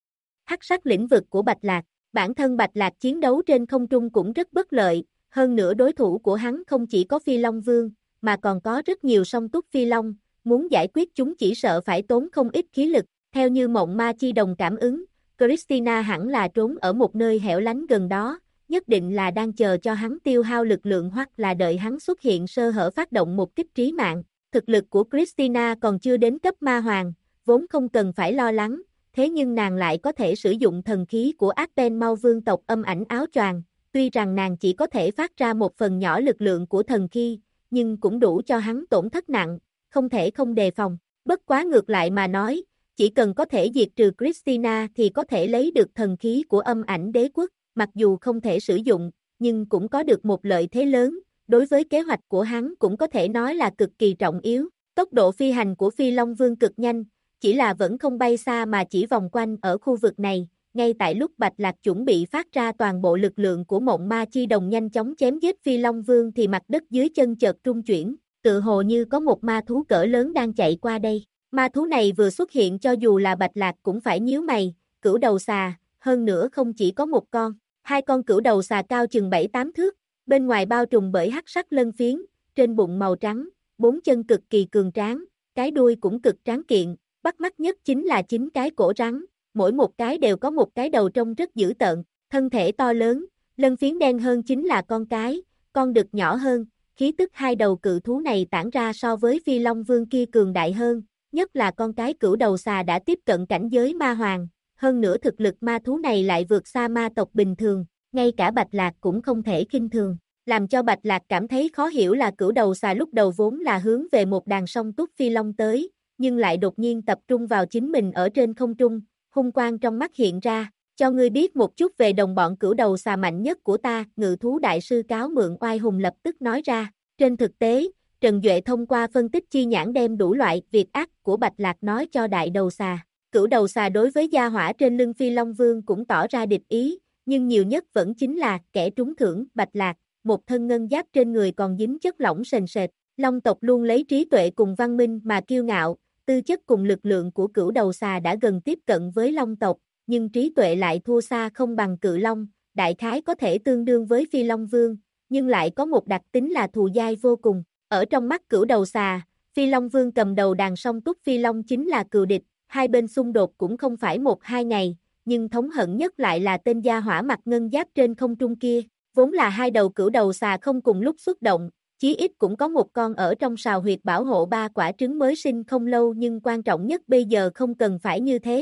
Hắc sắc lĩnh vực của Bạch Lạc. Bản thân Bạch Lạc chiến đấu trên không trung cũng rất bất lợi, hơn nữa đối thủ của hắn không chỉ có phi long vương, mà còn có rất nhiều song túc phi long, muốn giải quyết chúng chỉ sợ phải tốn không ít khí lực. Theo như mộng ma chi đồng cảm ứng, Christina hẳn là trốn ở một nơi hẻo lánh gần đó, nhất định là đang chờ cho hắn tiêu hao lực lượng hoặc là đợi hắn xuất hiện sơ hở phát động một kích trí mạng. Thực lực của Christina còn chưa đến cấp ma hoàng, vốn không cần phải lo lắng, thế nhưng nàng lại có thể sử dụng thần khí của Arden Mau vương tộc âm ảnh áo choàng. Tuy rằng nàng chỉ có thể phát ra một phần nhỏ lực lượng của thần khí, nhưng cũng đủ cho hắn tổn thất nặng, không thể không đề phòng. Bất quá ngược lại mà nói, chỉ cần có thể diệt trừ Christina thì có thể lấy được thần khí của âm ảnh đế quốc, mặc dù không thể sử dụng, nhưng cũng có được một lợi thế lớn, đối với kế hoạch của hắn cũng có thể nói là cực kỳ trọng yếu. Tốc độ phi hành của Phi Long Vương cực nhanh, chỉ là vẫn không bay xa mà chỉ vòng quanh ở khu vực này. Ngay tại lúc Bạch Lạc chuẩn bị phát ra toàn bộ lực lượng của mộng ma chi đồng nhanh chóng chém giết Phi Long Vương thì mặt đất dưới chân chợt rung chuyển, tự hồ như có một ma thú cỡ lớn đang chạy qua đây. Ma thú này vừa xuất hiện cho dù là Bạch Lạc cũng phải nhíu mày, cửu đầu xà, hơn nữa không chỉ có một con, hai con cửu đầu xà cao chừng 7-8 thước, bên ngoài bao trùm bởi hắc sắc lân phiến, trên bụng màu trắng, bốn chân cực kỳ cường tráng, cái đuôi cũng cực tráng kiện, bắt mắt nhất chính là 9 cái cổ rắn, mỗi một cái đều có một cái đầu trông rất dữ tợn, thân thể to lớn, lân phiến đen hơn chính là con cái, con đực nhỏ hơn, khí tức hai đầu cự thú này tản ra so với Phi Long Vương kia cường đại hơn, nhất là con cái cửu đầu xà đã tiếp cận cảnh giới ma hoàng, hơn nữa thực lực ma thú này lại vượt xa ma tộc bình thường, ngay cả Bạch Lạc cũng không thể khinh thường. Làm cho Bạch Lạc cảm thấy khó hiểu là cửu đầu xà lúc đầu vốn là hướng về một đàn song túc phi long tới, nhưng lại đột nhiên tập trung vào chính mình ở trên không trung, hung quang trong mắt hiện ra, cho ngươi biết một chút về đồng bọn cửu đầu xà mạnh nhất của ta, ngự thú đại sư cáo mượn oai hùng lập tức nói ra. Trên thực tế, Trần Duệ thông qua phân tích chi nhãn đem đủ loại việc ác của Bạch Lạc nói cho đại đầu xà. Cửu đầu xà đối với gia hỏa trên lưng Phi Long Vương cũng tỏ ra địch ý, nhưng nhiều nhất vẫn chính là kẻ trúng thưởng Bạch Lạc, một thân ngân giáp trên người còn dính chất lỏng sền sệt. Long tộc luôn lấy trí tuệ cùng văn minh mà kiêu ngạo, tư chất cùng lực lượng của cửu đầu xà đã gần tiếp cận với Long tộc, nhưng trí tuệ lại thua xa không bằng cự long, đại khái có thể tương đương với Phi Long Vương, nhưng lại có một đặc tính là thù dai vô cùng. Ở trong mắt cửu đầu xà, Phi Long Vương cầm đầu đàn song túc Phi Long chính là cừu địch, hai bên xung đột cũng không phải 1-2 ngày, nhưng thống hận nhất lại là tên gia hỏa mặt ngân giáp trên không trung kia, vốn là hai đầu cửu đầu xà không cùng lúc xuất động, chí ít cũng có một con ở trong sào huyệt bảo hộ 3 quả trứng mới sinh không lâu, nhưng quan trọng nhất bây giờ không cần phải như thế.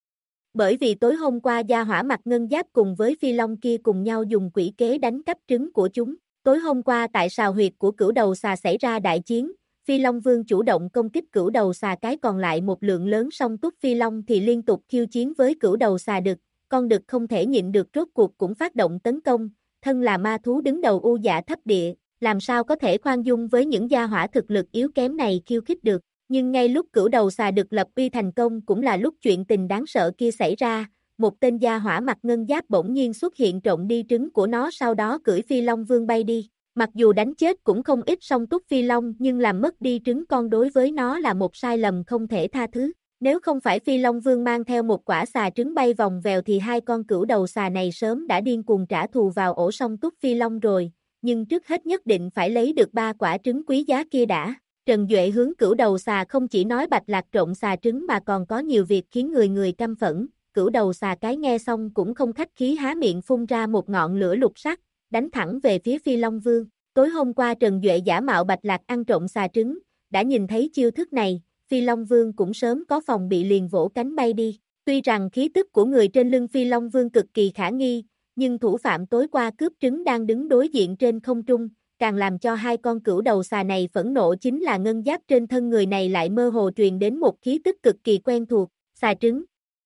Bởi vì tối hôm qua gia hỏa mặt ngân giáp cùng với Phi Long kia cùng nhau dùng quỷ kế đánh cắp trứng của chúng. Tối hôm qua tại sào huyệt của cửu đầu xà xảy ra đại chiến, Phi Long Vương chủ động công kích cửu đầu xà, cái còn lại một lượng lớn song túc Phi Long thì liên tục khiêu chiến với cửu đầu xà đực, con đực không thể nhịn được rốt cuộc cũng phát động tấn công, thân là ma thú đứng đầu u dạ thấp địa, làm sao có thể khoan dung với những gia hỏa thực lực yếu kém này khiêu khích được. Nhưng ngay lúc cửu đầu xà đực lập uy thành công cũng là lúc chuyện tình đáng sợ kia xảy ra, một tên gia hỏa mặt ngân giáp bỗng nhiên xuất hiện trộm đi trứng của nó, sau đó cưỡi Phi Long Vương bay đi. Mặc dù đánh chết cũng không ít song túc Phi Long, nhưng làm mất đi trứng con đối với nó là một sai lầm không thể tha thứ. Nếu không phải Phi Long Vương mang theo một quả xà trứng bay vòng vèo thì hai con cửu đầu xà này sớm đã điên cuồng trả thù vào ổ song túc Phi Long rồi, nhưng trước hết nhất định phải lấy được 3 quả trứng quý giá kia đã. Trần Duệ hướng cửu đầu xà không chỉ nói Bạch Lạc trộm xà trứng mà còn có nhiều việc khiến người căm phẫn. Cửu đầu xà cái nghe xong cũng không khách khí há miệng phun ra một ngọn lửa lục sắc, đánh thẳng về phía Phi Long Vương. Tối hôm qua Trần Duệ giả mạo Bạch Lạc ăn trộm xà trứng, đã nhìn thấy chiêu thức này, Phi Long Vương cũng sớm có phòng bị liền vỗ cánh bay đi. Tuy rằng khí tức của người trên lưng Phi Long Vương cực kỳ khả nghi, nhưng thủ phạm tối qua cướp trứng đang đứng đối diện trên không trung, càng làm cho hai con cửu đầu xà này phẫn nộ chính là ngân giáp trên thân người này lại mơ hồ truyền đến một khí tức cực kỳ quen thuộc, xà trứng.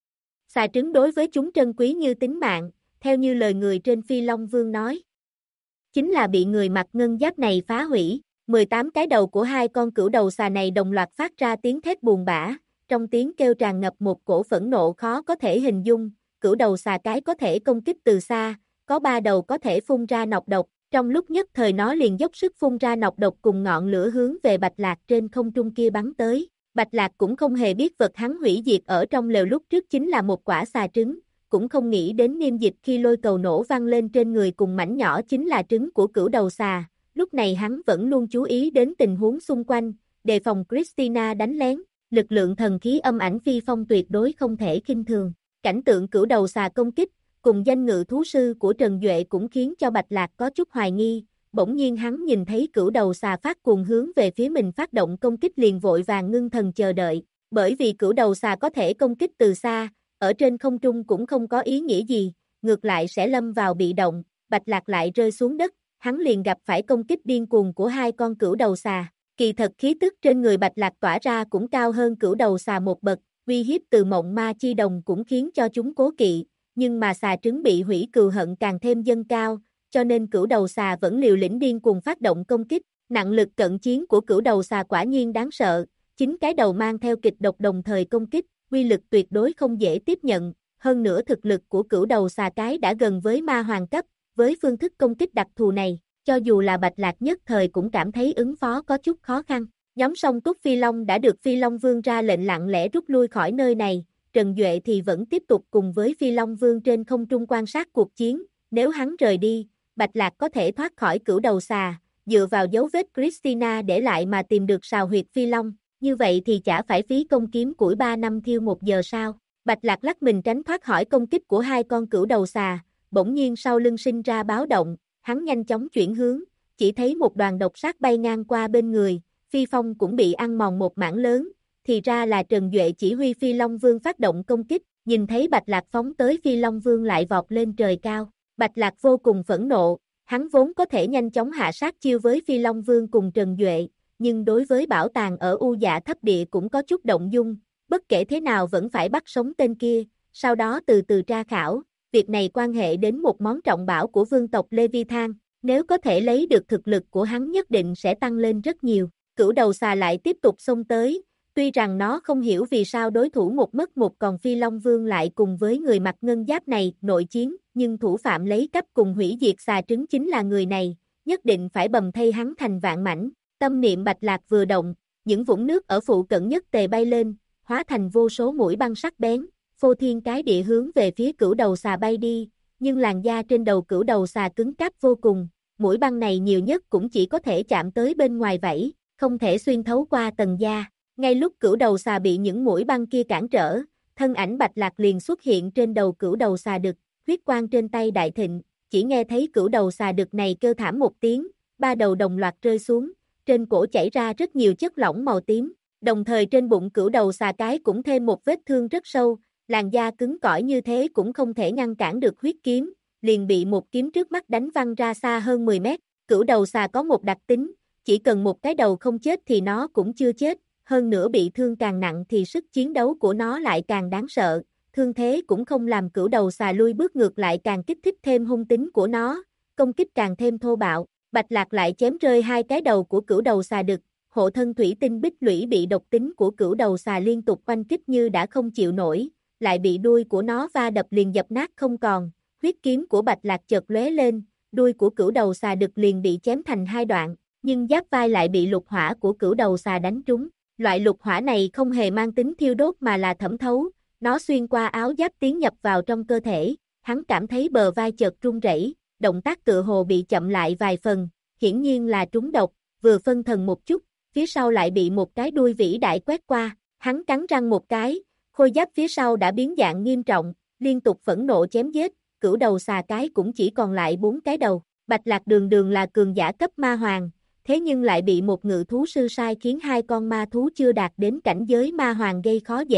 Xà trứng đối với chúng trân quý như tính mạng, theo như lời người trên Phi Long Vương nói. Chính là bị người mặc ngân giáp này phá hủy, 18 cái đầu của hai con cửu đầu xà này đồng loạt phát ra tiếng thét buồn bã, trong tiếng kêu tràn ngập một cổ phẫn nộ khó có thể hình dung, cửu đầu xà cái có thể công kích từ xa, có 3 đầu có thể phun ra nọc độc, trong lúc nhất thời nó liền dốc sức phun ra nọc độc cùng ngọn lửa hướng về Bạch Lạc trên không trung kia bắn tới. Bạch Lạc cũng không hề biết vật hắn hủy diệt ở trong lều lúc trước chính là một quả xà trứng, cũng không nghĩ đến niêm dịch khi lôi cầu nổ văng lên trên người cùng mảnh nhỏ chính là trứng của cửu đầu xà. Lúc này hắn vẫn luôn chú ý đến tình huống xung quanh, đề phòng Christina đánh lén, lực lượng thần khí âm ảnh phi phong tuyệt đối không thể khinh thường. Cảnh tượng cửu đầu xà công kích, cùng danh ngự thú sư của Trần Duệ cũng khiến cho Bạch Lạc có chút hoài nghi, bỗng nhiên hắn nhìn thấy cửu đầu xà phát cuồng hướng về phía mình phát động công kích liền vội vàng ngưng thần chờ đợi, bởi vì cửu đầu xà có thể công kích từ xa, ở trên không trung cũng không có ý nghĩa gì, ngược lại sẽ lâm vào bị động, Bạch Lạc lại rơi xuống đất, hắn liền gặp phải công kích điên cuồng của hai con cửu đầu xà. Kỳ thật khí tức trên người Bạch Lạc tỏa ra cũng cao hơn cửu đầu xà một bậc, uy hiếp từ mộng ma chi đồng cũng khiến cho chúng cố kỵ, nhưng mà xà trứng bị hủy cừu hận càng thêm dâng cao, cho nên cửu đầu xà vẫn liều lĩnh điên cuồng phát động công kích, nặng lực cận chiến của cửu đầu xà quả nhiên đáng sợ, chính cái đầu mang theo kịch độc đồng thời công kích, uy lực tuyệt đối không dễ tiếp nhận, hơn nữa thực lực của cửu đầu xà cái đã gần với ma hoàng cấp, với phương thức công kích đặc thù này, cho dù là Bạch Lạc nhất thời cũng cảm thấy ứng phó có chút khó khăn. Nhóm song túc Phi Long đã được Phi Long Vương ra lệnh lặng lẽ rút lui khỏi nơi này, Trần Duệ thì vẫn tiếp tục cùng với Phi Long Vương trên không trung quan sát cuộc chiến, nếu hắn rời đi, Bạch Lạc có thể thoát khỏi cửu đầu xà, dựa vào dấu vết Christina để lại mà tìm được sào huyệt Phi Long, như vậy thì chả phải phí công kiếm củi 3 năm thiêu 1 giờ sao. Bạch Lạc lắc mình tránh thoát khỏi công kích của hai con cửu đầu xà, bỗng nhiên sau lưng sinh ra báo động, hắn nhanh chóng chuyển hướng, chỉ thấy một đoàn độc sát bay ngang qua bên người, phi phong cũng bị ăn mòn một mảng lớn, thì ra là Trần Duệ chỉ huy Phi Long Vương phát động công kích, nhìn thấy Bạch Lạc phóng tới Phi Long Vương lại vọt lên trời cao, Bạch Lạc vô cùng phẫn nộ, hắn vốn có thể nhanh chóng hạ sát chiêu với Phi Long Vương cùng Trần Duệ, nhưng đối với bảo tàng ở U Dạ thấp địa cũng có chút động dung, bất kể thế nào vẫn phải bắt sống tên kia, sau đó từ từ tra khảo, việc này quan hệ đến một món trọng bảo của vương tộc Leviathan, nếu có thể lấy được thực lực của hắn nhất định sẽ tăng lên rất nhiều. Cửu đầu xà lại tiếp tục xông tới, tuy rằng nó không hiểu vì sao đối thủ một mất một còn Phi Long Vương lại cùng với người mặc ngân giáp này nội chiến, nhưng thủ phạm lấy cấp cùng hủy diệt xà trứng chính là người này, nhất định phải bầm thây hắn thành vạn mảnh. Tâm niệm Bạch Lạc vừa động, những vũng nước ở phụ cận nhất tề bay lên, hóa thành vô số mũi băng sắc bén, phô thiên cái địa hướng về phía cửu đầu xà bay đi, nhưng làn da trên đầu cửu đầu xà cứng cáp vô cùng, mũi băng này nhiều nhất cũng chỉ có thể chạm tới bên ngoài vảy, không thể xuyên thấu qua tầng da. Ngay lúc cửu đầu xà bị những mũi băng kia cản trở, thân ảnh Bạch Lạc liền xuất hiện trên đầu cửu đầu xà đực, huyết quang trên tay đại thịnh, chỉ nghe thấy cửu đầu xà đực này kêu thảm một tiếng, 3 đầu đồng loạt rơi xuống, trên cổ chảy ra rất nhiều chất lỏng màu tím, đồng thời trên bụng cửu đầu xà cái cũng thêm một vết thương rất sâu, làn da cứng cỏi như thế cũng không thể ngăn cản được huyết kiếm, liền bị một kiếm trước mắt đánh văng ra xa hơn 10 mét. Cửu đầu xà có một đặc tính, chỉ cần một cái đầu không chết thì nó cũng chưa chết, hơn nữa bị thương càng nặng thì sức chiến đấu của nó lại càng đáng sợ, thương thế cũng không làm cửu đầu xà lui bước ngược lại càng kích thích thêm hung tính của nó, công kích càng thêm thô bạo. Bạch Lạc lại chém rơi 2 cái đầu của cửu đầu xà đực, hộ thân thủy tinh bích lũy bị độc tính của cửu đầu xà liên tục oanh kích như đã không chịu nổi, lại bị đuôi của nó va đập liền dập nát không còn, huyết kiếm của Bạch Lạc chợt lóe lên, đuôi của cửu đầu xà đực liền bị chém thành 2 đoạn, nhưng giáp vai lại bị lục hỏa của cửu đầu xà đánh trúng. Loại lục hỏa này không hề mang tính thiêu đốt mà là thẩm thấu, nó xuyên qua áo giáp tiến nhập vào trong cơ thể, hắn cảm thấy bờ vai chợt run rẩy, động tác tựa hồ bị chậm lại vài phần, hiển nhiên là trúng độc, vừa phân thần một chút, phía sau lại bị một cái đuôi vĩ đại quét qua, hắn cắn răng một cái, khôi giáp phía sau đã biến dạng nghiêm trọng, liên tục phẫn nộ chém giết, cửu đầu xà cái cũng chỉ còn lại 4 cái đầu. Bạch Lạc đường đường là cường giả cấp ma hoàng, thế nhưng lại bị một ngự thú sư sai khiến 2 con ma thú chưa đạt đến cảnh giới ma hoàng gây khó dễ,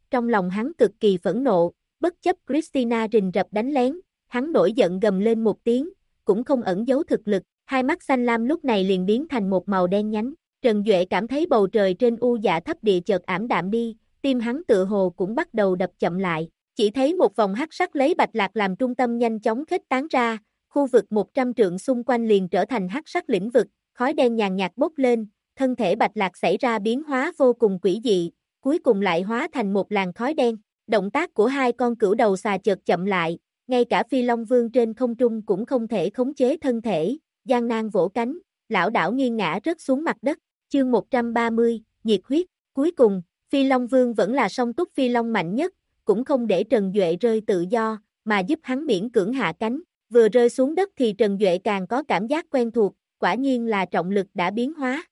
trong lòng hắn cực kỳ phẫn nộ, bất chấp Christina rình rập đánh lén, hắn nổi giận gầm lên một tiếng, cũng không ẩn giấu thực lực, hai mắt xanh lam lúc này liền biến thành một màu đen nhánh. Trần Duệ cảm thấy bầu trời trên u dạ thấp địa chợt ảm đạm đi, tim hắn tựa hồ cũng bắt đầu đập chậm lại, chỉ thấy một vòng hắc sắc lấy Bạch Lạc làm trung tâm nhanh chóng khuếch tán ra, khu vực 100 trượng xung quanh liền trở thành hắc sắc lĩnh vực, khói đen nhàn nhạt bốc lên, thân thể Bạch Lạc xảy ra biến hóa vô cùng quỷ dị, cuối cùng lại hóa thành một làn khói đen. Động tác của hai con cửu đầu xà chợt chậm lại, ngay cả Phi Long Vương trên không trung cũng không thể khống chế thân thể, gian nan vỗ cánh, lảo đảo nghiêng ngã rớt xuống mặt đất. Chương 130, nhiệt huyết. Cuối cùng, Phi Long Vương vẫn là song túc Phi Long mạnh nhất, cũng không để Trần Duệ rơi tự do, mà giúp hắn miễn cưỡng hạ cánh. Vừa rơi xuống đất thì Trần Duệ càng có cảm giác quen thuộc, quả nhiên là trọng lực đã biến hóa.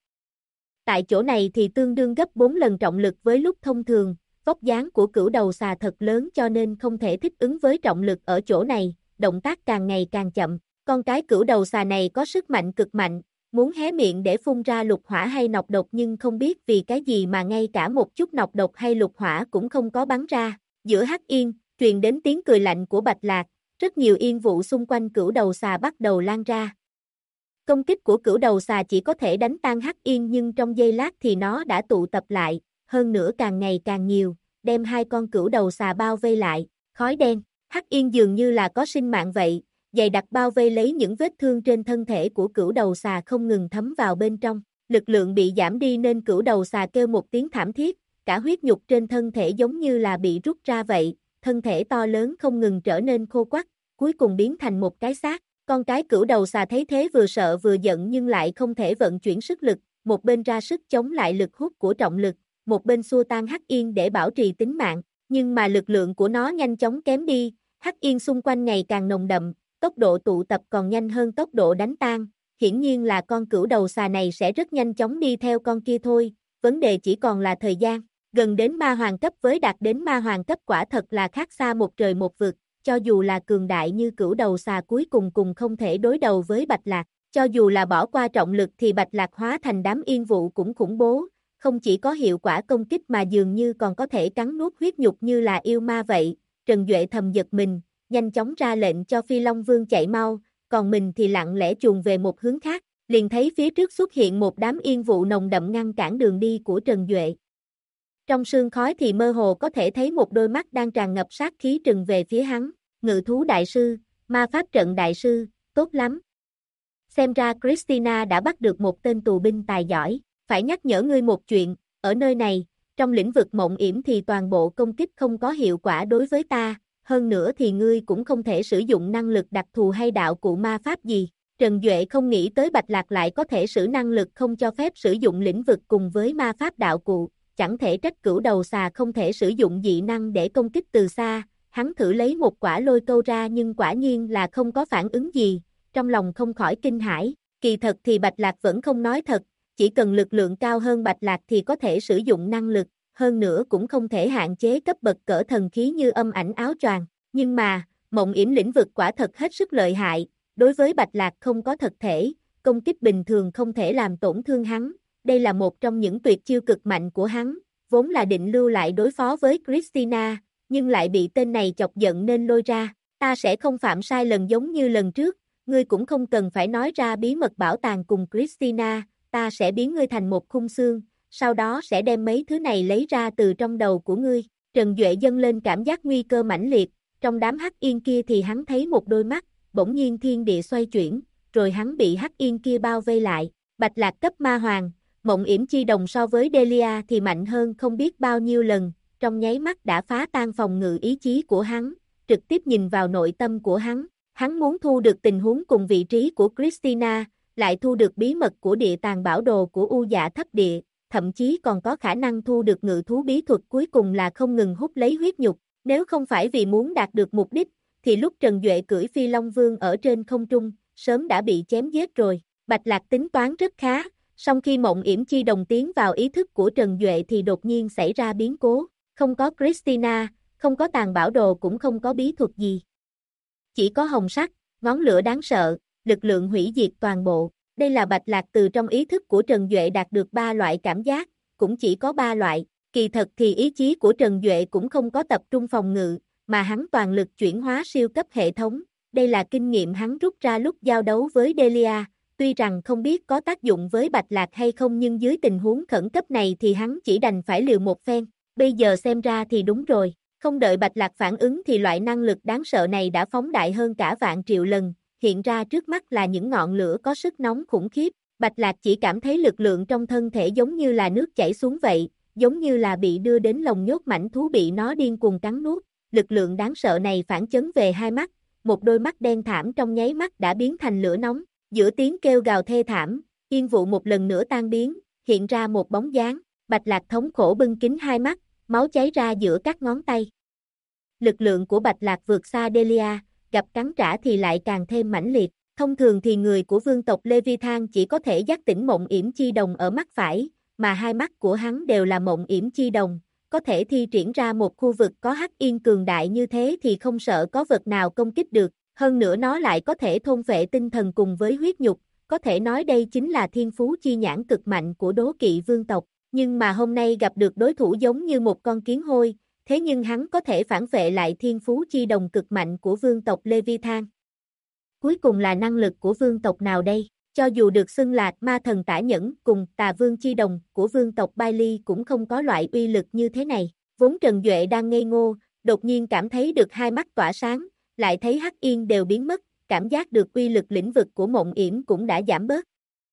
Tại chỗ này thì tương đương gấp 4 lần trọng lực với lúc thông thường, vóc dáng của cửu đầu xà thật lớn cho nên không thể thích ứng với trọng lực ở chỗ này, động tác càng ngày càng chậm. Con cái cửu đầu xà này có sức mạnh cực mạnh, muốn hé miệng để phun ra lục hỏa hay nọc độc nhưng không biết vì cái gì mà ngay cả một chút nọc độc hay lục hỏa cũng không có bắn ra. Giữa hắc yên, truyền đến tiếng cười lạnh của Bạch Lạc, rất nhiều yên vụ xung quanh cửu đầu xà bắt đầu lan ra. Công kích của cửu đầu xà chỉ có thể đánh tan hắc yên nhưng trong giây lát thì nó đã tụ tập lại, hơn nữa càng ngày càng nhiều, đem hai con cửu đầu xà bao vây lại, khói đen, hắc yên dường như là có sinh mạng vậy, dày đặc bao vây lấy những vết thương trên thân thể của cửu đầu xà không ngừng thấm vào bên trong, lực lượng bị giảm đi nên cửu đầu xà kêu một tiếng thảm thiết, cả huyết nhục trên thân thể giống như là bị rút ra vậy, thân thể to lớn không ngừng trở nên khô quắt, cuối cùng biến thành một cái xác. Con cái cửu đầu xà thấy thế vừa sợ vừa giận nhưng lại không thể vận chuyển sức lực, một bên ra sức chống lại lực hút của trọng lực, một bên xua tan hắc yên để bảo trì tính mạng, nhưng mà lực lượng của nó nhanh chóng kém đi, hắc yên xung quanh ngày càng nồng đậm, tốc độ tụ tập còn nhanh hơn tốc độ đánh tan, hiển nhiên là con cửu đầu xà này sẽ rất nhanh chóng đi theo con kia thôi, vấn đề chỉ còn là thời gian, gần đến ma hoàng cấp với đạt đến ma hoàng cấp quả thật là khác xa một trời một vực. Cho dù là cường đại như cửu đầu xà cuối cùng không thể đối đầu với Bạch Lạc, cho dù là bỏ qua trọng lực thì Bạch Lạc hóa thành đám yên vụ cũng khủng bố, không chỉ có hiệu quả công kích mà dường như còn có thể cắn nuốt huyết nhục như là yêu ma vậy. Trần Duệ thầm giật mình, nhanh chóng ra lệnh cho Phi Long Vương chạy mau, còn mình thì lặng lẽ chuồn về một hướng khác, liền thấy phía trước xuất hiện một đám yên vụ nồng đậm ngăn cản đường đi của Trần Duệ. Trong sương khói thì mơ hồ có thể thấy một đôi mắt đang tràn ngập sát khí trừng về phía hắn, Ngự thú đại sư, ma pháp trận đại sư, tốt lắm. Xem ra Christina đã bắt được một tên tù binh tài giỏi, phải nhắc nhở ngươi một chuyện, ở nơi này, trong lĩnh vực mộng yểm thì toàn bộ công kích không có hiệu quả đối với ta, hơn nữa thì ngươi cũng không thể sử dụng năng lực đặc thù hay đạo cụ ma pháp gì. Trần Duệ không nghĩ tới Bạch Lạc lại có thể sử năng lực không cho phép sử dụng lĩnh vực cùng với ma pháp đạo cụ, chẳng thể trách cửu đầu xà không thể sử dụng dị năng để công kích từ xa. Hắn thử lấy một quả lôi câu ra nhưng quả nhiên là không có phản ứng gì, trong lòng không khỏi kinh hãi, kỳ thật thì Bạch Lạc vẫn không nói thật, chỉ cần lực lượng cao hơn Bạch Lạc thì có thể sử dụng năng lực, hơn nữa cũng không thể hạn chế cấp bậc cỡ thần khí như âm ảnh áo choàng, nhưng mà, mộng yểm lĩnh vực quả thật hết sức lợi hại, đối với Bạch Lạc không có thật thể, công kích bình thường không thể làm tổn thương hắn, đây là một trong những tuyệt chiêu cực mạnh của hắn, vốn là định lưu lại đối phó với Christina, nhưng lại bị tên này chọc giận nên lôi ra, ta sẽ không phạm sai lần giống như lần trước, ngươi cũng không cần phải nói ra bí mật bảo tàng cùng Christina, ta sẽ biến ngươi thành một khung xương, sau đó sẽ đem mấy thứ này lấy ra từ trong đầu của ngươi. Trần Duệ dâng lên cảm giác nguy cơ mãnh liệt, trong đám hắc yên kia thì hắn thấy một đôi mắt, bỗng nhiên thiên địa xoay chuyển, rồi hắn bị hắc yên kia bao vây lại, Bạch Lạc cấp ma hoàng, mộng yểm chi đồng so với Delia thì mạnh hơn không biết bao nhiêu lần. Trong nháy mắt đã phá tan phòng ngự ý chí của hắn, trực tiếp nhìn vào nội tâm của hắn muốn thu được tình huống cùng vị trí của Christina, lại thu được bí mật của địa tàng bảo đồ của U Dạ thấp địa, thậm chí còn có khả năng thu được ngự thú bí thuật cuối cùng là không ngừng hút lấy huyết nhục, nếu không phải vì muốn đạt được mục đích, thì lúc Trần Duệ cưỡi Phi Long Vương ở trên không trung, sớm đã bị chém giết rồi, Bạch Lạc tính toán rất khá, song khi mộng yểm chi đồng tiến vào ý thức của Trần Duệ thì đột nhiên xảy ra biến cố. Không có Christina, không có tàng bảo đồ cũng không có bí thuật gì. Chỉ có hồng sắc, ngón lửa đáng sợ, lực lượng hủy diệt toàn bộ. Đây là Bạch Lạc từ trong ý thức của Trần Duệ đạt được 3 loại cảm giác, cũng chỉ có 3 loại. Kỳ thật thì ý chí của Trần Duệ cũng không có tập trung phòng ngự, mà hắn toàn lực chuyển hóa siêu cấp hệ thống, đây là kinh nghiệm hắn rút ra lúc giao đấu với Delia, tuy rằng không biết có tác dụng với Bạch Lạc hay không nhưng dưới tình huống khẩn cấp này thì hắn chỉ đành phải liều một phen, bây giờ xem ra thì đúng rồi, không đợi Bạch Lạc phản ứng thì loại năng lực đáng sợ này đã phóng đại hơn cả vạn triệu lần, hiện ra trước mắt là những ngọn lửa có sức nóng khủng khiếp, Bạch Lạc chỉ cảm thấy lực lượng trong thân thể giống như là nước chảy xuống vậy, giống như là bị đưa đến lồng nhốt mãnh thú bị nó điên cuồng cắn nuốt, lực lượng đáng sợ này phản chấn về hai mắt, một đôi mắt đen thảm trong nháy mắt đã biến thành lửa nóng, giữa tiếng kêu gào thê thảm, yên vụ một lần nữa tan biến, hiện ra một bóng dáng, Bạch Lạc thống khổ bưng kín hai mắt, máu cháy ra giữa các ngón tay. Lực lượng của Bạch Lạc vượt xa Delia, gặp cắn trả thì lại càng thêm mãnh liệt, thông thường thì người của vương tộc Leviathan chỉ có thể giác tỉnh mộng yểm chi đồng ở mắt phải, mà hai mắt của hắn đều là mộng yểm chi đồng, có thể thi triển ra một khu vực có hắc yên cường đại như thế thì không sợ có vật nào công kích được, hơn nữa nó lại có thể thôn phệ tinh thần cùng với huyết nhục, có thể nói đây chính là thiên phú chi nhãn cực mạnh của đố kỵ vương tộc, nhưng mà hôm nay gặp được đối thủ giống như một con kiến hôi, thế nhưng hắn có thể phản phệ lại thiên phú chi đồng cực mạnh của vương tộc Leviathan. Cuối cùng là năng lực của vương tộc nào đây? Cho dù được xưng là ma thần tả nhẫn cùng tà vương chi đồng của vương tộc Bailey cũng không có loại uy lực như thế này. Vốn Trần Duệ đang ngây ngô, đột nhiên cảm thấy được hai mắt tỏa sáng, lại thấy hắc yên đều biến mất, cảm giác được uy lực lĩnh vực của mộng yểm cũng đã giảm bớt.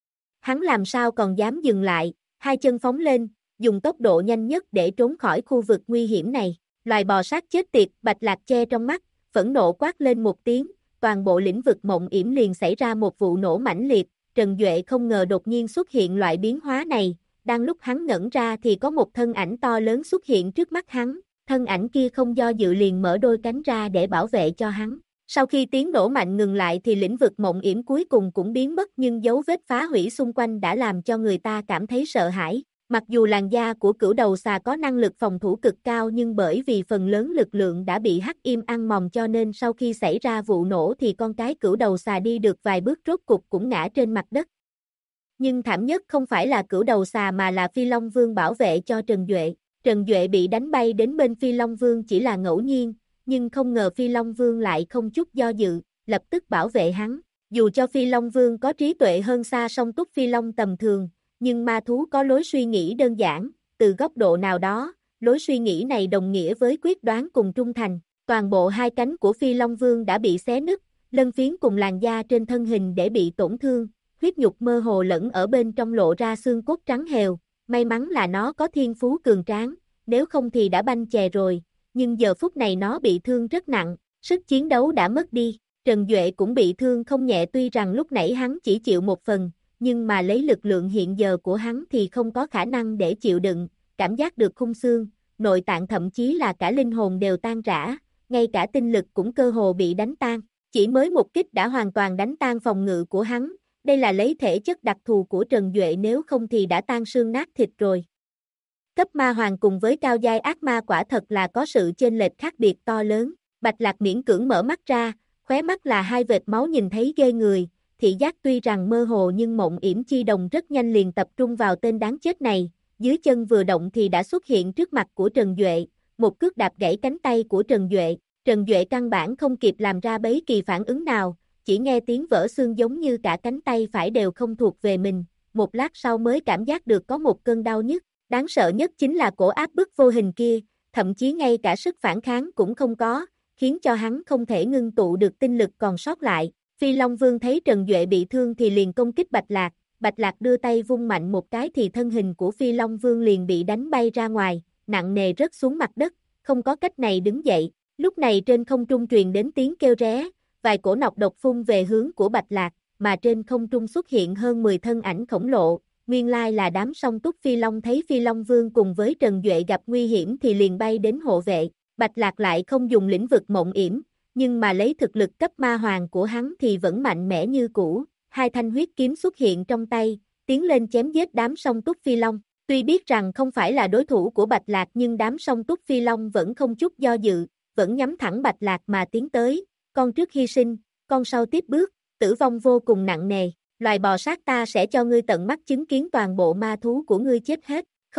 Hắn làm sao còn dám dừng lại, hai chân phóng lên, dùng tốc độ nhanh nhất để trốn khỏi khu vực nguy hiểm này. Loài bò sát chết tiệt, Bạch Lạc che trong mắt, phẫn nộ quát lên một tiếng, toàn bộ lĩnh vực mộng yểm liền xảy ra một vụ nổ mãnh liệt, Trần Duệ không ngờ đột nhiên xuất hiện loại biến hóa này, đang lúc hắn ngẩn ra thì có một thân ảnh to lớn xuất hiện trước mắt hắn, thân ảnh kia không do dự liền mở đôi cánh ra để bảo vệ cho hắn. Sau khi tiếng nổ mạnh ngừng lại thì lĩnh vực mộng yểm cuối cùng cũng biến mất nhưng dấu vết phá hủy xung quanh đã làm cho người ta cảm thấy sợ hãi. Mặc dù làn da của cửu đầu xà có năng lực phòng thủ cực cao nhưng bởi vì phần lớn lực lượng đã bị hắc im ăn mòn cho nên sau khi xảy ra vụ nổ thì con cái cửu đầu xà đi được vài bước rốt cục cũng ngã trên mặt đất. Nhưng thảm nhất không phải là cửu đầu xà mà là Phi Long Vương bảo vệ cho Trần Duệ. Trần Duệ bị đánh bay đến bên Phi Long Vương chỉ là ngẫu nhiên, nhưng không ngờ Phi Long Vương lại không chút do dự, lập tức bảo vệ hắn. Dù cho Phi Long Vương có trí tuệ hơn xa song túc Phi Long tầm thường, nhưng ma thú có lối suy nghĩ đơn giản, từ góc độ nào đó, lối suy nghĩ này đồng nghĩa với quyết đoán cùng trung thành. Toàn bộ hai cánh của Phi Long Vương đã bị xé nứt, lân phiến cùng làn da trên thân hình để bị tổn thương, huyết nhục mơ hồ lẫn ở bên trong lộ ra xương cốt trắng hều, may mắn là nó có thiên phú cường tráng, nếu không thì đã banh chè rồi, nhưng giờ phút này nó bị thương rất nặng, sức chiến đấu đã mất đi, Trần Duệ cũng bị thương không nhẹ tuy rằng lúc nãy hắn chỉ chịu một phần, nhưng mà lấy lực lượng hiện giờ của hắn thì không có khả năng để chịu đựng, cảm giác được khung xương, nội tạng thậm chí là cả linh hồn đều tan rã, ngay cả tinh lực cũng cơ hồ bị đánh tan, chỉ mới một kích đã hoàn toàn đánh tan phòng ngự của hắn, đây là lấy thể chất đặc thù của Trần Duệ nếu không thì đã tan xương nát thịt rồi. Cấp ma hoàng cùng với cao giai ác ma quả thật là có sự chênh lệch khác biệt to lớn, Bạch Lạc miễn cưỡng mở mắt ra, khóe mắt là hai vệt máu nhìn thấy ghê người, thị giác tuy rằng mơ hồ nhưng mộng yểm chi đồng rất nhanh liền tập trung vào tên đáng chết này, dưới chân vừa động thì đã xuất hiện trước mặt của Trần Duệ, một cước đạp gãy cánh tay của Trần Duệ căn bản không kịp làm ra bấy kỳ phản ứng nào, chỉ nghe tiếng vỡ xương giống như cả cánh tay phải đều không thuộc về mình, một lát sau mới cảm giác được có một cơn đau nhức, đáng sợ nhất chính là cổ áp bức vô hình kia, thậm chí ngay cả sức phản kháng cũng không có, khiến cho hắn không thể ngưng tụ được tinh lực còn sót lại. Phi Long Vương thấy Trần Duệ bị thương thì liền công kích Bạch Lạc đưa tay vung mạnh một cái thì thân hình của Phi Long Vương liền bị đánh bay ra ngoài, nặng nề rớt xuống mặt đất, không có cách này đứng dậy, lúc này trên không trung truyền đến tiếng kêu ré, vài cổ nọc độc phun về hướng của Bạch Lạc, mà trên không trung xuất hiện hơn 10 thân ảnh khổng lồ, nguyên lai là đám song túc Phi Long thấy Phi Long Vương cùng với Trần Duệ gặp nguy hiểm thì liền bay đến hộ vệ, Bạch Lạc lại không dùng lĩnh vực mộng yểm, nhưng mà lấy thực lực cấp ma hoàng của hắn thì vẫn mạnh mẽ như cũ, hai thanh huyết kiếm xuất hiện trong tay, tiến lên chém giết đám song túc Phi Long, tuy biết rằng không phải là đối thủ của Bạch Lạc nhưng đám song túc Phi Long vẫn không chút do dự, vẫn nhắm thẳng Bạch Lạc mà tiến tới, con trước hy sinh, con sau tiếp bước, tử vong vô cùng nặng nề, loài bò sát ta sẽ cho ngươi tận mắt chứng kiến toàn bộ ma thú của ngươi chết hết, không,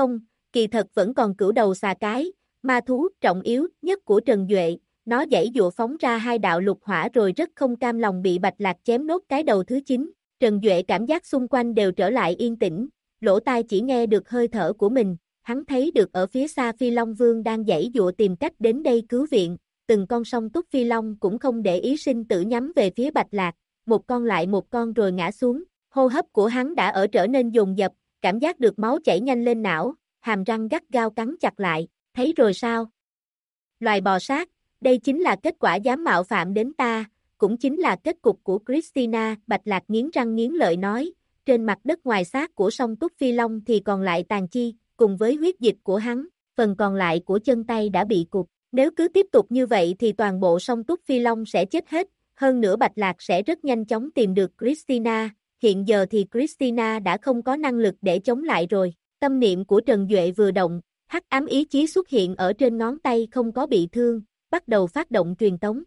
kỳ thật vẫn còn cửu đầu xà cái, ma thú trọng yếu nhất của Trần Duệ, nó giãy giụa phóng ra hai đạo lục hỏa rồi rất không cam lòng bị Bạch Lạc chém nốt cái đầu thứ 9. Trần Duệ cảm giác xung quanh đều trở lại yên tĩnh, lỗ tai chỉ nghe được hơi thở của mình, hắn thấy được ở phía xa Phi Long Vương đang giãy giụa tìm cách đến đây cứu viện, từng con song túc Phi Long cũng không để ý sinh tử nhắm về phía Bạch Lạc, một con lại một con rồi ngã xuống, hô hấp của hắn đã ở trở nên dồn dập, cảm giác được máu chảy nhanh lên não, hàm răng gắt gao cắn chặt lại, thấy rồi sao? Loài bò sát, đây chính là kết quả dám mạo phạm đến ta, cũng chính là kết cục của Christina, Bạch Lạc nghiến răng nghiến lợi nói, trên mặt đất ngoài xác của song túc Phi Long thì còn lại tàn chi, cùng với huyết dịch của hắn, phần còn lại của chân tay đã bị cụt, nếu cứ tiếp tục như vậy thì toàn bộ song túc Phi Long sẽ chết hết, hơn nữa Bạch Lạc sẽ rất nhanh chóng tìm được Christina, hiện giờ thì Christina đã không có năng lực để chống lại rồi, tâm niệm của Trần Duệ vừa động, hắc ám ý chí xuất hiện ở trên ngón tay không có bị thương, bắt đầu phát động truyền tống.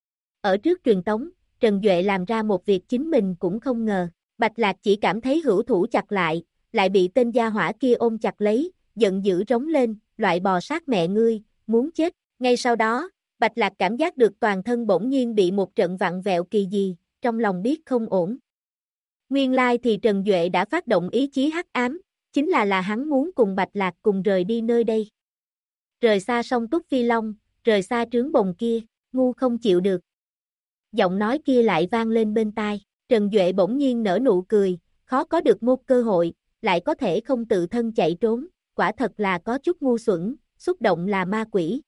Ở trước truyền tống, Trần Duệ làm ra một việc chính mình cũng không ngờ, Bạch Lạc chỉ cảm thấy hữu thủ chặt lại bị tên gia hỏa kia ôm chặt lấy, giận dữ rống lên, loại bò sát mẹ ngươi, muốn chết, ngay sau đó, Bạch Lạc cảm giác được toàn thân bỗng nhiên bị một trận vặn vẹo kỳ dị, trong lòng biết không ổn. Nguyên lai thì Trần Duệ đã phát động ý chí hắc ám, chính là hắn muốn cùng Bạch Lạc cùng rời đi nơi đây. Rời xa sông Túc Phi Long, rời xa trướng bồng kia, ngu không chịu được. Giọng nói kia lại vang lên bên tai, Trần Duệ bỗng nhiên nở nụ cười, khó có được một cơ hội, lại có thể không tự thân chạy trốn, quả thật là có chút ngu xuẩn, xúc động là ma quỷ.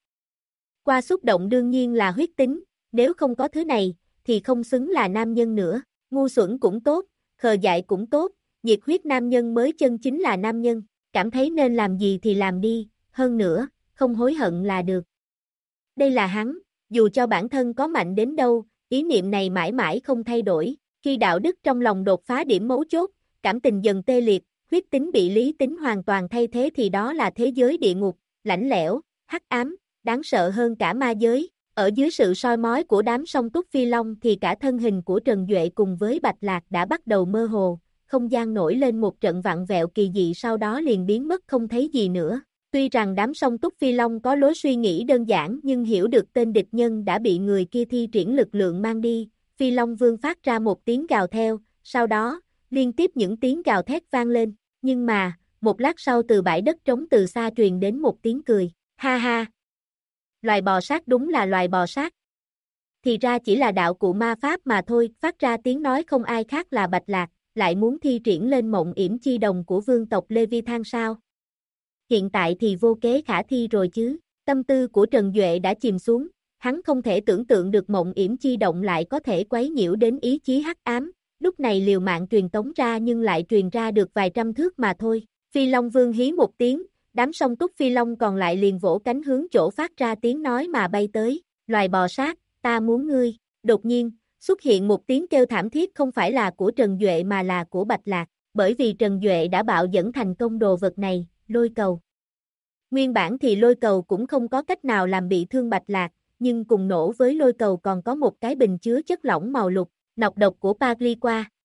Qua xúc động đương nhiên là huyết tính, nếu không có thứ này, thì không xứng là nam nhân nữa, ngu xuẩn cũng tốt, khờ dại cũng tốt, nhiệt huyết nam nhân mới chân chính là nam nhân, cảm thấy nên làm gì thì làm đi, hơn nữa, không hối hận là được. Đây là hắn, dù cho bản thân có mạnh đến đâu, ý niệm này mãi mãi không thay đổi, khi đạo đức trong lòng đột phá điểm mấu chốt, cảm tình dần tê liệt, huyết tính bị lý tính hoàn toàn thay thế thì đó là thế giới địa ngục, lạnh lẽo, hắc ám, đáng sợ hơn cả ma giới. Ở dưới sự soi mói của đám song túc Phi Long thì cả thân hình của Trần Duệ cùng với Bạch Lạc đã bắt đầu mơ hồ, không gian nổi lên một trận vặn vẹo kỳ dị sau đó liền biến mất không thấy gì nữa. Tuy rằng đám song túc Phi Long có lối suy nghĩ đơn giản nhưng hiểu được tên địch nhân đã bị người kia thi triển lực lượng mang đi, Phi Long Vương phát ra một tiếng gào theo, sau đó, liên tiếp những tiếng gào thét vang lên, nhưng mà, một lát sau từ bãi đất trống từ xa truyền đến một tiếng cười, ha ha. Loài bò sát đúng là loài bò sát. Thì ra chỉ là đạo cụ ma pháp mà thôi, phát ra tiếng nói không ai khác là Bạch Lạc, lại muốn thi triển lên mộng yểm chi đồng của vương tộc Levi Thang sao? Hiện tại thì vô kế khả thi rồi chứ, tâm tư của Trần Duệ đã chìm xuống, hắn không thể tưởng tượng được mộng yểm chi động lại có thể quấy nhiễu đến ý chí hắc ám, lúc này liều mạng truyền tống ra nhưng lại truyền ra được vài trăm thước mà thôi. Phi Long Vương hí một tiếng, đám song túc Phi Long còn lại liền vỗ cánh hướng chỗ phát ra tiếng nói mà bay tới, loài bò sát, ta muốn ngươi, đột nhiên, xuất hiện một tiếng kêu thảm thiết không phải là của Trần Duệ mà là của Bạch Lạc, bởi vì Trần Duệ đã bạo dẫn thành công đồ vật này, lôi cầu. Nguyên bản thì lôi cầu cũng không có cách nào làm bị thương Bạch Lạc, nhưng cùng nổ với lôi cầu còn có một cái bình chứa chất lỏng màu lục, nọc độc của Pagliqua.